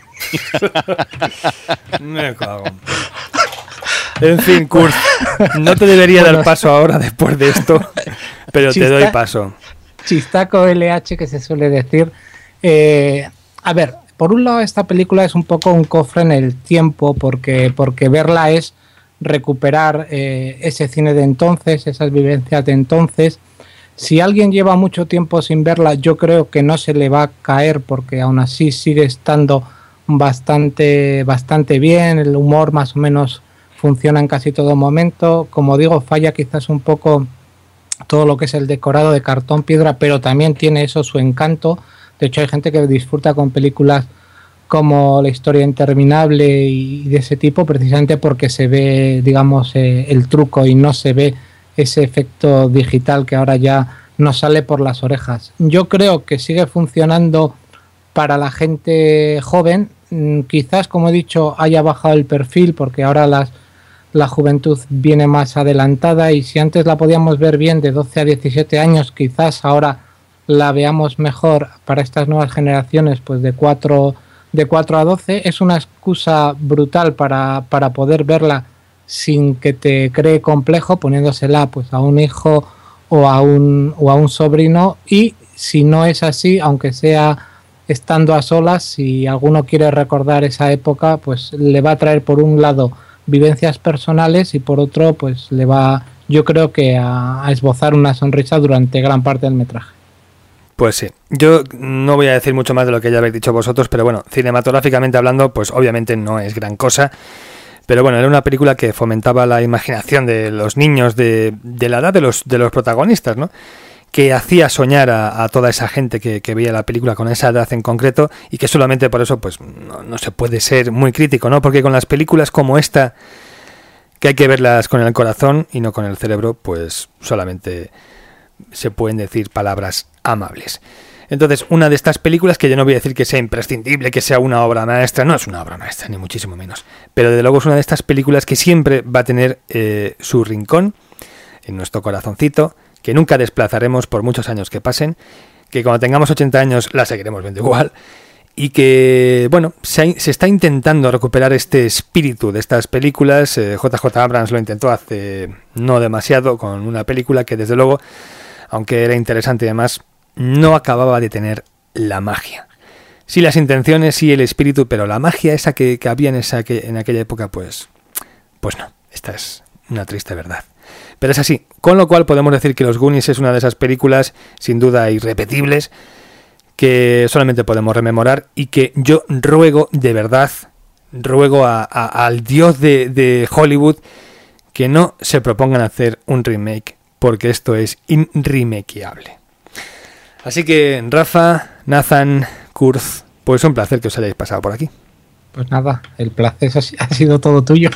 Me cago. En fin, Kurt, no te debería bueno, dar paso ahora después de esto, pero chista, te doy paso. Chistaco L H, que se suele decir. Eh, a ver, por un lado esta película es un poco un cofre en el tiempo, porque, porque verla es recuperar eh, ese cine de entonces, esas vivencias de entonces. Si alguien lleva mucho tiempo sin verla, yo creo que no se le va a caer, porque aún así sigue estando bastante, bastante bien, el humor más o menos funciona en casi todo momento. Como digo, falla quizás un poco todo lo que es el decorado de cartón piedra, pero también tiene eso su encanto. De hecho, hay gente que disfruta con películas como La historia interminable y de ese tipo, precisamente porque se ve, digamos, eh, el truco y no se ve ese efecto digital que ahora ya nos sale por las orejas. Yo creo que sigue funcionando para la gente joven. Quizás, como he dicho, haya bajado el perfil porque ahora las la juventud viene más adelantada, y si antes la podíamos ver bien de doce a diecisiete años, quizás ahora la veamos mejor para estas nuevas generaciones, pues de cuatro de cuatro a doce. Es una excusa brutal para, para poder verla sin que te cree complejo, poniéndosela pues a un hijo o a un, o a un sobrino, y si no es así, aunque sea estando a solas, si alguno quiere recordar esa época, pues le va a traer por un lado vivencias personales y por otro pues le va, yo creo que a, a esbozar una sonrisa durante gran parte del metraje. Pues sí, yo no voy a decir mucho más de lo que ya habéis dicho vosotros, pero bueno, cinematográficamente hablando, pues obviamente no es gran cosa, pero bueno, era una película que fomentaba la imaginación de los niños de, de la edad de los, de los protagonistas, ¿no? Que hacía soñar a, a toda esa gente que, que veía la película con esa edad en concreto, y que solamente por eso pues no, no se puede ser muy crítico, ¿no? Porque con las películas como esta, que hay que verlas con el corazón y no con el cerebro, pues solamente se pueden decir palabras amables. Entonces, una de estas películas, que yo no voy a decir que sea imprescindible, que sea una obra maestra, no es una obra maestra, ni muchísimo menos, pero desde luego es una de estas películas que siempre va a tener eh, su rincón en nuestro corazoncito, que nunca desplazaremos por muchos años que pasen, que cuando tengamos ochenta años la seguiremos viendo igual, y que, bueno, se, se está intentando recuperar este espíritu de estas películas. eh, J J Abrams lo intentó hace no demasiado con una película que, desde luego, aunque era interesante y demás, no acababa de tener la magia. Sí, las intenciones, sí, el espíritu, pero la magia esa que, que había en, esa, que, en aquella época, pues, pues no, esta es una triste verdad. Pero es así, con lo cual podemos decir que Los Goonies es una de esas películas sin duda irrepetibles que solamente podemos rememorar, y que yo ruego, de verdad, ruego a, a, al dios de, de Hollywood que no se propongan hacer un remake, porque esto es inremakeable. Así que, Rafa, Nathan, Kurt, pues un placer que os hayáis pasado por aquí. Pues nada, el placer ha sido todo tuyo.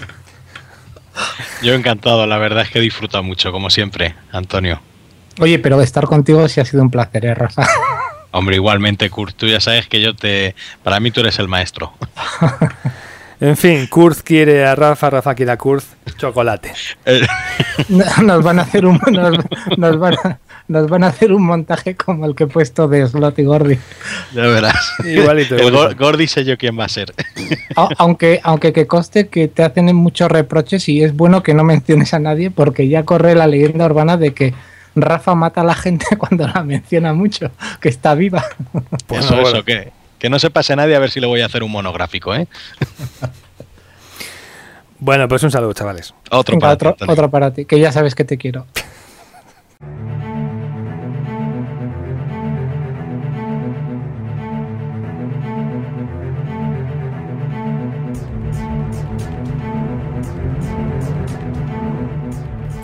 Yo encantado, la verdad es que he disfrutado mucho, como siempre, Antonio. Oye, pero estar contigo sí ha sido un placer, ¿eh, Rafa? Hombre, igualmente, Kurt, tú ya sabes que yo te... Para mí tú eres el maestro. En fin, Kurt quiere a Rafa, Rafa quiere a Kurt, chocolate. Nos van a hacer un... Nos, nos, van a, nos van a hacer un montaje como el que he puesto de Slot y Gordy. Ya verás. Igualito, el igualito. Gordy sé yo quién va a ser. Aunque, aunque que conste que te hacen muchos reproches, y es bueno que no menciones a nadie, porque ya corre la leyenda urbana de que Rafa mata a la gente cuando la menciona mucho, que está viva. Pues eso, bueno. eso, que, que no se pase nadie, a ver si le voy a hacer un monográfico, ¿eh? Bueno, pues un saludo, chavales. Otro Venga, para otro, ti, otro para ti, que ya sabes que te quiero.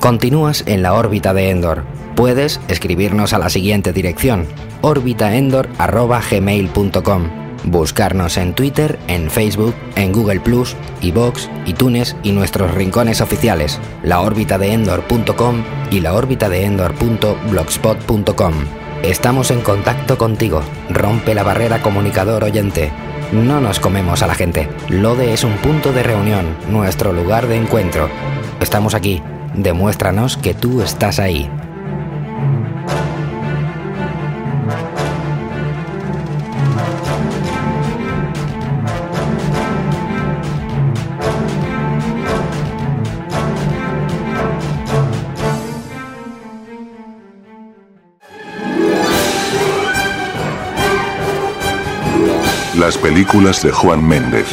Continúas en la órbita de Endor. Puedes escribirnos a la siguiente dirección: orbitaendor arroba gmail punto com. Buscarnos en Twitter, en Facebook, en Google plus, iVoox, iTunes y nuestros rincones oficiales, la órbita de endor punto com y la órbita de endor punto blogspot punto com. Estamos en contacto contigo. Rompe la barrera comunicador oyente. No nos comemos a la gente. Lode es un punto de reunión, nuestro lugar de encuentro. Estamos aquí. Demuéstranos que tú estás ahí. Las películas de Juan Méndez.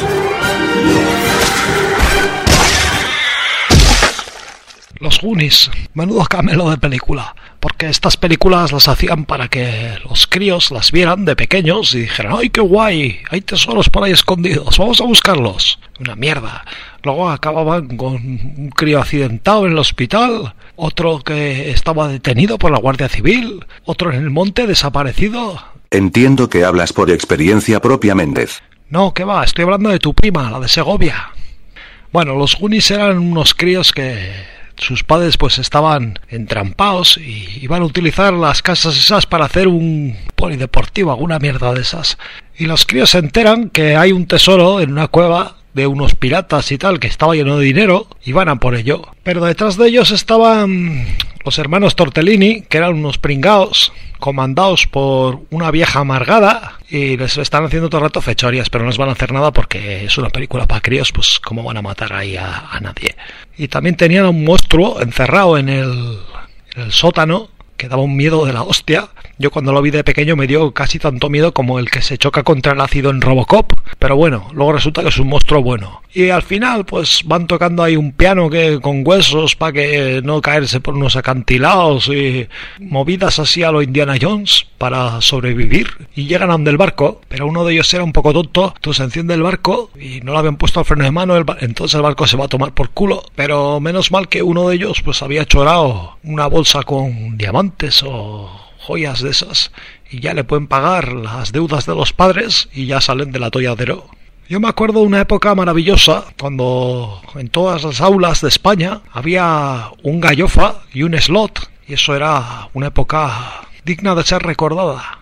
Los Goonies, menudo camelo de película, porque estas películas las hacían para que los críos las vieran de pequeños y dijeran: ¡ay, qué guay! Hay tesoros por ahí escondidos, vamos a buscarlos. Una mierda. Luego acababan con un crío accidentado en el hospital, otro que estaba detenido por la Guardia Civil, otro en el monte desaparecido. Entiendo que hablas por experiencia propia, Méndez. No, ¿qué va? Estoy hablando de tu prima, la de Segovia. Bueno, los Goonies eran unos críos que sus padres pues estaban entrampados y iban a utilizar las casas esas para hacer un polideportivo, alguna mierda de esas. Y los críos se enteran que hay un tesoro en una cueva de unos piratas y tal, que estaba lleno de dinero, y van a por ello. Pero detrás de ellos estaban los hermanos Tortellini, que eran unos pringaos, comandados por una vieja amargada, y les están haciendo todo el rato fechorías, pero no les van a hacer nada porque es una película para críos, pues cómo van a matar ahí a, a nadie. Y también tenían a un monstruo encerrado en el, en el sótano, que daba un miedo de la hostia. Yo cuando lo vi de pequeño me dio casi tanto miedo como el que se choca contra el ácido en Robocop, pero bueno, luego resulta que es un monstruo bueno. Y al final pues van tocando ahí un piano que con huesos para que no caerse por unos acantilados y movidas así a lo Indiana Jones para sobrevivir. Y llegan a donde el barco, pero uno de ellos era un poco tonto, entonces enciende el barco y no le habían puesto el freno de mano, el bar- entonces el barco se va a tomar por culo. Pero menos mal que uno de ellos pues había chorado una bolsa con diamantes o joyas de esas, y ya le pueden pagar las deudas de los padres y ya salen del atolladero. Yo me acuerdo de una época maravillosa cuando en todas las aulas de España había un gallofa y un slot, y eso era una época digna de ser recordada.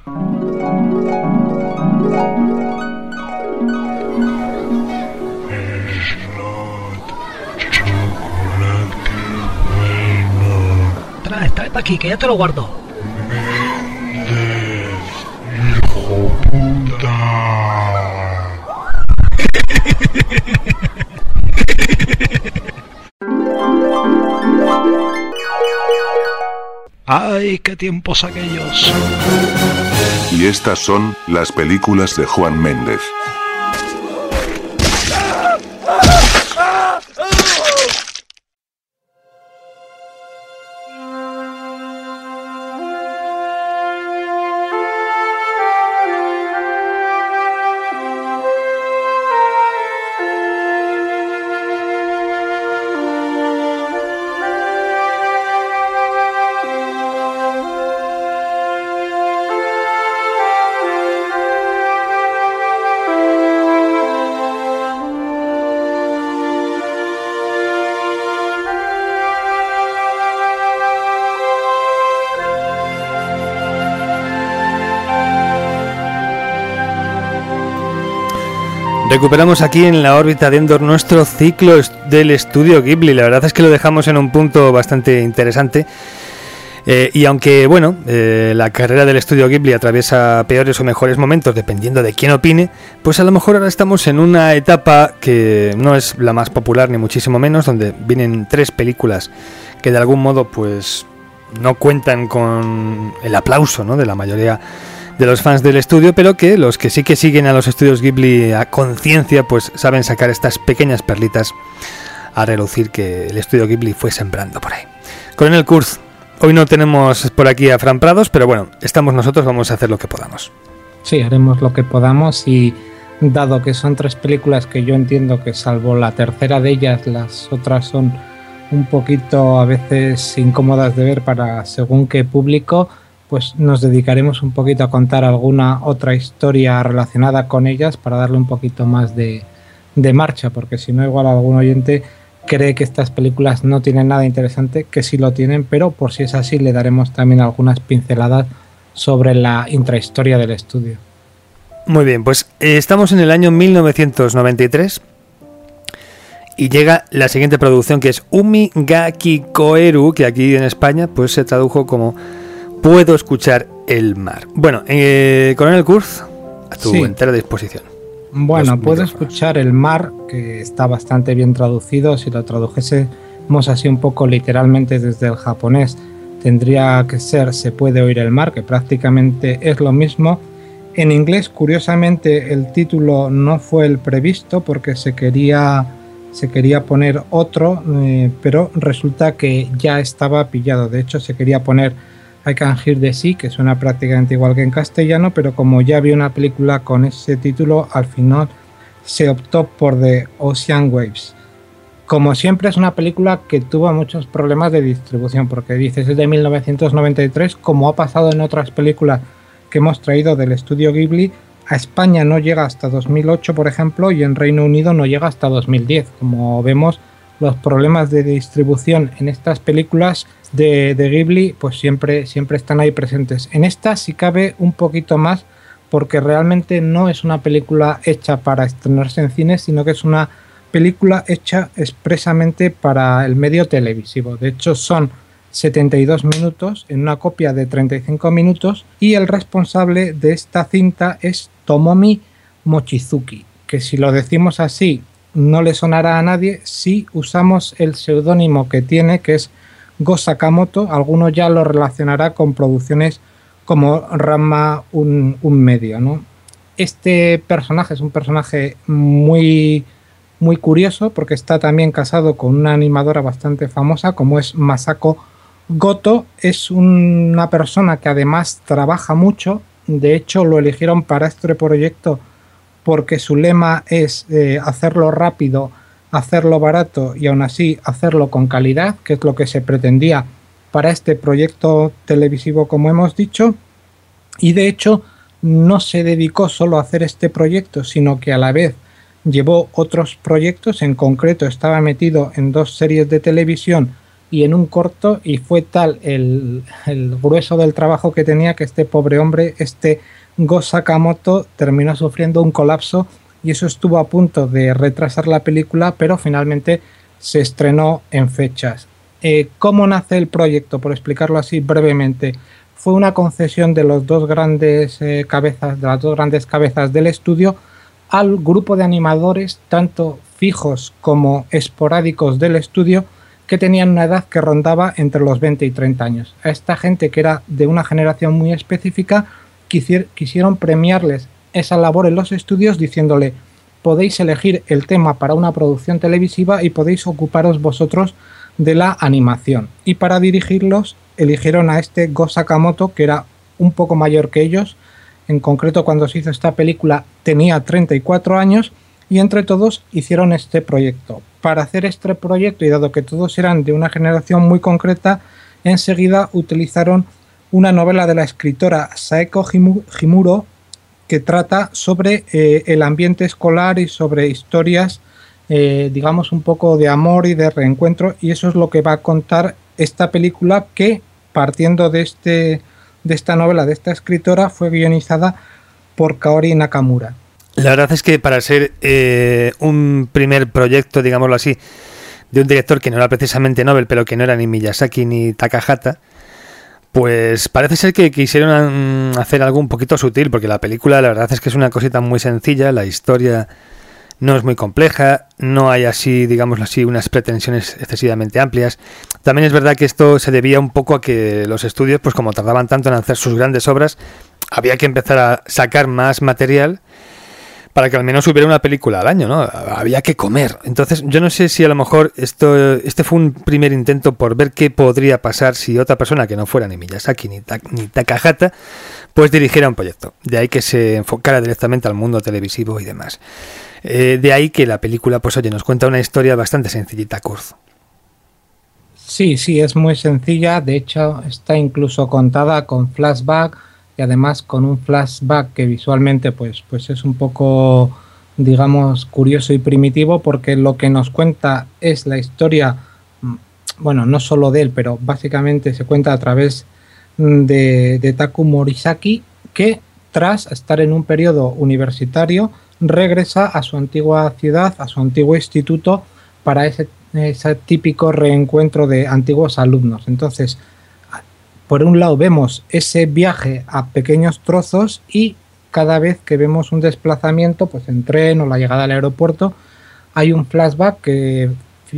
Trae, trae para aquí, que ya te lo guardo. ¡Hijo puta! ¡Ay, qué tiempos aquellos! Y estas son las películas de Juan Méndez. Recuperamos aquí en la órbita de Endor nuestro ciclo del estudio Ghibli. La verdad es que lo dejamos en un punto bastante interesante. Eh, y aunque, bueno, eh, la carrera del estudio Ghibli atraviesa peores o mejores momentos dependiendo de quién opine, pues a lo mejor ahora estamos en una etapa que no es la más popular ni muchísimo menos, donde vienen tres películas que de algún modo pues no cuentan con el aplauso, ¿no?, de la mayoría de los fans del estudio, pero que los que sí que siguen a los estudios Ghibli a conciencia pues saben sacar estas pequeñas perlitas a relucir que el estudio Ghibli fue sembrando por ahí. Coronel Kurz, hoy no tenemos por aquí a Fran Prados, pero bueno, estamos nosotros, vamos a hacer lo que podamos. Sí, haremos lo que podamos, y dado que son tres películas que yo entiendo que salvo la tercera de ellas las otras son un poquito a veces incómodas de ver para según qué público, pues nos dedicaremos un poquito a contar alguna otra historia relacionada con ellas para darle un poquito más de, de marcha, porque si no igual algún oyente cree que estas películas no tienen nada interesante, que sí lo tienen, pero por si es así le daremos también algunas pinceladas sobre la intrahistoria del estudio. Muy bien, pues eh, estamos en el año mil novecientos noventa y tres y llega la siguiente producción, que es Umi ga Kikoeru, que aquí en España pues se tradujo como Puedo escuchar el mar. Bueno, eh, Coronel Kurz, a tu sí. entera disposición. Bueno, Puedo escuchar el mar, que está bastante bien traducido. Si lo tradujésemos así un poco literalmente desde el japonés, tendría que ser Se puede oír el mar, que prácticamente es lo mismo. En inglés, curiosamente, el título no fue el previsto porque se quería, se quería poner otro, eh, pero resulta que ya estaba pillado. De hecho, se quería poner I Can Hear the Sea, que suena prácticamente igual que en castellano, pero como ya había una película con ese título, al final se optó por The Ocean Waves. Como siempre, es una película que tuvo muchos problemas de distribución, porque dices es de mil novecientos noventa y tres, como ha pasado en otras películas que hemos traído del estudio Ghibli. A España no llega hasta dos mil ocho, por ejemplo, y en Reino Unido no llega hasta dos mil diez. Como vemos, los problemas de distribución en estas películas de, de Ghibli pues siempre, siempre están ahí presentes. En esta sí cabe un poquito más, porque realmente no es una película hecha para estrenarse en cine, sino que es una película hecha expresamente para el medio televisivo. De hecho, son setenta y dos minutos en una copia de treinta y cinco minutos, y el responsable de esta cinta es Tomomi Mochizuki, que si lo decimos así no le sonará a nadie si usamos el seudónimo que tiene, que es Go Sakamoto. Alguno ya lo relacionará con producciones como Ranma un, un medio, ¿no? Este personaje es un personaje muy, muy curioso, porque está también casado con una animadora bastante famosa como es Masako Goto. Es una persona que además trabaja mucho. De hecho, lo eligieron para este proyecto porque su lema es eh, hacerlo rápido, hacerlo barato y aún así hacerlo con calidad, que es lo que se pretendía para este proyecto televisivo, como hemos dicho. Y de hecho no se dedicó solo a hacer este proyecto, sino que a la vez llevó otros proyectos. En concreto estaba metido en dos series de televisión y en un corto, y fue tal el, el grueso del trabajo que tenía que este pobre hombre, este Go Sakamoto, terminó sufriendo un colapso, y eso estuvo a punto de retrasar la película, pero finalmente se estrenó en fechas. Eh, ¿Cómo nace el proyecto? Por explicarlo así brevemente, fue una concesión de los dos grandes eh, cabezas, de las dos grandes cabezas del estudio, al grupo de animadores, tanto fijos como esporádicos del estudio, que tenían una edad que rondaba entre los veinte y treinta años. A esta gente, que era de una generación muy específica, quisieron premiarles esa labor en los estudios, diciéndole: podéis elegir el tema para una producción televisiva y podéis ocuparos vosotros de la animación. Y para dirigirlos eligieron a este Go Sakamoto, que era un poco mayor que ellos. En concreto, cuando se hizo esta película tenía treinta y cuatro años, y entre todos hicieron este proyecto. Para hacer este proyecto, y dado que todos eran de una generación muy concreta, enseguida utilizaron una novela de la escritora Saeko Himuro, que trata sobre eh, el ambiente escolar y sobre historias, eh, digamos, un poco de amor y de reencuentro, y eso es lo que va a contar esta película, que, partiendo de, este, de esta novela de esta escritora, fue guionizada por Kaori Nakamura. La verdad es que para ser eh, un primer proyecto, digámoslo así, de un director que no era precisamente Nobel, pero que no era ni Miyazaki ni Takahata, pues parece ser que quisieron hacer algo un poquito sutil, porque la película, la verdad es que es una cosita muy sencilla, la historia no es muy compleja, no hay así, digámoslo así, unas pretensiones excesivamente amplias. También es verdad que esto se debía un poco a que los estudios, pues como tardaban tanto en hacer sus grandes obras, había que empezar a sacar más material para que al menos hubiera una película al año, ¿no? Había que comer. Entonces, yo no sé si a lo mejor esto este fue un primer intento por ver qué podría pasar si otra persona que no fuera ni Miyazaki ni, Ta- ni Takahata, pues dirigiera un proyecto. De ahí que se enfocara directamente al mundo televisivo y demás. Eh, de ahí que la película, pues oye, nos cuenta una historia bastante sencillita, Kurz. Sí, sí, es muy sencilla. De hecho, está incluso contada con flashback y además con un flashback que visualmente pues, pues es un poco, digamos, curioso y primitivo, porque lo que nos cuenta es la historia, bueno, no solo de él, pero básicamente se cuenta a través de, de Taku Morisaki, que tras estar en un periodo universitario regresa a su antigua ciudad, a su antiguo instituto, para ese, ese típico reencuentro de antiguos alumnos. Entonces, por un lado vemos ese viaje a pequeños trozos, y cada vez que vemos un desplazamiento, pues en tren o la llegada al aeropuerto, hay un flashback que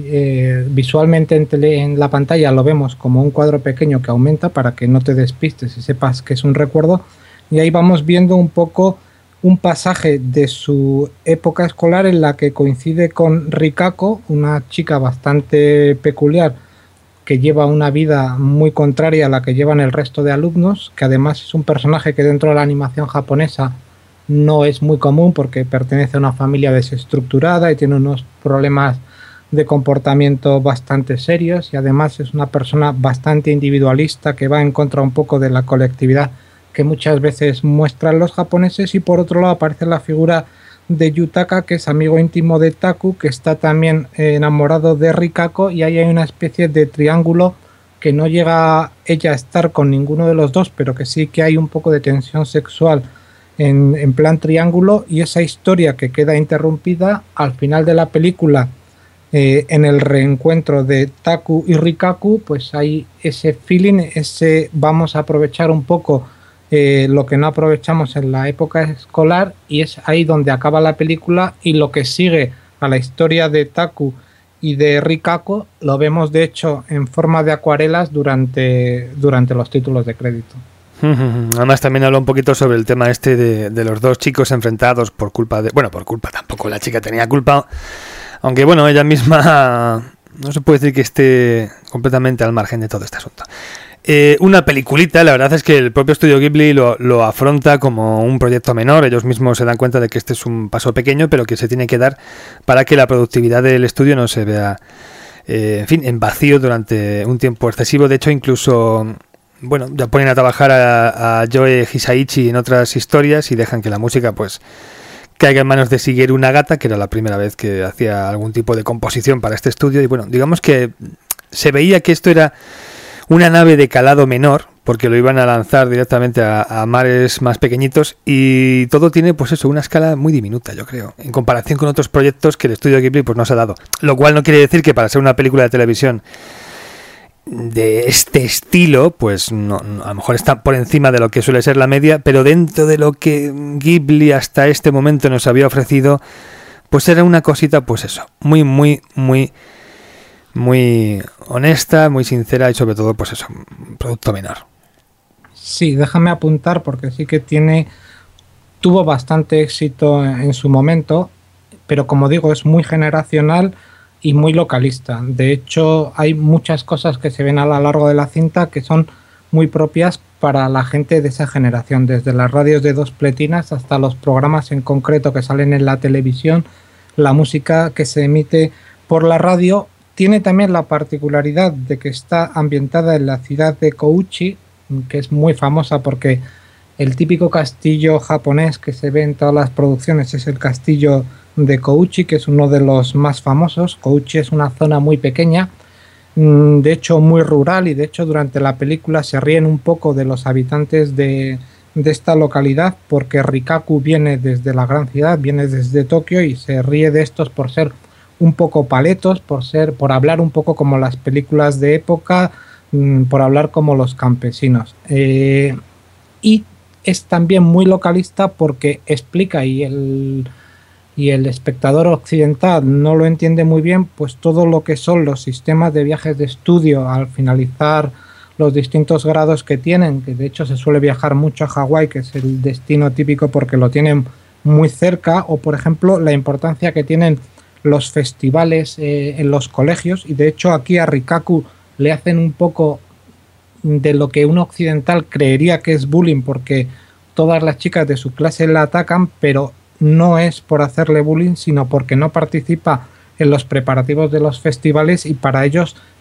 eh, visualmente en, tele, en la pantalla lo vemos como un cuadro pequeño que aumenta para que no te despistes y sepas que es un recuerdo, y ahí vamos viendo un poco un pasaje de su época escolar en la que coincide con Rikako, una chica bastante peculiar que lleva una vida muy contraria a la que llevan el resto de alumnos, que además es un personaje que dentro de la animación japonesa no es muy común porque pertenece a una familia desestructurada y tiene unos problemas de comportamiento bastante serios, y además es una persona bastante individualista que va en contra un poco de la colectividad que muchas veces muestran los japoneses. Y por otro lado aparece la figura de Yutaka, que es amigo íntimo de Taku, que está también enamorado de Rikako, y ahí hay una especie de triángulo que no llega ella a estar con ninguno de los dos, pero que sí que hay un poco de tensión sexual en, en plan triángulo, y esa historia que queda interrumpida al final de la película eh, en el reencuentro de Taku y Rikako, pues hay ese feeling, ese vamos a aprovechar un poco Eh, lo que no aprovechamos en la época escolar, y es ahí donde acaba la película, y lo que sigue a la historia de Taku y de Rikako lo vemos de hecho en forma de acuarelas durante, durante los títulos de crédito. Además también habla un poquito sobre el tema este de, de los dos chicos enfrentados por culpa de... Bueno, por culpa tampoco, la chica tenía culpa, aunque bueno, ella misma no se puede decir que esté completamente al margen de todo este asunto. Eh, una peliculita, la verdad es que el propio estudio Ghibli lo, lo afronta como un proyecto menor. Ellos mismos se dan cuenta de que este es un paso pequeño, pero que se tiene que dar para que la productividad del estudio no se vea eh, en fin, en vacío durante un tiempo excesivo. De hecho, incluso bueno, ya ponen a trabajar a, a Joe Hisaichi en otras historias y dejan que la música pues caiga en manos de Shigeru Nagata, que era la primera vez que hacía algún tipo de composición para este estudio. Y bueno, digamos que se veía que esto era una nave de calado menor, porque lo iban a lanzar directamente a, a mares más pequeñitos, y todo tiene pues eso, una escala muy diminuta, yo creo, en comparación con otros proyectos que el estudio Ghibli pues nos ha dado. Lo cual no quiere decir que para ser una película de televisión de este estilo, pues no, no, a lo mejor está por encima de lo que suele ser la media, pero dentro de lo que Ghibli hasta este momento nos había ofrecido, pues era una cosita, pues eso, muy, muy, muy... muy honesta, muy sincera, y sobre todo pues eso, un producto menor. Sí, déjame apuntar porque sí que tiene tuvo bastante éxito en su momento, pero como digo, es muy generacional y muy localista. De hecho, hay muchas cosas que se ven a lo largo de la cinta que son muy propias para la gente de esa generación, desde las radios de dos pletinas hasta los programas en concreto que salen en la televisión, la música que se emite por la radio. Tiene también la particularidad de que está ambientada en la ciudad de Kouchi, que es muy famosa porque el típico castillo japonés que se ve en todas las producciones es el castillo de Kouchi, que es uno de los más famosos. Kouchi es una zona muy pequeña, de hecho muy rural, y de hecho durante la película se ríen un poco de los habitantes de, de esta localidad, porque Rikako viene desde la gran ciudad, viene desde Tokio, y se ríe de estos por ser un poco paletos, por ser, por hablar un poco como las películas de época, mmm, por hablar como los campesinos. Eh, y es también muy localista porque explica, y el, y el espectador occidental no lo entiende muy bien, pues todo lo que son los sistemas de viajes de estudio al finalizar los distintos grados que tienen, que de hecho se suele viajar mucho a Hawái, que es el destino típico porque lo tienen muy cerca, o por ejemplo la importancia que tienen los festivales eh, en los colegios. Y de hecho aquí a Rikako le hacen un poco de lo que un occidental creería que es bullying, porque todas las chicas de su clase la atacan, pero no es por hacerle bullying, sino porque no participa en los preparativos de los festivales, y para ellos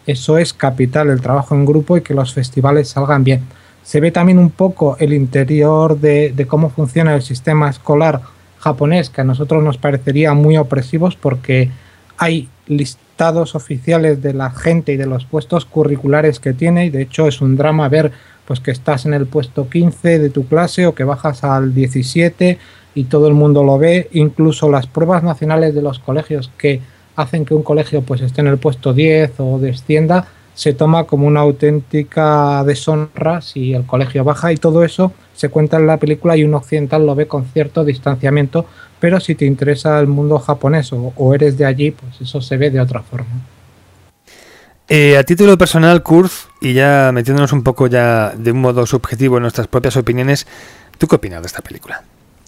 eso es capital, el trabajo en grupo y que los festivales salgan bien. Se ve también un poco el interior de, de cómo funciona el sistema escolar japonés, que a nosotros nos parecería muy opresivos porque hay listados oficiales de la gente y de los puestos curriculares que tiene, y de hecho es un drama ver pues que estás en el puesto quince de tu clase o que bajas al diecisiete y todo el mundo lo ve. Incluso las pruebas nacionales de los colegios que hacen que un colegio pues esté en el puesto diez o descienda, se toma como una auténtica deshonra si el colegio baja, y todo eso se cuenta en la película y un occidental lo ve con cierto distanciamiento, pero si te interesa el mundo japonés o, o eres de allí, pues eso se ve de otra forma. Eh, a título personal, Kurt, y ya metiéndonos un poco ya de un modo subjetivo en nuestras propias opiniones, ¿tú qué opinas de esta película?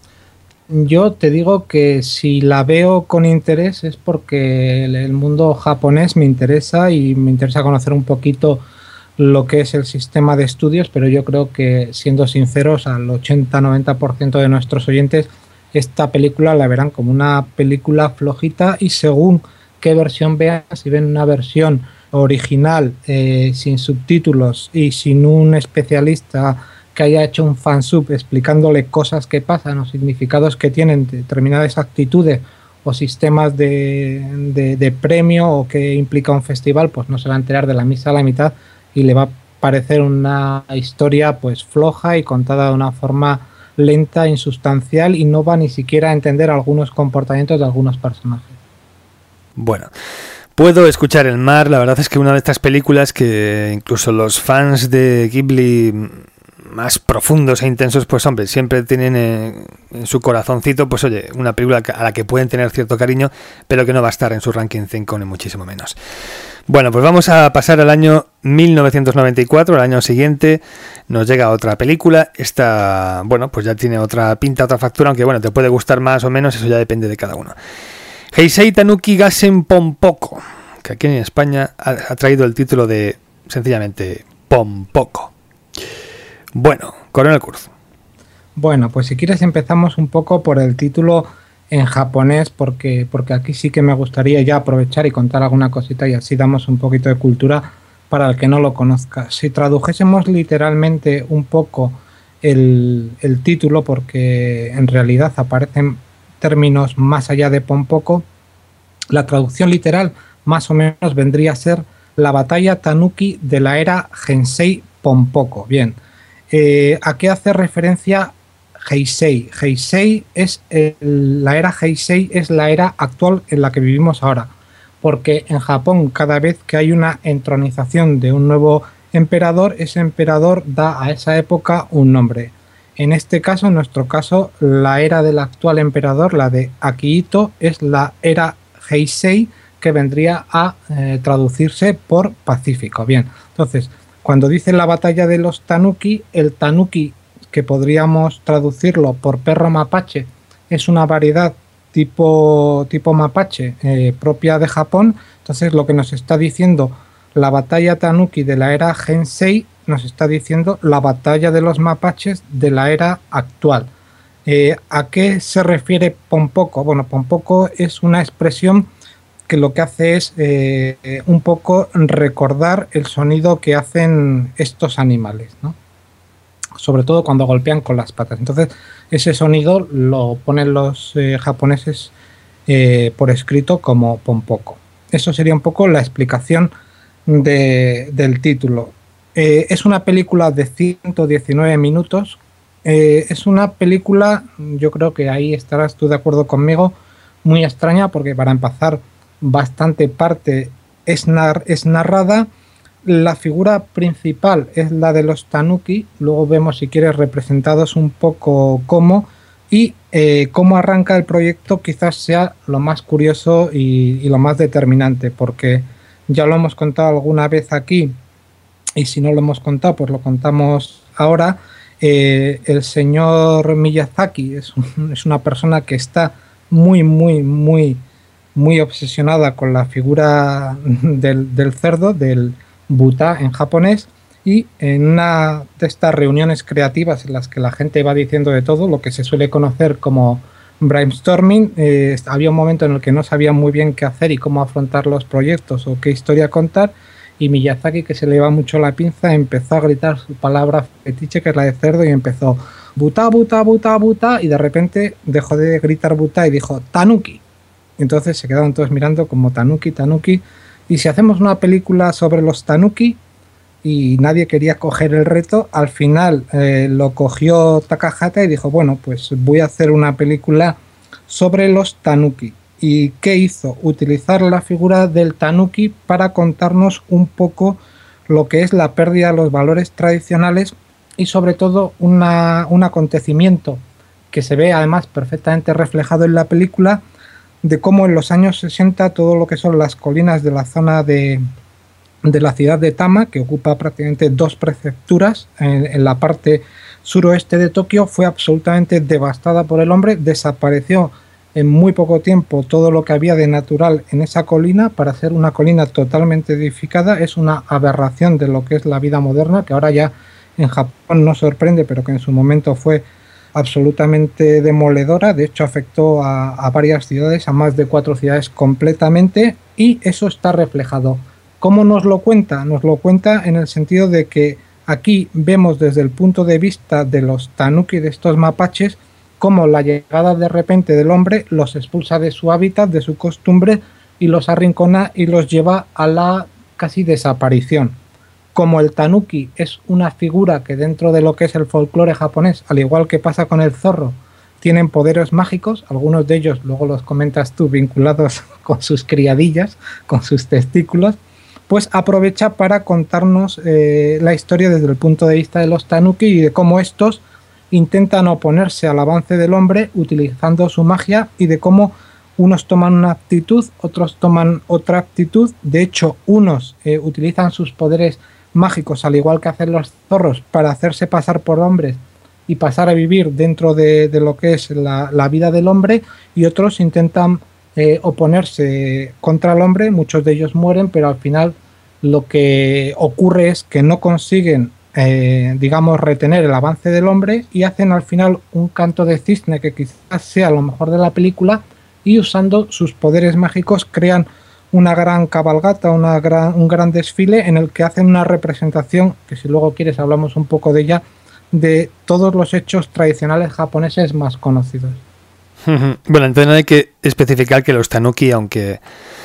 Yo te digo que si la veo con interés es porque el, el mundo japonés me interesa y me interesa conocer un poquito lo que es el sistema de estudios, pero yo creo que, siendo sinceros, al ochenta a noventa por ciento de nuestros oyentes esta película la verán como una película flojita, y según qué versión vean, si ven una versión original eh, sin subtítulos y sin un especialista que haya hecho un fansub explicándole cosas que pasan o significados que tienen determinadas actitudes o sistemas de, de, de premio o que implica un festival, pues no se va a enterar de la misa a la mitad y le va a parecer una historia pues floja y contada de una forma lenta, insustancial, y no va ni siquiera a entender algunos comportamientos de algunos personajes. Bueno, puedo escuchar el mar. La verdad es que una de estas películas que incluso los fans de Ghibli más profundos e intensos, pues hombre, siempre tienen en, en su corazoncito, pues oye, una película a la que pueden tener cierto cariño, pero que no va a estar en su ranking cinco ni muchísimo menos. Bueno, pues vamos a pasar al año mil novecientos noventa y cuatro, al año siguiente nos llega otra película. Esta, bueno, pues ya tiene otra pinta, otra factura, aunque bueno, te puede gustar más o menos, eso ya depende de cada uno. Heisei Tanuki Gassen Pompoko, que aquí en España ha, ha traído el título de, sencillamente, Pompoko. Bueno, Coronel Kurz. Bueno, pues si quieres empezamos un poco por el título en japonés, porque, porque aquí sí que me gustaría ya aprovechar y contar alguna cosita y así damos un poquito de cultura para el que no lo conozca. Si tradujésemos literalmente un poco el, el título, porque en realidad aparecen términos más allá de Pompoko, la traducción literal más o menos vendría a ser la batalla Tanuki de la era Heisei Pompoko. Bien. Eh, ¿A qué hace referencia Heisei? Heisei es el, la era Heisei es la era actual en la que vivimos ahora, porque en Japón cada vez que hay una entronización de un nuevo emperador, ese emperador da a esa época un nombre. En este caso, en nuestro caso, la era del actual emperador, la de Akihito, es la era Heisei, que vendría a eh, traducirse por Pacífico. Bien, entonces, cuando dice la batalla de los Tanuki, el Tanuki, que podríamos traducirlo por perro mapache, es una variedad tipo, tipo mapache eh, propia de Japón. Entonces lo que nos está diciendo la batalla Tanuki de la era Heisei, nos está diciendo la batalla de los mapaches de la era actual. Eh, ¿A qué se refiere Pompoko? Bueno, Pompoko es una expresión que lo que hace es eh, un poco recordar el sonido que hacen estos animales, ¿no? Sobre todo cuando golpean con las patas. Entonces ese sonido lo ponen los eh, japoneses eh, por escrito como Pompoko. Eso sería un poco la explicación de, del título. Eh, es una película de ciento diecinueve minutos. Eh, es una película, yo creo que ahí estarás tú de acuerdo conmigo, muy extraña, porque para empezar bastante parte es, nar- es narrada. La figura principal es la de los Tanuki, luego vemos, si quieres, representados un poco cómo, y eh, cómo arranca el proyecto quizás sea lo más curioso y, y lo más determinante, porque ya lo hemos contado alguna vez aquí, y si no lo hemos contado, pues lo contamos ahora. Eh, el señor Miyazaki es, un, es una persona que está muy, muy, muy, muy obsesionada con la figura del, del cerdo, del buta en japonés, y en una de estas reuniones creativas en las que la gente va diciendo de todo, lo que se suele conocer como brainstorming, eh, había un momento en el que no sabía muy bien qué hacer y cómo afrontar los proyectos o qué historia contar, y Miyazaki, que se le iba mucho la pinza, empezó a gritar su palabra fetiche, que es la de cerdo, y empezó buta, buta, buta, buta, y de repente dejó de gritar buta y dijo tanuki. Entonces se quedaron todos mirando como tanuki, tanuki, y si hacemos una película sobre los tanuki, y nadie quería coger el reto, al final eh, lo cogió Takahata y dijo, bueno, pues voy a hacer una película sobre los tanuki. ¿Y qué hizo? Utilizar la figura del tanuki para contarnos un poco lo que es la pérdida de los valores tradicionales y sobre todo una, un acontecimiento que se ve además perfectamente reflejado en la película, de cómo en los años sesenta todo lo que son las colinas de la zona de, de la ciudad de Tama, que ocupa prácticamente dos prefecturas en, en la parte suroeste de Tokio, fue absolutamente devastada por el hombre, desapareció en muy poco tiempo todo lo que había de natural en esa colina para ser una colina totalmente edificada. Es una aberración de lo que es la vida moderna, que ahora ya en Japón no sorprende, pero que en su momento fue absolutamente demoledora. De hecho afectó a, a varias ciudades, a más de cuatro ciudades completamente, y eso está reflejado. ¿Cómo nos lo cuenta? Nos lo cuenta en el sentido de que aquí vemos desde el punto de vista de los tanuki, de estos mapaches, cómo la llegada de repente del hombre los expulsa de su hábitat, de su costumbre, y los arrincona y los lleva a la casi desaparición. Como el tanuki es una figura que dentro de lo que es el folclore japonés, al igual que pasa con el zorro, tienen poderes mágicos, algunos de ellos, luego los comentas tú, vinculados con sus criadillas, con sus testículos, pues aprovecha para contarnos eh, la historia desde el punto de vista de los tanuki y de cómo estos intentan oponerse al avance del hombre utilizando su magia, y de cómo unos toman una actitud, otros toman otra actitud. De hecho, unos eh, utilizan sus poderes mágicos, al igual que hacen los zorros, para hacerse pasar por hombres y pasar a vivir dentro de, de lo que es la, la vida del hombre, y otros intentan eh, oponerse contra el hombre. Muchos de ellos mueren, pero al final lo que ocurre es que no consiguen Eh, digamos, retener el avance del hombre, y hacen al final un canto de cisne que quizás sea lo mejor de la película, y usando sus poderes mágicos crean una gran cabalgata, una gran, un gran desfile en el que hacen una representación, que si luego quieres hablamos un poco de ella, de todos los hechos tradicionales japoneses más conocidos. Bueno, entonces hay que especificar que los tanuki, aunque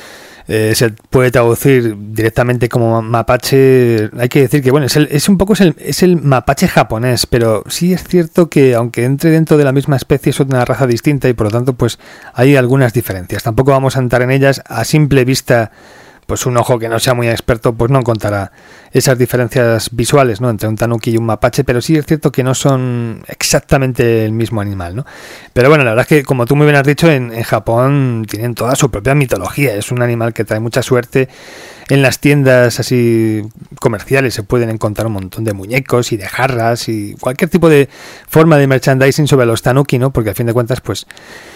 Eh, se puede traducir directamente como mapache, hay que decir que bueno, es, el, es un poco es el, es el mapache japonés, pero sí es cierto que aunque entre dentro de la misma especie es una raza distinta, y por lo tanto pues hay algunas diferencias. Tampoco vamos a entrar en ellas. A simple vista, pues un ojo que no sea muy experto pues no encontrará esas diferencias visuales, ¿no?, entre un tanuki y un mapache, pero sí es cierto que no son exactamente el mismo animal, ¿no? Pero bueno, la verdad es que, como tú muy bien has dicho, en, en Japón tienen toda su propia mitología. Es un animal que trae mucha suerte. En las tiendas así comerciales se pueden encontrar un montón de muñecos y de jarras y cualquier tipo de forma de merchandising sobre los tanuki, ¿no? Porque a fin de cuentas pues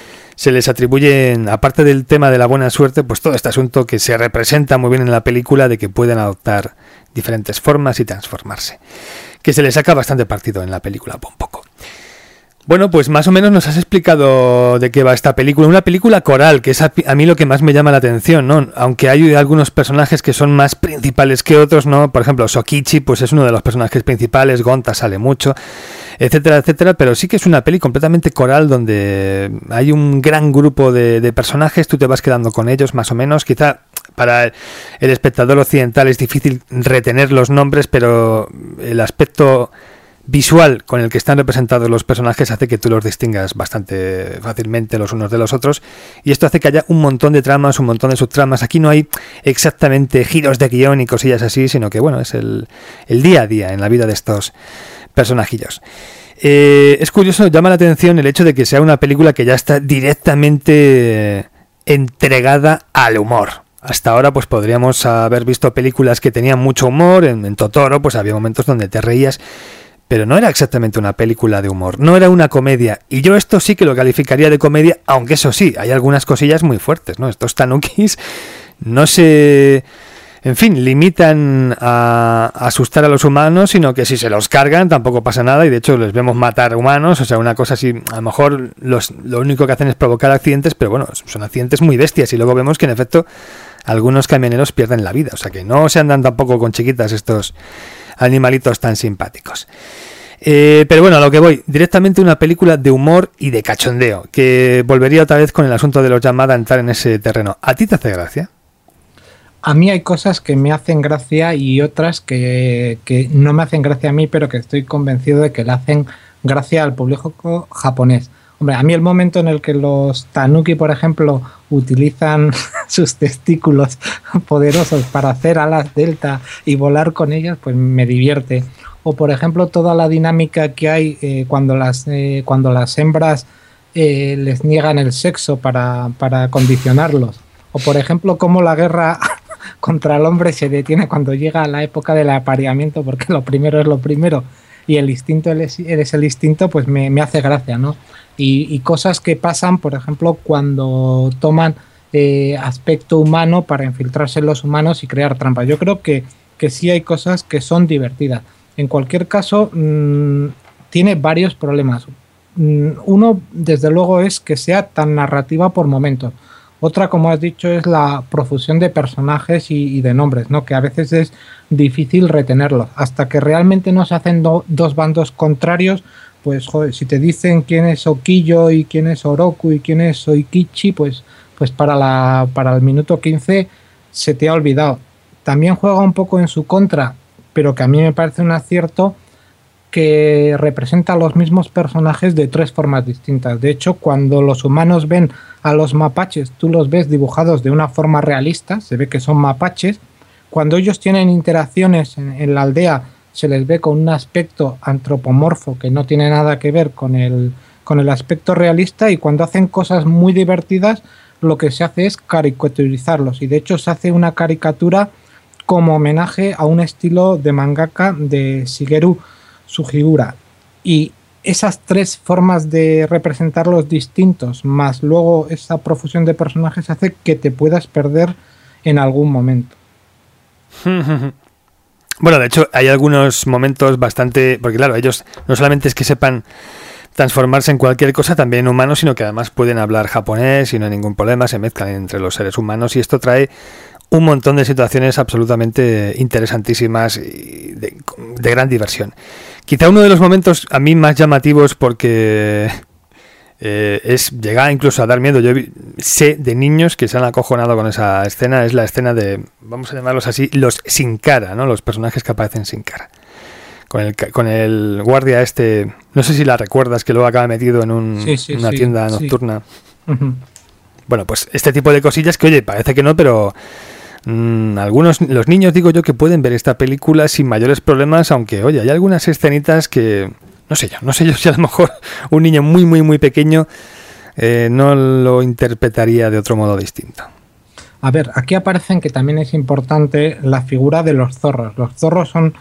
se les atribuyen, aparte del tema de la buena suerte, pues todo este asunto que se representa muy bien en la película, de que pueden adoptar diferentes formas y transformarse, que se les saca bastante partido en la película un poco. Bueno, pues más o menos nos has explicado de qué va esta película. Una película coral, que es a, a mí lo que más me llama la atención, ¿no? Aunque hay algunos personajes que son más principales que otros, ¿no? Por ejemplo, Sokichi, pues es uno de los personajes principales, Gonta sale mucho, etcétera, etcétera, pero sí que es una peli completamente coral donde hay un gran grupo de, de personajes, tú te vas quedando con ellos más o menos. Quizá para el espectador occidental es difícil retener los nombres, pero el aspecto visual con el que están representados los personajes hace que tú los distingas bastante fácilmente los unos de los otros, y esto hace que haya un montón de tramas, un montón de subtramas. Aquí no hay exactamente giros de guión y cosillas así, sino que bueno, es el, el día a día en la vida de estos personajillos. Eh, es curioso, llama la atención el hecho de que sea una película que ya está directamente entregada al humor. Hasta ahora pues podríamos haber visto películas que tenían mucho humor. En, en Totoro pues había momentos donde te reías, pero no era exactamente una película de humor, no era una comedia, y yo esto sí que lo calificaría de comedia, aunque eso sí, hay algunas cosillas muy fuertes, ¿no? Estos tanukis no se, en fin, limitan a, a asustar a los humanos, sino que si se los cargan tampoco pasa nada, y de hecho les vemos matar humanos, o sea, una cosa así, a lo mejor los, lo único que hacen es provocar accidentes, pero bueno, son accidentes muy bestias, y luego vemos que en efecto algunos camioneros pierden la vida. O sea que no se andan tampoco con chiquitas estos animalitos tan simpáticos. Eh, pero bueno, a lo que voy, directamente una película de humor y de cachondeo, que volvería otra vez con el asunto de los Yamada a entrar en ese terreno. ¿A ti te hace gracia? A mí hay cosas que me hacen gracia y otras que, que no me hacen gracia a mí, pero que estoy convencido de que le hacen gracia al público japonés. Hombre, a mí el momento en el que los tanuki, por ejemplo, utilizan sus testículos poderosos para hacer alas delta y volar con ellas, pues me divierte. O, por ejemplo, toda la dinámica que hay eh, cuando, las, eh, cuando las hembras eh, les niegan el sexo para, para condicionarlos. O, por ejemplo, cómo la guerra contra el hombre se detiene cuando llega la época del apareamiento, porque lo primero es lo primero y el instinto es el instinto, pues me, me hace gracia, ¿no? Y, y cosas que pasan, por ejemplo, cuando toman eh, aspecto humano para infiltrarse en los humanos y crear trampas. Yo creo que, que sí hay cosas que son divertidas. En cualquier caso, mmm, tiene varios problemas. Mm, uno, desde luego, es que sea tan narrativa por momentos. Otra, como has dicho, es la profusión de personajes y, y de nombres, ¿no? Que a veces es difícil retenerlos. Hasta que realmente no se hacen do, dos bandos contrarios, pues joder, si te dicen quién es Okiyo y quién es Oroku y quién es Oikichi, pues, pues para, la, para el minuto quince se te ha olvidado. También juega un poco en su contra, pero que a mí me parece un acierto, que representa a los mismos personajes de tres formas distintas. De hecho, cuando los humanos ven a los mapaches, tú los ves dibujados de una forma realista, se ve que son mapaches. Cuando ellos tienen interacciones en, en la aldea, se les ve con un aspecto antropomorfo que no tiene nada que ver con el, con el aspecto realista, y cuando hacen cosas muy divertidas, lo que se hace es caricaturizarlos, y de hecho se hace una caricatura como homenaje a un estilo de mangaka de Shigeru Sugiura. Y esas tres formas de representarlos distintos, más luego esa profusión de personajes, hace que te puedas perder en algún momento. Bueno, de hecho hay algunos momentos bastante... Porque claro, ellos no solamente es que sepan transformarse en cualquier cosa, también humanos, sino que además pueden hablar japonés y no hay ningún problema, se mezclan entre los seres humanos, y esto trae un montón de situaciones absolutamente interesantísimas y de, de gran diversión. Quizá uno de los momentos a mí más llamativos, porque eh, es llega incluso a dar miedo. Yo sé de niños que se han acojonado con esa escena. Es la escena de, vamos a llamarlos así, los sin cara, ¿no? Los personajes que aparecen sin cara. Con el, con el guardia este, no sé si la recuerdas, que luego acaba metido en un, sí, sí, una sí, tienda nocturna. Sí. Uh-huh. Bueno, pues este tipo de cosillas que, oye, parece que no, pero... Mm, algunos, los niños, digo yo, que pueden ver esta película sin mayores problemas, aunque, oye, hay algunas escenitas que, no sé yo, no sé yo si a lo mejor un niño muy, muy, muy pequeño eh, no lo interpretaría de otro modo distinto. A ver, aquí aparecen que también es importante la figura de los zorros. Los zorros son,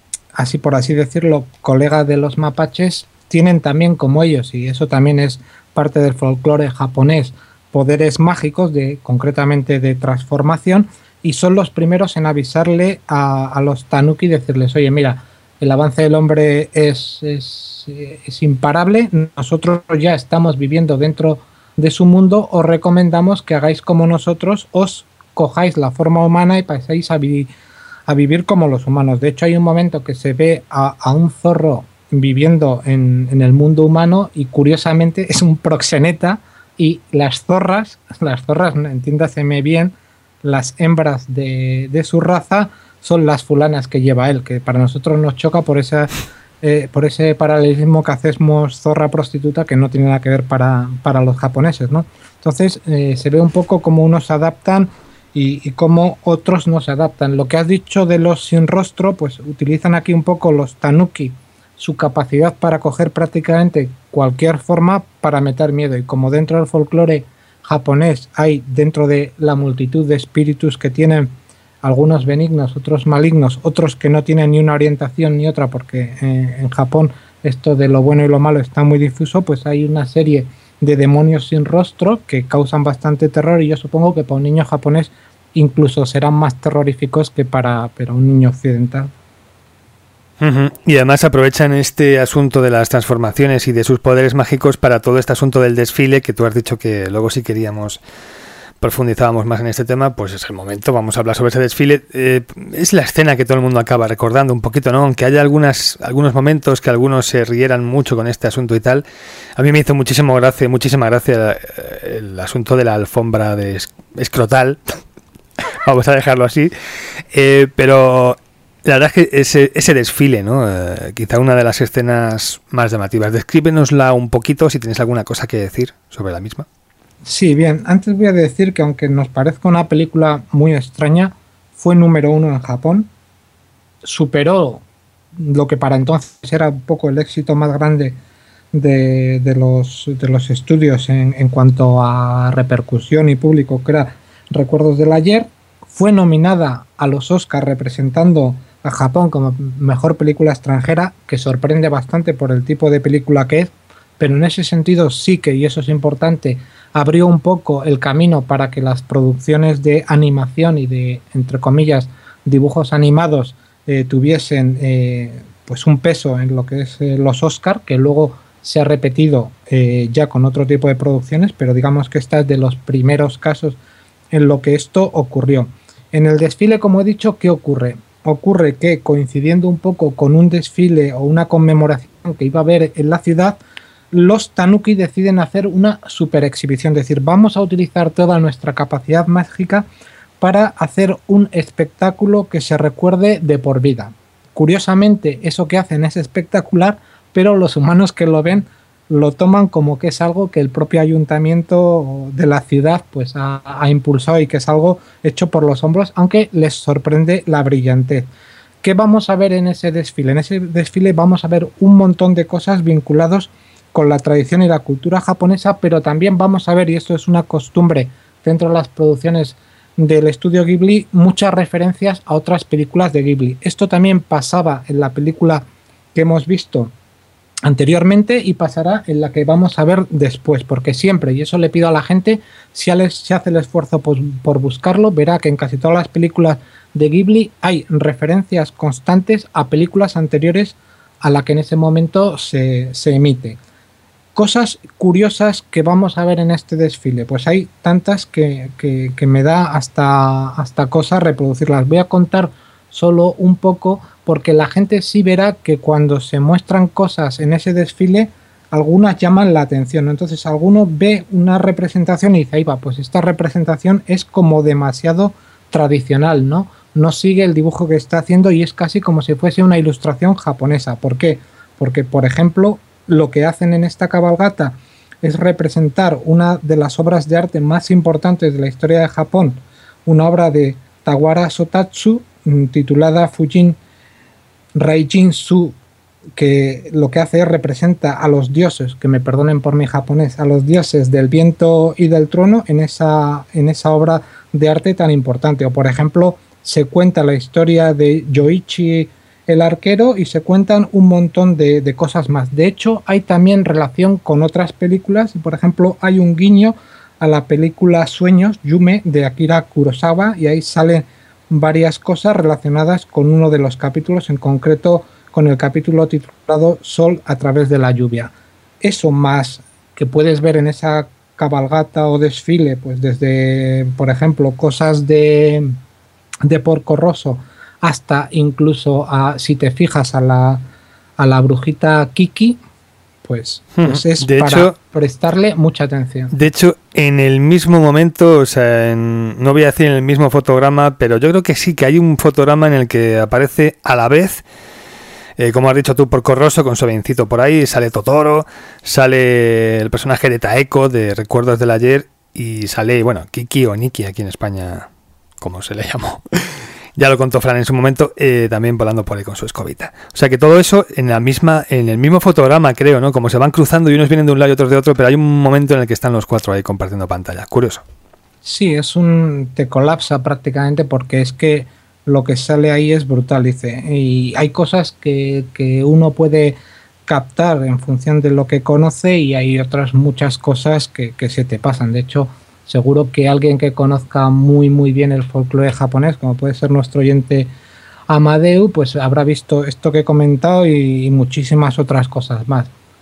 así por así decirlo, colegas de los mapaches, tienen también como ellos, y eso también es parte del folclore japonés, poderes mágicos, de concretamente de transformación, y son los primeros en avisarle a, a los tanuki y decirles, oye, mira, el avance del hombre es, es, es imparable, nosotros ya estamos viviendo dentro de su mundo, os recomendamos que hagáis como nosotros, os cojáis la forma humana y paséis a, vi, a vivir como los humanos. De hecho, hay un momento que se ve a, a un zorro viviendo en, en el mundo humano, y curiosamente es un proxeneta, y las zorras, las zorras, entiéndaseme bien, las hembras de, de su raza son las fulanas que lleva él, que para nosotros nos choca por esa eh, por ese paralelismo que hacemos zorra prostituta, que no tiene nada que ver para, para los japoneses, ¿no? Entonces eh, se ve un poco cómo unos se adaptan y, y cómo otros no se adaptan. Lo que has dicho de los sin rostro, pues utilizan aquí un poco los tanuki su capacidad para coger prácticamente cualquier forma para meter miedo, y como dentro del folclore japonés hay, dentro de la multitud de espíritus que tienen, algunos benignos, otros malignos, otros que no tienen ni una orientación ni otra, porque eh, en Japón esto de lo bueno y lo malo está muy difuso, pues hay una serie de demonios sin rostro que causan bastante terror, y yo supongo que para un niño japonés incluso serán más terroríficos que para, para un niño occidental. Uh-huh. Y además aprovechan este asunto de las transformaciones y de sus poderes mágicos para todo este asunto del desfile, que tú has dicho que luego sí queríamos profundizábamos más en este tema, pues es el momento, vamos a hablar sobre ese desfile. Eh, es la escena que todo el mundo acaba recordando un poquito, ¿no? Aunque haya algunas, algunos momentos que algunos se rieran mucho con este asunto y tal, a mí me hizo muchísimo gracia, muchísima gracia el, el asunto de la alfombra de es, escrotal, vamos a dejarlo así, eh, pero la verdad es que ese, ese desfile, ¿no? Eh, quizá una de las escenas más llamativas. Descríbenosla un poquito si tienes alguna cosa que decir sobre la misma. Sí, bien, antes voy a decir que aunque nos parezca una película muy extraña, fue número uno en Japón, superó lo que para entonces era un poco el éxito más grande de, de, los, de los estudios en, en cuanto a repercusión y público, que era Recuerdos del Ayer. Fue nominada a los Oscars representando a Japón como mejor película extranjera, que sorprende bastante por el tipo de película que es, pero en ese sentido sí que, y eso es importante, abrió un poco el camino para que las producciones de animación y de, entre comillas, dibujos animados eh, tuviesen eh, pues un peso en lo que es eh, los Oscar, que luego se ha repetido eh, ya con otro tipo de producciones, pero digamos que esta es de los primeros casos en lo que esto ocurrió. En el desfile, como he dicho, ¿qué ocurre? Ocurre que, coincidiendo un poco con un desfile o una conmemoración que iba a haber en la ciudad, los tanuki deciden hacer una super exhibición, es decir, vamos a utilizar toda nuestra capacidad mágica para hacer un espectáculo que se recuerde de por vida. Curiosamente, eso que hacen es espectacular, pero los humanos que lo ven lo toman como que es algo que el propio ayuntamiento de la ciudad pues ha, ha impulsado y que es algo hecho por los hombros, aunque les sorprende la brillantez. ¿Qué vamos a ver en ese desfile? En ese desfile vamos a ver un montón de cosas vinculadas con la tradición y la cultura japonesa, pero también vamos a ver, y esto es una costumbre dentro de las producciones del estudio Ghibli, muchas referencias a otras películas de Ghibli. Esto también pasaba en la película que hemos visto anteriormente y pasará en la que vamos a ver después, porque siempre, y eso le pido a la gente, si se hace el esfuerzo por, por buscarlo, verá que en casi todas las películas de Ghibli hay referencias constantes a películas anteriores a la que en ese momento se, se emite. Cosas curiosas que vamos a ver en este desfile, pues hay tantas que, que, que me da hasta, hasta cosa reproducirlas. Voy a contar solo un poco porque la gente sí verá que cuando se muestran cosas en ese desfile, algunas llaman la atención. Entonces alguno ve una representación y dice, ahí va, pues esta representación es como demasiado tradicional, ¿no? No sigue el dibujo que está haciendo y es casi como si fuese una ilustración japonesa. ¿Por qué? Porque, por ejemplo, lo que hacen en esta cabalgata es representar una de las obras de arte más importantes de la historia de Japón, una obra de Tawara Sotatsu titulada Fujin Raijin-su, que lo que hace es representa a los dioses, que me perdonen por mi japonés, a los dioses del viento y del trueno en esa, en esa obra de arte tan importante. O por ejemplo, se cuenta la historia de Yoichi el arquero y se cuentan un montón de, de cosas más. De hecho, hay también relación con otras películas. Por ejemplo, hay un guiño a la película Sueños, Yume, de Akira Kurosawa, y ahí salen varias cosas relacionadas con uno de los capítulos, en concreto con el capítulo titulado Sol a través de la lluvia. Eso más que puedes ver en esa cabalgata o desfile, pues desde, por ejemplo, cosas de, de Porco Rosso hasta incluso, a, si te fijas, a la, a la brujita Kiki, pues, pues es de para hecho, prestarle mucha atención. De hecho, en el mismo momento, o sea, en, no voy a decir en el mismo fotograma, pero yo creo que sí que hay un fotograma en el que aparece a la vez, eh, como has dicho tú, Porco Rosso con su vencito por ahí, sale Totoro, sale el personaje de Taeko de Recuerdos del Ayer y sale, bueno, Kiki o Nikki aquí en España, como se le llamó. Ya lo contó Fran en su momento, eh, también volando por ahí con su escobita. O sea que todo eso en la misma, en el mismo fotograma, creo, ¿no? Como se van cruzando y unos vienen de un lado y otros de otro, pero hay un momento en el que están los cuatro ahí compartiendo pantalla. Curioso. Sí, es un... te colapsa prácticamente porque es que lo que sale ahí es brutal, dice. Y hay cosas que, que uno puede captar en función de lo que conoce y hay otras muchas cosas que, que se te pasan. De hecho, seguro que alguien que conozca muy muy bien el folclore japonés, como puede ser nuestro oyente Amadeu, pues habrá visto esto que he comentado y, y muchísimas otras cosas más.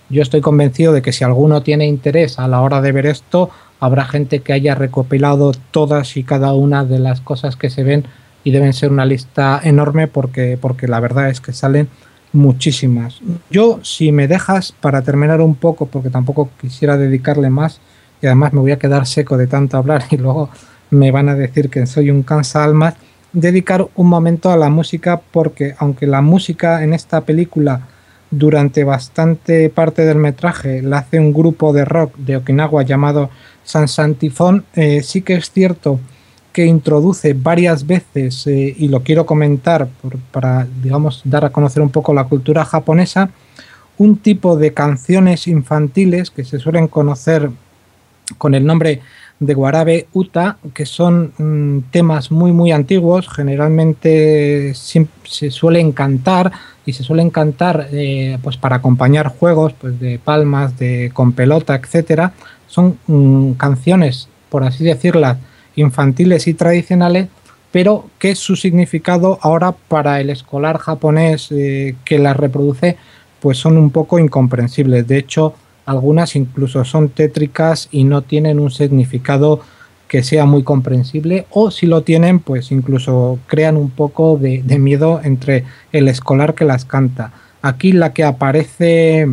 yo estoy convencido de que si alguno tiene interés a la hora de ver esto, habrá gente que haya recopilado todas y cada una de las cosas que se ven, y deben ser una lista enorme porque, porque la verdad es que salen muchísimas. Yo, si me dejas, para terminar un poco, porque tampoco quisiera dedicarle más, y además me voy a quedar seco de tanto hablar y luego me van a decir que soy un cansa-almas, dedicar un momento a la música, porque aunque la música en esta película durante bastante parte del metraje la hace un grupo de rock de Okinawa llamado Sansantifon, eh, sí que es cierto que introduce varias veces, eh, y lo quiero comentar por, para, digamos, dar a conocer un poco la cultura japonesa, un tipo de canciones infantiles que se suelen conocer con el nombre de Warabe Uta, que son mmm, temas muy muy antiguos, generalmente se, se suelen cantar y se suelen cantar eh, pues para acompañar juegos pues de palmas, de con pelota, etcétera. Son mmm, canciones, por así decirlas, infantiles y tradicionales, pero que su significado ahora para el escolar japonés eh, que las reproduce pues son un poco incomprensibles. De hecho, algunas incluso son tétricas y no tienen un significado que sea muy comprensible, o si lo tienen, pues incluso crean un poco de, de miedo entre el escolar que las canta. Aquí la que aparece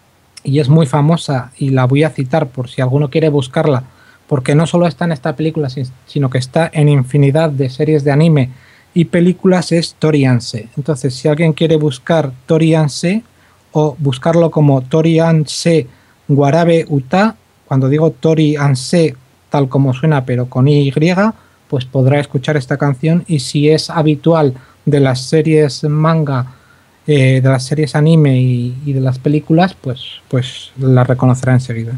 y es muy famosa, y la voy a citar por si alguno quiere buscarla, porque no solo está en esta película, sino que está en infinidad de series de anime y películas, es Torianse. Entonces, si alguien quiere buscar Torianse o buscarlo como Torianse Warabe Uta, cuando digo Torianse tal como suena pero con Y, pues podrá escuchar esta canción, y si es habitual de las series manga, eh, de las series anime y, y de las películas, pues, pues la reconocerá enseguida.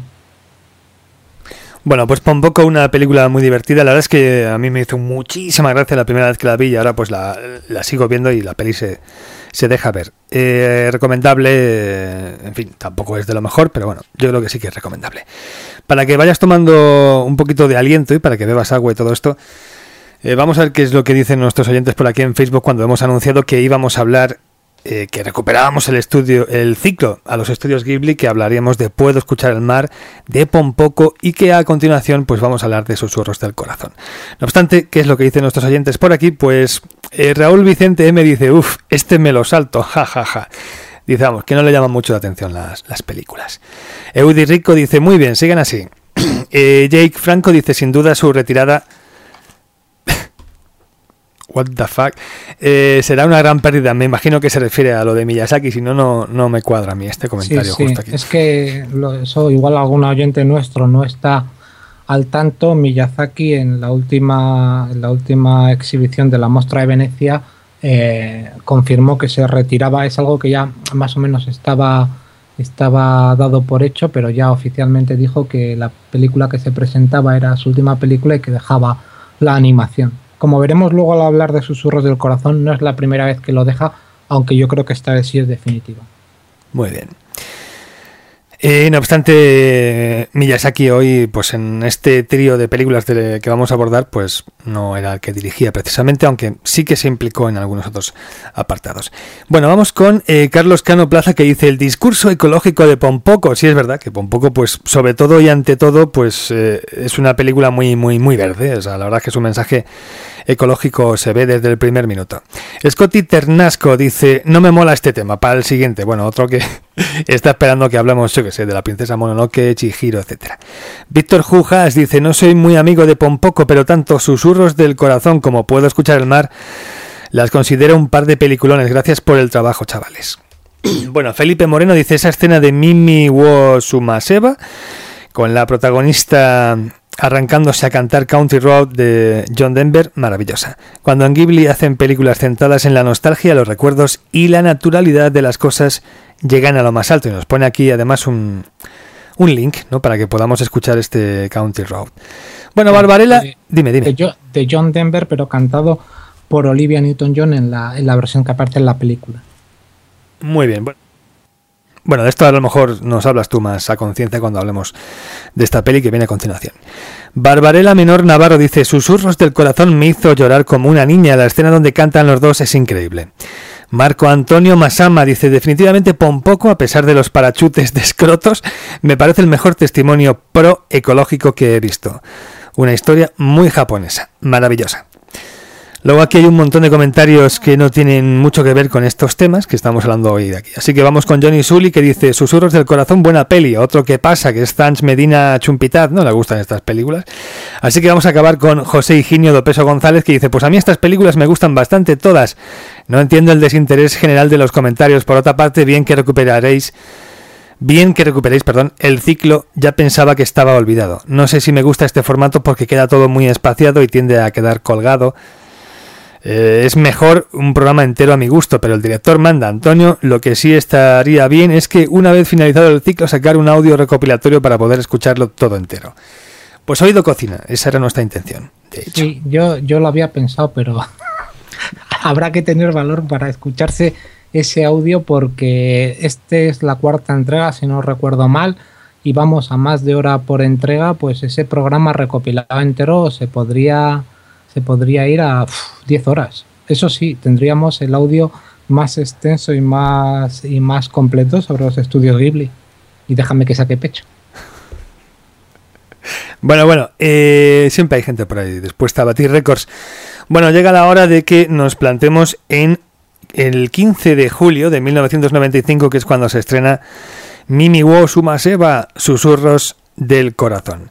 Bueno, pues Pompoko, una película muy divertida. La verdad es que a mí me hizo muchísima gracia la primera vez que la vi, y ahora pues la, la sigo viendo y la peli se, se deja ver. Eh, recomendable, eh, en fin, tampoco es de lo mejor, pero bueno, yo creo que sí que es recomendable. Para que vayas tomando un poquito de aliento y para que bebas agua y todo esto, eh, vamos a ver qué es lo que dicen nuestros oyentes por aquí en Facebook cuando hemos anunciado que íbamos a hablar, Eh, que recuperábamos el estudio, el ciclo a los estudios Ghibli, que hablaríamos de Puedo escuchar el mar, de Pompoko, y que a continuación pues vamos a hablar de Susurros del corazón. No obstante, ¿qué es lo que dicen nuestros oyentes por aquí? Pues eh, Raúl Vicente M dice, uff, este me lo salto, jajaja. Ja, ja. Dice, vamos, que no le llaman mucho la atención las, las películas. Eudi Rico dice, muy bien, sigan así. eh, Jake Franco dice, sin duda su retirada... What the fuck, eh, será una gran pérdida. Me imagino que se refiere a lo de Miyazaki, si no, no, no me cuadra a mí este comentario. Sí, sí. Justo aquí. Es que lo, eso igual algún oyente nuestro no está al tanto. Miyazaki en la última, en la última exhibición de la Mostra de Venecia eh, confirmó que se retiraba. Es algo que ya más o menos estaba, estaba dado por hecho, pero ya oficialmente dijo que la película que se presentaba era su última película y que dejaba la animación. Como veremos luego al hablar de Susurros del Corazón, no es la primera vez que lo deja, aunque yo creo que esta vez sí es definitiva. Muy bien. Eh, no obstante, Miyazaki hoy, pues en este trío de películas de, que vamos a abordar, pues no era el que dirigía precisamente, aunque sí que se implicó en algunos otros apartados. Bueno, vamos con eh, Carlos Cano Plaza, que dice el discurso ecológico de Pompoko. Sí, es verdad que Pompoko, pues sobre todo y ante todo, pues eh, es una película muy, muy, muy verde. O sea, la verdad es que su mensaje ecológico se ve desde el primer minuto. Scotty Ternasco dice, no me mola este tema, para el siguiente. Bueno, otro que está esperando que hablemos, yo que sé, de la princesa Mononoke, Chihiro, etcétera. Víctor Jujas dice, no soy muy amigo de Pompoko, pero tanto Susurros del Corazón como Puedo escuchar el mar las considero un par de peliculones. Gracias por el trabajo, chavales. Bueno, Felipe Moreno dice, esa escena de Mimi wo Sumaseba con la protagonista arrancándose a cantar Country Road de John Denver, maravillosa. Cuando en Ghibli hacen películas centradas en la nostalgia, los recuerdos y la naturalidad de las cosas, llegan a lo más alto. Y nos pone aquí además un, un link, ¿no?, para que podamos escuchar este Country Road. Bueno, Barbarella, de, dime, dime. De, de John Denver, pero cantado por Olivia Newton-John en la, en la versión que aparece en la película. Muy bien, bueno. Bueno, de esto a lo mejor nos hablas tú más a conciencia cuando hablemos de esta peli que viene a continuación. Barbarella Menor Navarro dice, Susurros del Corazón me hizo llorar como una niña. La escena donde cantan los dos es increíble. Marco Antonio Masama dice, definitivamente Pompoco, a pesar de los parachutes de escrotos, me parece el mejor testimonio pro ecológico que he visto. Una historia muy japonesa, maravillosa. Luego aquí hay un montón de comentarios que no tienen mucho que ver con estos temas que estamos hablando hoy de aquí. Así que vamos con Johnny Sully, que dice, Susurros del corazón, buena peli. Otro que pasa, que es Tans Medina Chumpitaz, no le gustan estas películas. Así que vamos a acabar con José Higinio Dopeso González, que dice, pues a mí estas películas me gustan bastante todas. No entiendo el desinterés general de los comentarios. Por otra parte, bien que recuperaréis... Bien que recuperéis, perdón, el ciclo, ya pensaba que estaba olvidado. No sé si me gusta este formato porque queda todo muy espaciado y tiende a quedar colgado. Eh, es mejor un programa entero a mi gusto, pero el director manda. Antonio, lo que sí estaría bien es que una vez finalizado el ciclo sacar un audio recopilatorio para poder escucharlo todo entero. Pues Oído Cocina, esa era nuestra intención, de hecho. Sí, yo, yo lo había pensado, pero habrá que tener valor para escucharse ese audio porque este es la cuarta entrega, si no recuerdo mal, y vamos a más de hora por entrega, pues ese programa recopilado entero se podría... se podría ir a diez horas. Eso sí, tendríamos el audio más extenso y más y más completo sobre los estudios Ghibli. Y déjame que saque pecho. Bueno, bueno, eh, siempre hay gente por ahí dispuesta a batir récords. Bueno, llega la hora de que nos plantemos en el quince de julio de mil novecientos noventa y cinco, que es cuando se estrena Mimi wo Sumaseba, Susurros del corazón.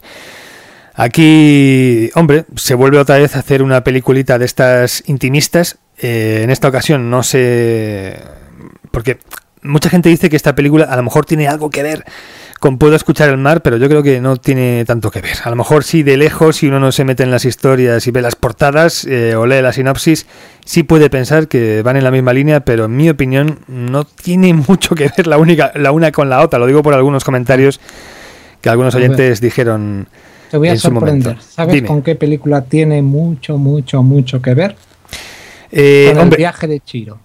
Aquí, hombre, se vuelve otra vez a hacer una peliculita de estas intimistas. Eh, en esta ocasión no sé... Porque mucha gente dice que esta película a lo mejor tiene algo que ver con Puedo escuchar el mar, pero yo creo que no tiene tanto que ver. A lo mejor sí, de lejos, si uno no se mete en las historias y ve las portadas eh, o lee la sinopsis, sí puede pensar que van en la misma línea, pero en mi opinión no tiene mucho que ver la, única, la una con la otra. Lo digo por algunos comentarios que algunos oyentes dijeron... Te voy a sorprender. ¿Sabes Dime. con qué película tiene mucho, mucho, mucho que ver? Eh, con hombre. El viaje de Chihiro.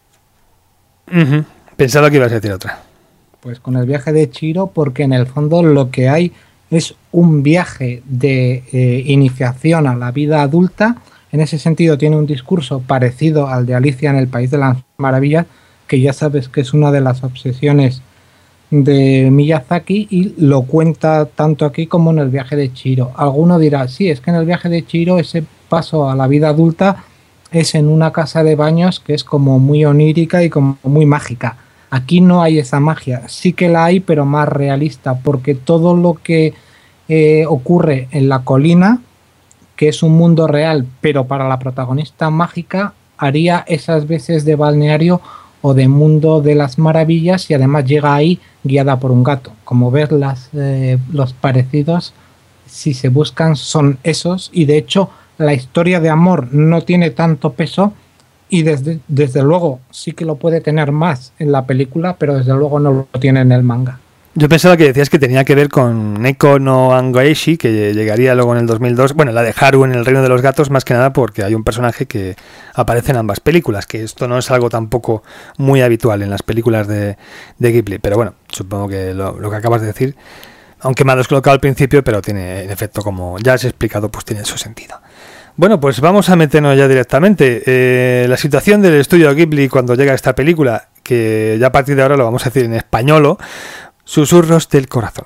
Uh-huh. Pensaba que ibas a decir otra. Pues con El viaje de Chihiro, porque en el fondo lo que hay es un viaje de eh, iniciación a la vida adulta. En ese sentido tiene un discurso parecido al de Alicia en el País de las Maravillas, que ya sabes que es una de las obsesiones de Miyazaki, y lo cuenta tanto aquí como en El viaje de Chihiro. Alguno dirá, sí, es que en El viaje de Chihiro ese paso a la vida adulta es en una casa de baños que es como muy onírica y como muy mágica. Aquí no hay esa magia, sí que la hay, pero más realista, porque todo lo que eh, ocurre en la colina, que es un mundo real, pero para la protagonista mágica, haría esas veces de balneario o de mundo de las maravillas, y además llega ahí guiada por un gato. Como ves, las, eh, los parecidos, si se buscan, son esos, y de hecho la historia de amor no tiene tanto peso, y desde, desde luego sí que lo puede tener más en la película, pero desde luego no lo tiene en el manga. Yo pensaba que decías que tenía que ver con Neko no Angoeshi, que llegaría luego en el dos mil dos. Bueno, la de Haru en El reino de los gatos, más que nada porque hay un personaje que aparece en ambas películas, que esto no es algo tampoco muy habitual en las películas de, de Ghibli. Pero bueno, supongo que lo, lo que acabas de decir, aunque me ha descolocado al principio, pero tiene, en efecto, como ya has explicado, pues tiene su sentido. Bueno, pues vamos a meternos ya directamente. Eh, la situación del estudio Ghibli cuando llega esta película, que ya a partir de ahora lo vamos a decir en españolo, Susurros del corazón.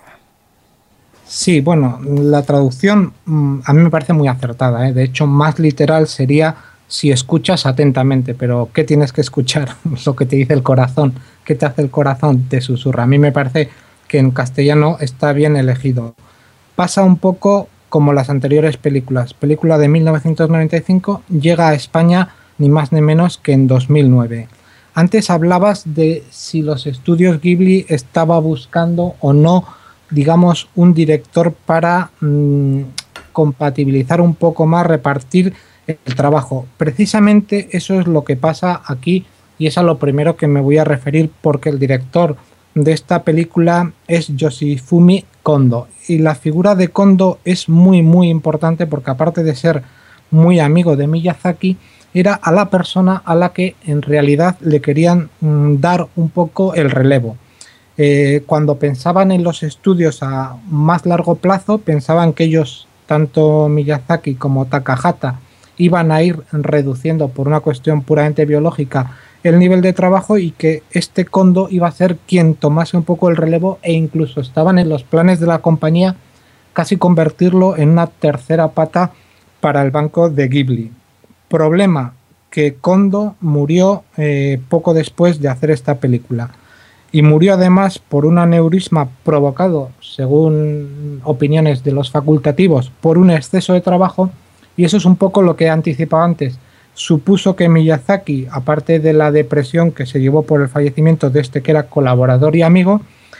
Sí, bueno, la traducción mmm, a mí me parece muy acertada, ¿eh? De hecho, más literal sería si escuchas atentamente, pero ¿qué tienes que escuchar? Lo que te dice el corazón. ¿Qué te hace el corazón? Te susurra. A mí me parece que en castellano está bien elegido. Pasa un poco como las anteriores películas. Película de mil novecientos noventa y cinco llega a España ni más ni menos que en dos mil nueve. Antes hablabas de si los estudios Ghibli estaba buscando o no, digamos, un director para mmm, compatibilizar un poco más, repartir el trabajo. Precisamente eso es lo que pasa aquí, y es a lo primero que me voy a referir, porque el director de esta película es Yoshifumi Kondo, y la figura de Kondo es muy muy importante porque, aparte de ser muy amigo de Miyazaki, era a la persona a la que en realidad le querían mmm, dar un poco el relevo. Eh, cuando pensaban en los estudios a más largo plazo, pensaban que ellos, tanto Miyazaki como Takahata, iban a ir reduciendo por una cuestión puramente biológica el nivel de trabajo y que este Kondo iba a ser quien tomase un poco el relevo, e incluso estaban en los planes de la compañía casi convertirlo en una tercera pata para el banco de Ghibli. Problema, que Kondo murió eh, poco después de hacer esta película, y murió además por un aneurisma provocado, según opiniones de los facultativos, por un exceso de trabajo, y eso es un poco lo que he anticipado antes. Supuso que Miyazaki, aparte de la depresión que se llevó por el fallecimiento de este que era colaborador y amigo,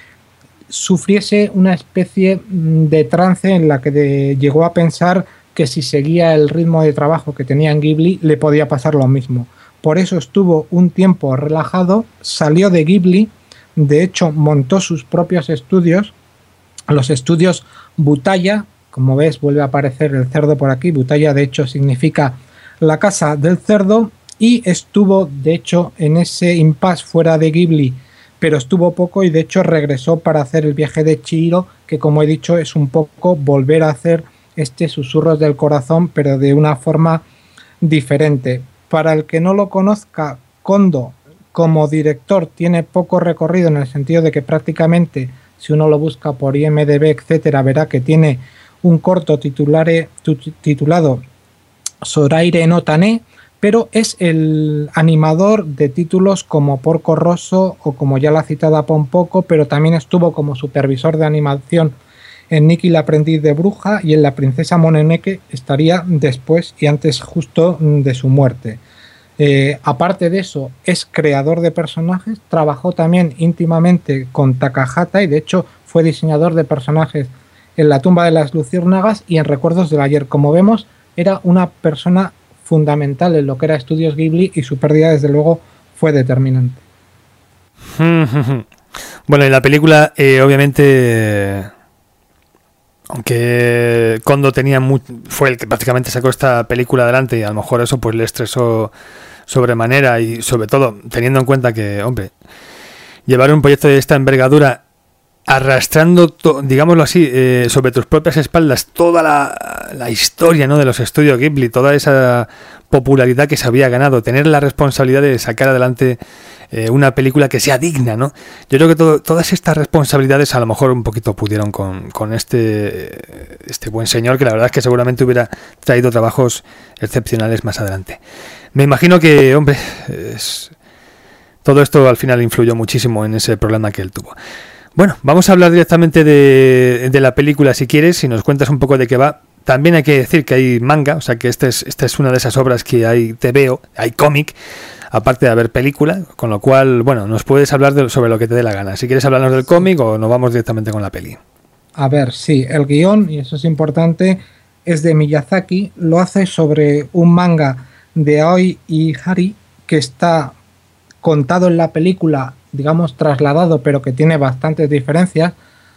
sufriese una especie de trance en la que de, llegó a pensar que si seguía el ritmo de trabajo que tenía en Ghibli le podía pasar lo mismo. Por eso estuvo un tiempo relajado, salió de Ghibli, de hecho montó sus propios estudios, los estudios Butaya, como ves vuelve a aparecer el cerdo por aquí, Butaya de hecho significa la casa del cerdo, y estuvo de hecho en ese impasse fuera de Ghibli, pero estuvo poco y de hecho regresó para hacer el viaje de Chihiro, que como he dicho es un poco volver a hacer este Susurros del Corazón, pero de una forma diferente. Para el que no lo conozca, Kondo como director tiene poco recorrido, en el sentido de que prácticamente, si uno lo busca por I M D B, etcétera, verá que tiene un corto titulare, titulado Soraire no Tane, pero es el animador de títulos como Porco Rosso o como ya la citada Pompoco, pero también estuvo como supervisor de animación en Nikki el aprendiz de bruja, y en La princesa Mononoke estaría después y antes justo de su muerte. Eh, aparte de eso, es creador de personajes, trabajó también íntimamente con Takahata y de hecho fue diseñador de personajes en La tumba de las luciérnagas y en Recuerdos del ayer. Como vemos, era una persona fundamental en lo que era Estudios Ghibli y su pérdida desde luego fue determinante. Bueno, y la película eh, obviamente, aunque Kondo tenía muy, fue el que prácticamente sacó esta película adelante, y a lo mejor eso pues le estresó sobremanera, y sobre todo teniendo en cuenta que, hombre, llevar un proyecto de esta envergadura arrastrando, to, digámoslo así, eh, sobre tus propias espaldas toda la, la historia, ¿no?, de los estudios Ghibli, toda esa popularidad que se había ganado, tener la responsabilidad de sacar adelante eh, una película que sea digna, ¿no? Yo creo que todo, todas estas responsabilidades a lo mejor un poquito pudieron con, con este, este buen señor, que la verdad es que seguramente hubiera traído trabajos excepcionales más adelante. Me imagino que, hombre, es, todo esto al final influyó muchísimo en ese problema que él tuvo. Bueno, vamos a hablar directamente de, de la película, si quieres, si nos cuentas un poco de qué va. También hay que decir que hay manga, o sea que esta es, esta es una de esas obras que hay T V O, hay cómic, aparte de haber película, con lo cual, bueno, nos puedes hablar de, sobre lo que te dé la gana. Si quieres hablarnos del cómic o nos vamos directamente con la peli. A ver, sí, el guión, y eso es importante, es de Miyazaki, lo hace sobre un manga de Aoi Ihari que está contado en la película, digamos trasladado, pero que tiene bastantes diferencias.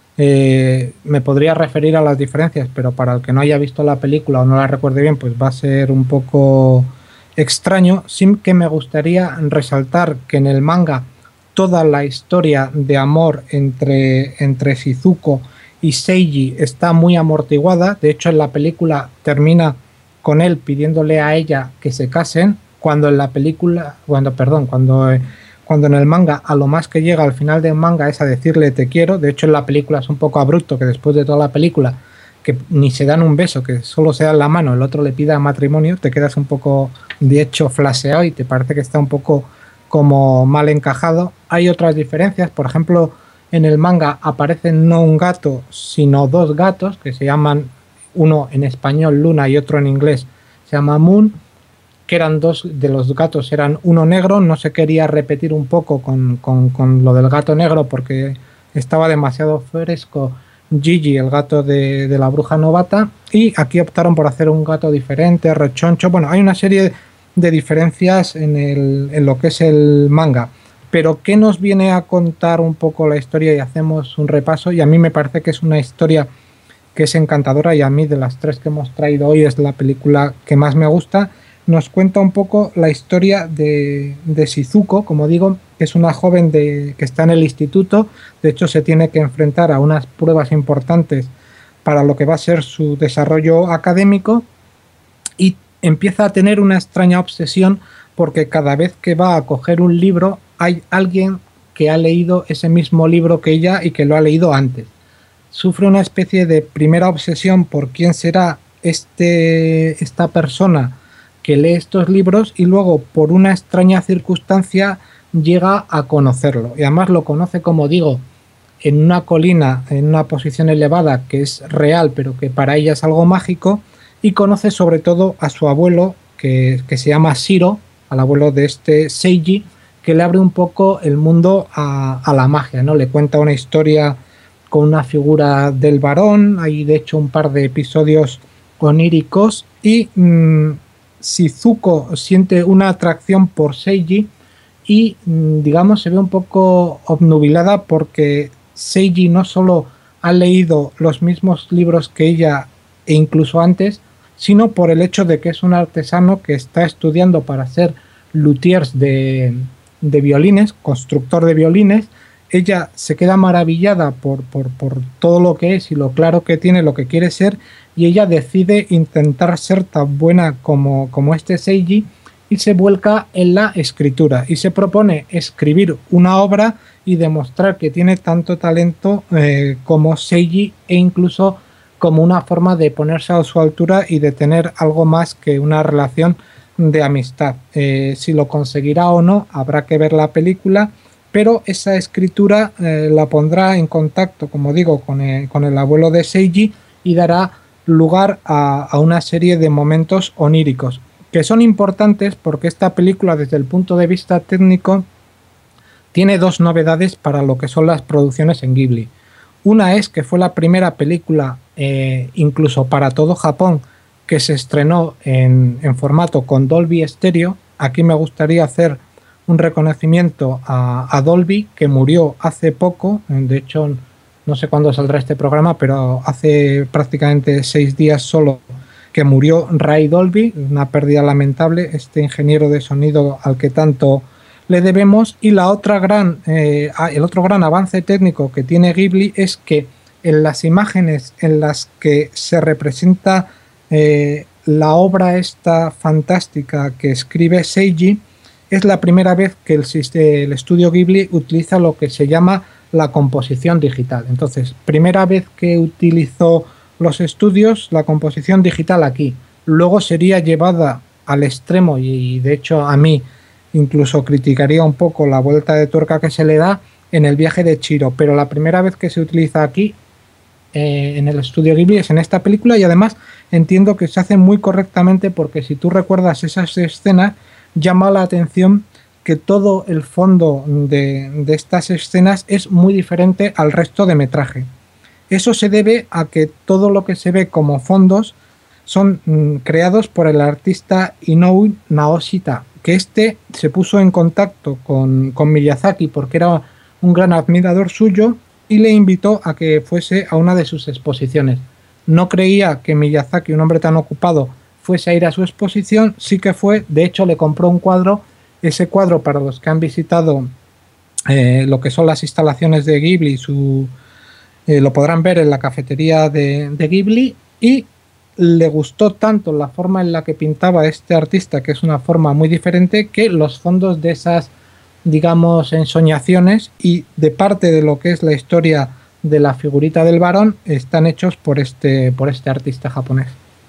Eh, me podría referir a las diferencias, pero para el que no haya visto la película o no la recuerde bien, pues va a ser un poco extraño. Sí que me gustaría resaltar que en el manga toda la historia de amor entre, entre Shizuko y Seiji está muy amortiguada. De hecho, en la película termina con él pidiéndole a ella que se casen, cuando en la película, cuando, perdón, cuando... Eh, cuando en el manga a lo más que llega al final del manga es a decirle te quiero. De hecho en la película es un poco abrupto que después de toda la película que ni se dan un beso, que solo se dan la mano, el otro le pida matrimonio, te quedas un poco de hecho flaseado y te parece que está un poco como mal encajado. Hay otras diferencias, por ejemplo en el manga aparecen no un gato sino dos gatos que se llaman, uno en español Luna y otro en inglés se llama Moon, que eran dos de los gatos, eran uno negro. No se quería repetir un poco con, con, con lo del gato negro porque estaba demasiado fresco Gigi, el gato de, de la bruja novata, y aquí optaron por hacer un gato diferente, rechoncho. Bueno, hay una serie de diferencias en, el, en lo que es el manga, pero ¿qué nos viene a contar un poco la historia? Y hacemos un repaso, y a mí me parece que es una historia que es encantadora, y a mí de las tres que hemos traído hoy es la película que más me gusta. Nos cuenta un poco la historia de, de Shizuko, como digo, que es una joven de, que está en el instituto. De hecho se tiene que enfrentar a unas pruebas importantes para lo que va a ser su desarrollo académico, y empieza a tener una extraña obsesión porque cada vez que va a coger un libro hay alguien que ha leído ese mismo libro que ella y que lo ha leído antes. Sufre una especie de primera obsesión por quién será este, esta persona que lee estos libros, y luego por una extraña circunstancia llega a conocerlo, y además lo conoce, como digo, en una colina, en una posición elevada que es real pero que para ella es algo mágico, y conoce sobre todo a su abuelo que, que se llama Shiro, al abuelo de este Seiji, que le abre un poco el mundo a, a la magia, ¿no? Le cuenta una historia con una figura del varón, hay de hecho un par de episodios oníricos, y mmm, Shizuko siente una atracción por Seiji y, digamos, se ve un poco obnubilada porque Seiji no solo ha leído los mismos libros que ella e incluso antes, sino por el hecho de que es un artesano que está estudiando para ser luthier de, de violines, constructor de violines. Ella se queda maravillada por, por, por todo lo que es y lo claro que tiene, lo que quiere ser, y ella decide intentar ser tan buena como, como este Seiji, y se vuelca en la escritura y se propone escribir una obra y demostrar que tiene tanto talento eh, como Seiji, e incluso como una forma de ponerse a su altura y de tener algo más que una relación de amistad. Eh, si lo conseguirá o no, habrá que ver la película, pero esa escritura eh, la pondrá en contacto, como digo, con el, con el abuelo de Seiji, y dará lugar a, a una serie de momentos oníricos que son importantes porque esta película, desde el punto de vista técnico, tiene dos novedades para lo que son las producciones en Ghibli. Una es que fue la primera película, eh, incluso para todo Japón, que se estrenó en, en formato con Dolby Stereo. Aquí me gustaría hacer un reconocimiento a, a Dolby, que murió hace poco, de hecho no sé cuándo saldrá este programa, pero hace prácticamente seis días solo que murió Ray Dolby, una pérdida lamentable, este ingeniero de sonido al que tanto le debemos. Y la otra gran, eh, el otro gran avance técnico que tiene Ghibli es que en las imágenes en las que se representa eh, la obra esta fantástica que escribe Seiji, es la primera vez que el, el estudio Ghibli utiliza lo que se llama la composición digital. Entonces, primera vez que utilizó los estudios la composición digital aquí. Luego sería llevada al extremo, y, y de hecho a mí incluso criticaría un poco la vuelta de tuerca que se le da en el viaje de Chihiro, pero la primera vez que se utiliza aquí eh, en el estudio Ghibli es en esta película, y además entiendo que se hace muy correctamente, porque si tú recuerdas esas escenas, llama la atención que todo el fondo de, de estas escenas es muy diferente al resto de metraje. Eso se debe a que todo lo que se ve como fondos son mm, creados por el artista Inoue Naoshita, que este se puso en contacto con, con Miyazaki porque era un gran admirador suyo y le invitó a que fuese a una de sus exposiciones. No creía que Miyazaki, un hombre tan ocupado, fuese a ir a su exposición. Sí que fue, de hecho le compró un cuadro. Ese cuadro, para los que han visitado eh, lo que son las instalaciones de Ghibli, su, eh, lo podrán ver en la cafetería de, de Ghibli, y le gustó tanto la forma en la que pintaba este artista, que es una forma muy diferente, que los fondos de esas, digamos, ensoñaciones y de parte de lo que es la historia de la figurita del varón están hechos por este, por este artista japonés.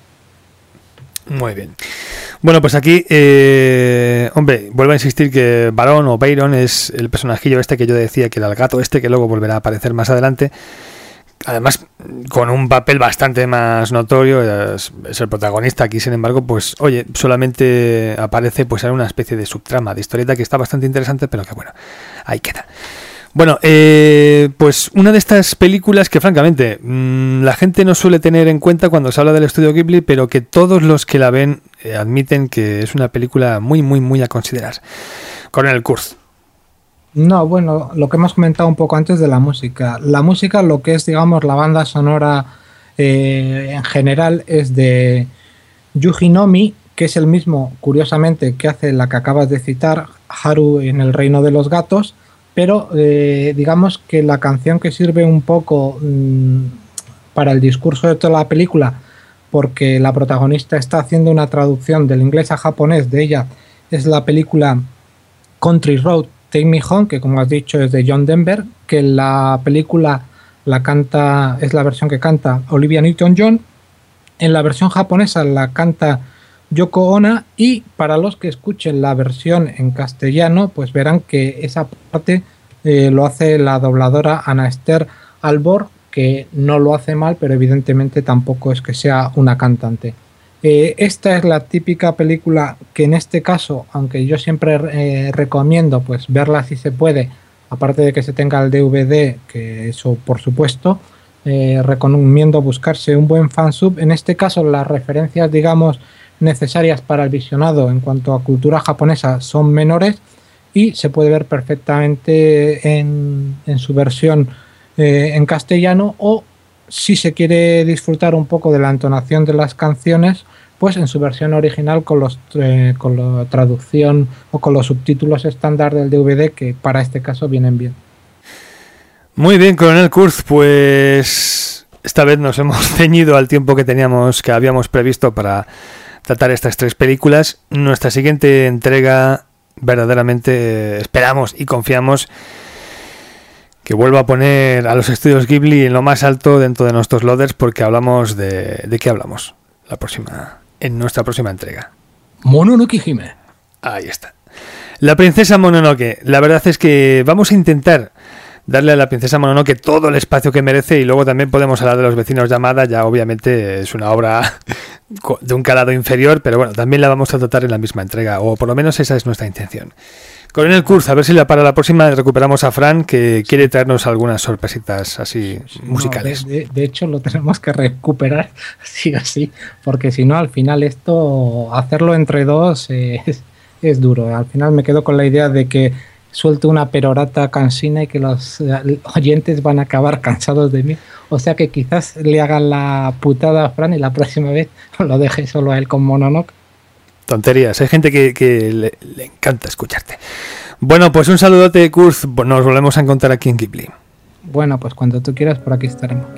Muy bien. Bueno, pues aquí, eh, hombre, vuelvo a insistir que Barón o Byron es el personajillo este que yo decía que era el gato este, que luego volverá a aparecer más adelante. Además, con un papel bastante más notorio, es, es el protagonista. Aquí, sin embargo, pues, oye, solamente aparece pues en una especie de subtrama de historieta que está bastante interesante, pero que bueno, ahí queda. Bueno, eh, pues una de estas películas que francamente mmm, la gente no suele tener en cuenta cuando se habla del estudio Ghibli, pero que todos los que la ven eh, admiten que es una película muy, muy, muy a considerar. Coronel Kurz. No, bueno, lo que hemos comentado un poco antes de la música. La música, lo que es, digamos, la banda sonora eh, en general es de Yuji Nomi, que es el mismo, curiosamente, que hace la que acabas de citar, Haru en el Reino de los Gatos. Pero eh, digamos que la canción que sirve un poco mmm, para el discurso de toda la película, porque la protagonista está haciendo una traducción del inglés a japonés de ella es la película Country Road, Take Me Home, que como has dicho es de John Denver, que la película la canta, es la versión que canta Olivia Newton-John. En la versión japonesa la canta Yoko Ono, y para los que escuchen la versión en castellano, pues verán que esa parte eh, lo hace la dobladora Ana Esther Albor, que no lo hace mal, pero evidentemente tampoco es que sea una cantante. Eh, esta es la típica película que en este caso, aunque yo siempre eh, recomiendo pues verla si se puede, aparte de que se tenga el D V D, que eso por supuesto, eh, recomiendo buscarse un buen fansub. En este caso las referencias, digamos, necesarias para el visionado en cuanto a cultura japonesa son menores y se puede ver perfectamente en, en su versión eh, en castellano, o si se quiere disfrutar un poco de la entonación de las canciones, pues en su versión original con los eh, con la traducción o con los subtítulos estándar del D V D, que para este caso vienen bien. Muy bien, Coronel Kurz, pues esta vez nos hemos ceñido al tiempo que teníamos, que habíamos previsto para tratar estas tres películas. Nuestra siguiente entrega verdaderamente esperamos y confiamos que vuelva a poner a los estudios Ghibli en lo más alto dentro de nuestros loaders, porque hablamos de... ¿De qué hablamos? La próxima, en nuestra próxima entrega. Mononoke Hime. Ahí está. La princesa Mononoke. La verdad es que vamos a intentar darle a la princesa Mononoke todo el espacio que merece, y luego también podemos hablar de Los vecinos Yamada. Ya obviamente es una obra de un calado inferior, pero bueno, también la vamos a tratar en la misma entrega, o por lo menos esa es nuestra intención. Coronel Kurz, a ver si la para la próxima recuperamos a Fran, que quiere traernos algunas sorpresitas así sí, musicales. No, de, de, de hecho lo tenemos que recuperar sí o sí, porque si no al final esto, hacerlo entre dos eh, es, es duro. Al final me quedo con la idea de que suelto una perorata cansina y que los oyentes van a acabar cansados de mí. O sea que quizás le hagan la putada a Fran y la próxima vez lo deje solo a él con Mononoke. Tonterías, hay gente que, que le, le encanta escucharte. Bueno, pues un saludote, Kurz. Nos volvemos a encontrar aquí en Ghibli. Bueno, pues cuando tú quieras, por aquí estaremos.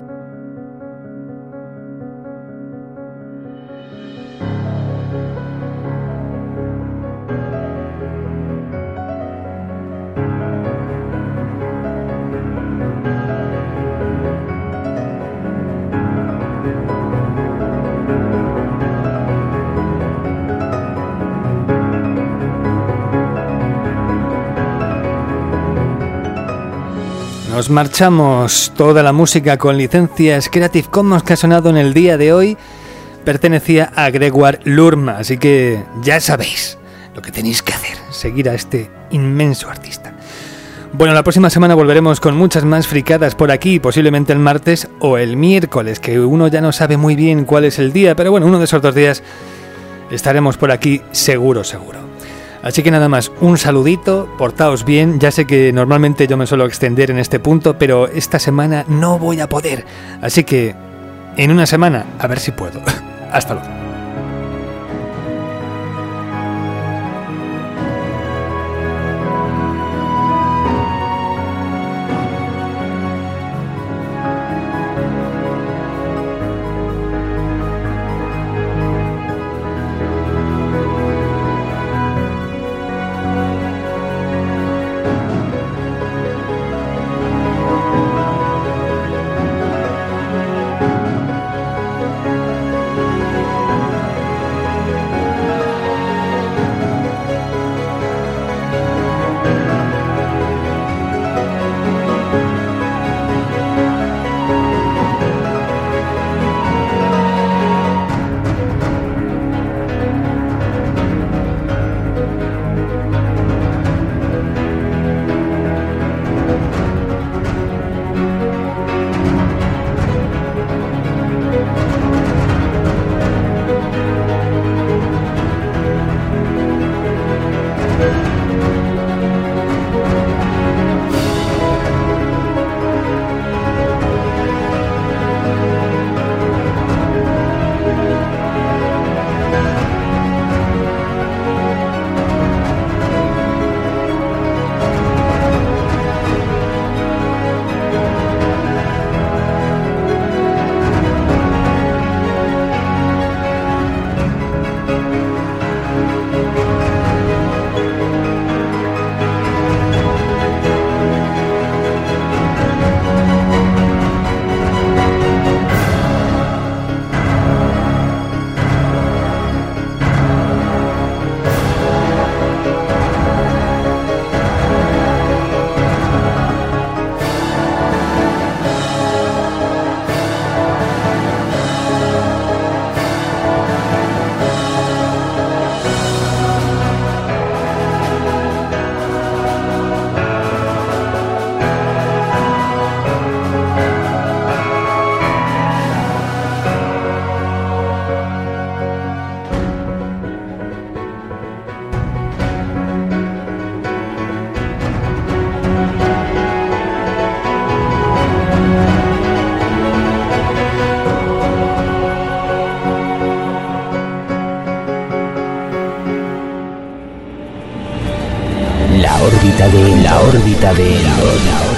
Nos marchamos. Toda la música con licencias Creative Commons que ha sonado en el día de hoy pertenecía a Gregoire Lurma, así que ya sabéis lo que tenéis que hacer, seguir a este inmenso artista. Bueno, la próxima semana volveremos con muchas más fricadas por aquí, posiblemente el martes o el miércoles, que uno ya no sabe muy bien cuál es el día, pero bueno, uno de esos dos días estaremos por aquí seguro, seguro. Así que nada más, un saludito, portaos bien. Ya sé que normalmente yo me suelo extender en este punto, pero esta semana no voy a poder. Así que en una semana, a ver si puedo. Hasta luego. órbita de la órbita de la órbita.